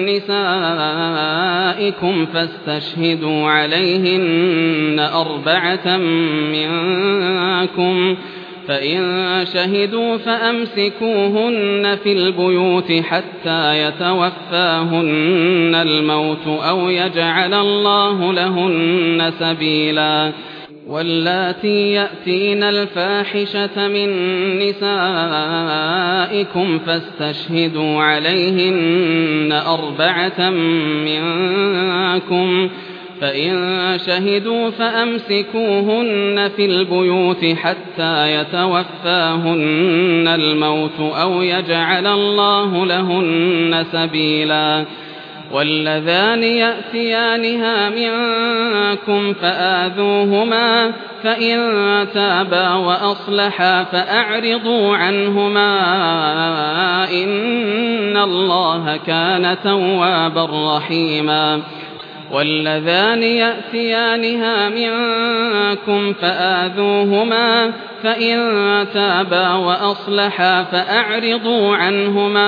نسائكم فاستشهدوا عليهن أربعة منكم فإن شهدوا فأمسكوهن في البيوت حتى يتوفاهن الموت أو يجعل الله لهن سبيلا واللاتي يأتين الفاحشة من نسائكم فاستشهدوا عليهن أربعة منكم فإن شهدوا فأمسكوهن في البيوت حتى يتوفاهن الموت أو يجعل الله لهن سبيلا واللذان يأتيانها منكم فآذوهما فإن تابا وأصلحا فأعرضوا عنهما إن الله كان توابا رحيما واللذان يأتيانها منكم فآذوهما فإن تابا وأصلحا فأعرضوا عنهما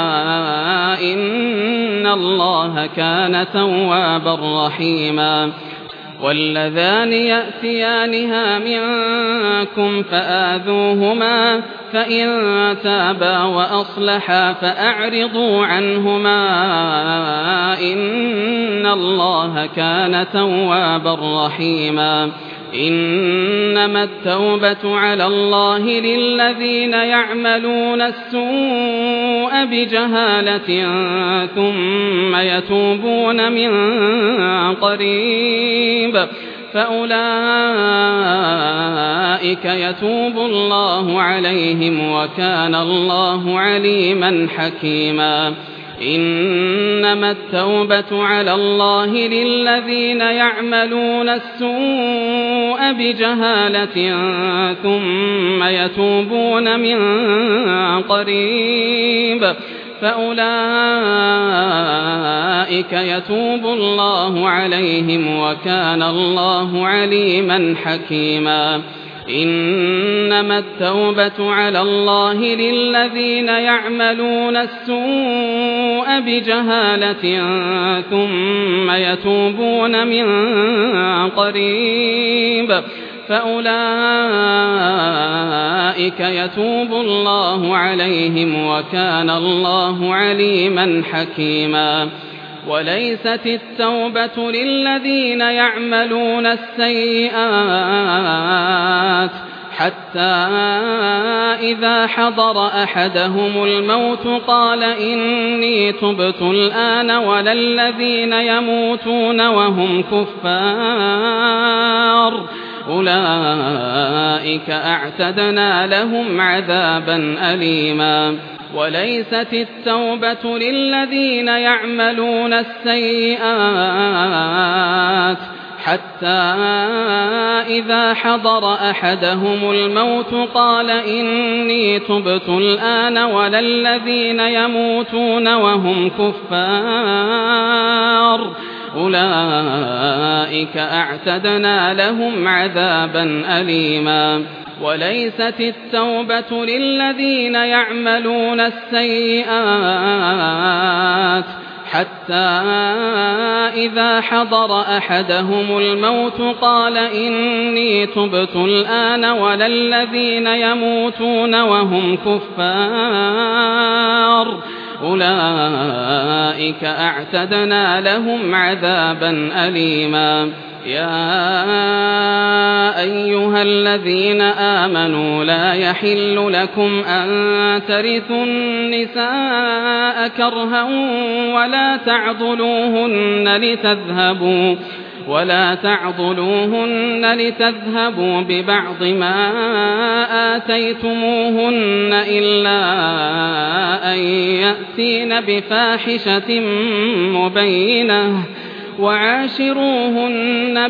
إن الله كان توابا رحيما واللذان يأتيانها منكم فآذوهما فإن تابا وأصلحا فأعرضوا عنهما إن الله كان توابا رحيما إنما التوبة على الله للذين يعملون السوء بجهالة ثم يتوبون من قريب فأولئك يتوب الله عليهم وكان الله عليما حكيما إنما التوبة على الله للذين يعملون السوء بجهالة ثم يتوبون من قريب فأولئك يتوب الله عليهم وكان الله عليما حكيما إنما التوبة على الله للذين يعملون السوء بجهالة ثم يتوبون من قريب فأولئك يتوب الله عليهم وكان الله عليما حكيما وليست التوبة للذين يعملون السيئات حتى إذا حضر أحدهم الموت قال إني تبت الآن ولا الذين يموتون وهم كفار أولئك أعتدنا لهم عذابا أليما وليست التوبة للذين يعملون السيئات حتى إذا حضر أحدهم الموت قال إني تبت الآن ولا الذين يموتون وهم كفار أولئك أعتدنا لهم عذابا أليما وليست التوبة للذين يعملون السيئات حتى إذا حضر أحدهم الموت قال إني تبت الآن ولا الذين يموتون وهم كفار أولئك أعتدنا لهم عذابا أليما يا أيها الذين آمنوا لا يحل لكم أن ترثوا النساء كرها ولا تعضلوهن لتذهبوا ولا تعضلوهن لتذهبوا ببعض ما آتيتموهن إلا أن يأتين بفاحشة مبينة وعاشروهن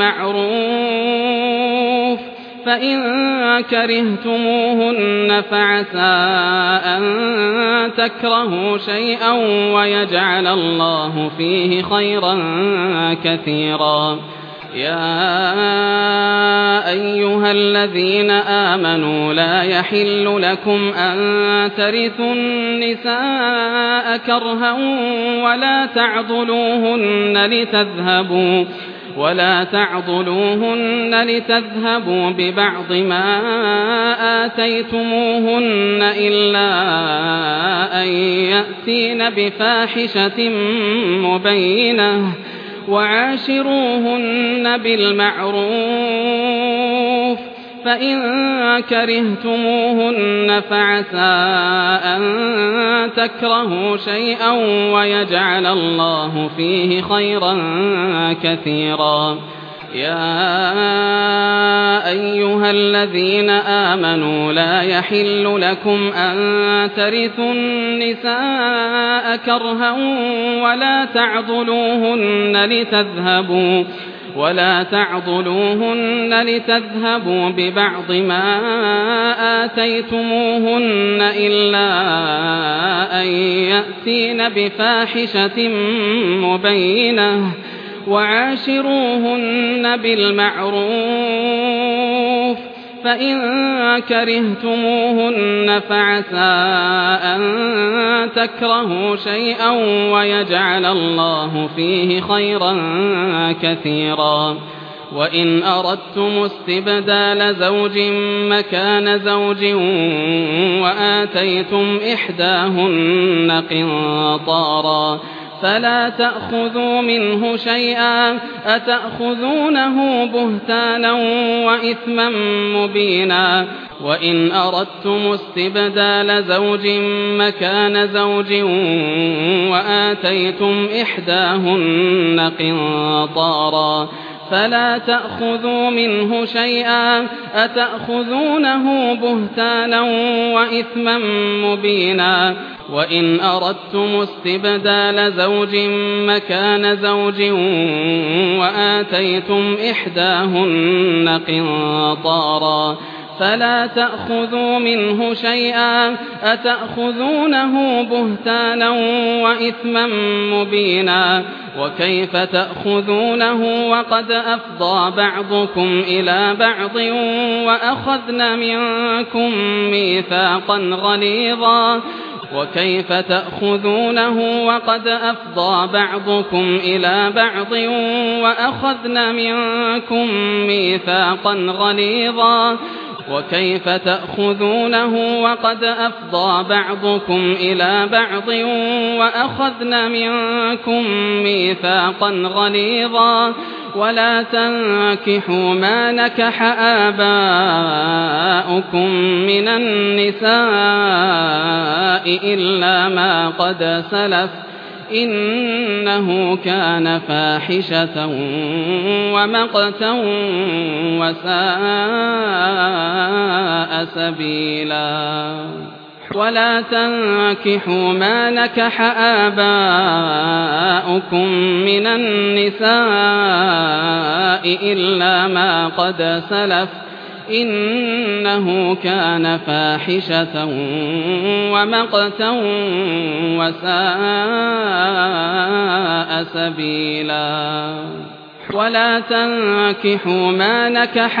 بالمعروف فإن كرهتموهن فعسى أن تكرهوا شيئا ويجعل الله فيه خيرا كثيرا يا أيها الذين آمنوا لا يحل لكم أن ترثوا النساء كرها ولا تعضلوهن لتذهبوا ولا تعضلوهن لتذهبوا ببعض ما آتيتموهن إلا أن يأتين بفاحشة مبينة وعاشروهن بالمعروف فإن كرهتموهن فعسى أن تكرهوا شيئا ويجعل الله فيه خيرا كثيرا. يا أيها الذين آمنوا لا يحل لكم أن ترثوا النساء كرها ولا تعضلوهن لتذهبوا ولا تعضلوهن لتذهبوا ببعض ما آتيتموهن إلا أن يأتين بفاحشة مبينة وعاشروهن بالمعروف فإن كرهتموهن فعسى أن تكرهوا شيئا ويجعل الله فيه خيرا كثيرا. وإن أردتم استبدال زوج مكان زوج وآتيتم إحداهن قنطارا فلا تأخذوا منه شيئا أتأخذونه بهتانا وإثما مبينا. وإن أردتم استبدال زوج مكان زوج وآتيتم إحداهن قنطارا فلا تأخذوا منه شيئا أتأخذونه بهتانا وإثما مبينا. وإن أردتم استبدال زوج مكان زوج وآتيتم إحداهن قنطارا فلا تأخذوا منه شيئا أتأخذونه بهتانا وإثما مبينا. وكيف تأخذونه وقد أفضى بعضكم إلى بعض وأخذن منكم ميثاقا غليظا وكيف تأخذونه وقد أفضى بعضكم إلى بعض وأخذن منكم ميثاقا غليظا وكيف تأخذونه وقد أفضى بعضكم إلى بعض وأخذن منكم ميثاقا غليظا. ولا تنكحوا ما نكح آباؤكم من النساء إلا ما قد سلف إنه كان فاحشة ومقتا وساء سبيلا. ولا تنكحوا ما نكح آباؤكم من النساء إلا ما قد سلف إنه كان فاحشة ومقتا وساء سبيلا. ولا تنكحوا ما نكح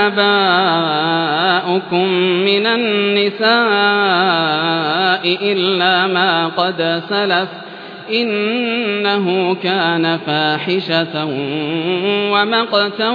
آباؤكم من النساء إلا ما قد سلف إنه كان فاحشة ومقتا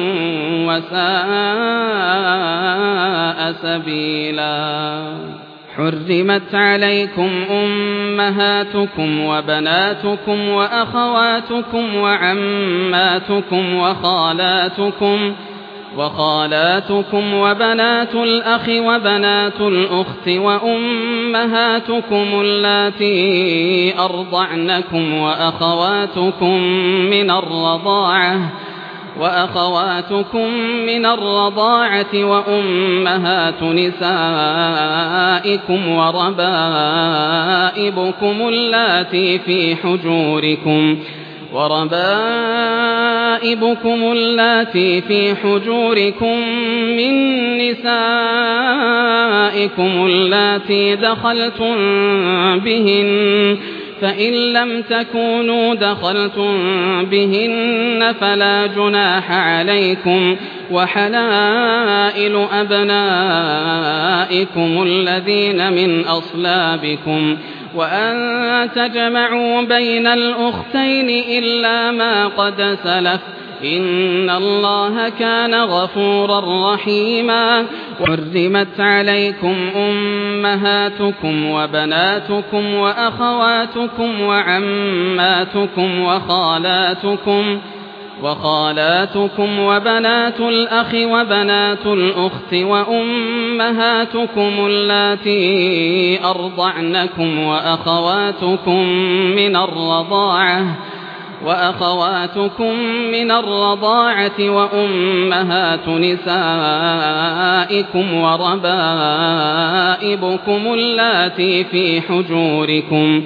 وساء سبيلا. حرمت عليكم أمهاتكم وبناتكم وأخواتكم وعماتكم وخالاتكم وخالاتكم وبنات الأخ وبنات الأخت وأمهاتكم اللاتي أرضعنكم وأخواتكم من الرضاعة وأخواتكم من الرضاعة وأمهات نسائكم وربائبكم اللاتي في حجوركم وربائبكم اللاتي في حجوركم من نسائكم اللاتي دخلتم بهن فإن لم تكونوا دخلتم بهن فلا جناح عليكم وحلائل أبنائكم الذين من أصلابكم وأن تجمعوا بين الأختين إلا ما قد سلف إن الله كان غفورا رحيما حرمت عليكم أمهاتكم وبناتكم وأخواتكم وعماتكم وخالاتكم وخالاتكم وبنات الأخ وبنات الأخت وأمهاتكم اللاتي أرضعنكم وأخواتكم من الرضاعة وأخواتكم من الرضاعة وأمهات نسائكم وربائبكم اللاتي في حجوركم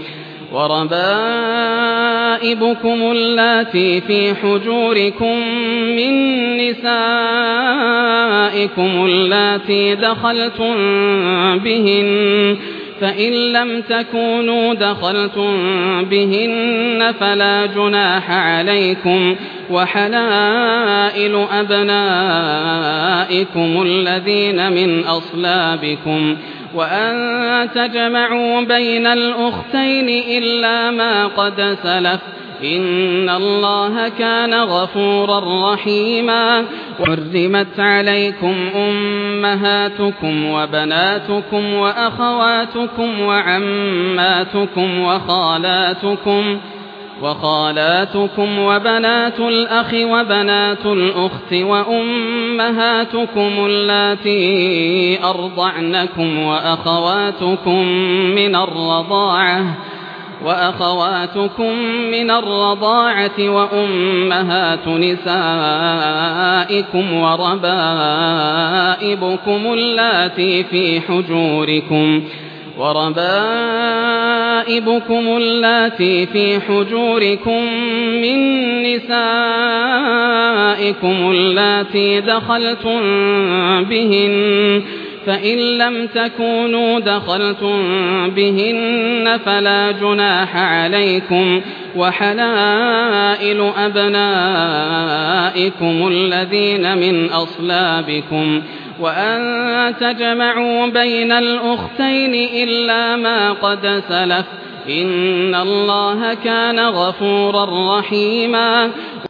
وربائبكم اللاتي في حجوركم من نسائكم اللاتي دخلتم بهن فإن لم تكونوا دخلتم بهن فلا جناح عليكم وحلائل أبنائكم الذين من أصلابكم وأن تجمعوا بين الأختين إلا ما قد سلف إن الله كان غفورا رحيما حرمت عليكم أمهاتكم وبناتكم وأخواتكم وعماتكم وخالاتكم وخالاتكم وبنات الأخ وبنات الأخت وأمهاتكم اللاتي أرضعنكم وأخواتكم من الرضاعة وأخواتكم من الرضاعة وأمهات نسائكم وربائبكم اللاتي في حجوركم وربائبكم اللاتي في حجوركم من نسائكم اللاتي دخلتم بهن فإن لم تكونوا دخلتم بهن فلا جناح عليكم وحلائل أبنائكم الذين من أصلابكم وأن تجمعوا بين الأختين إلا ما قد سلف إن الله كان غفورا رحيما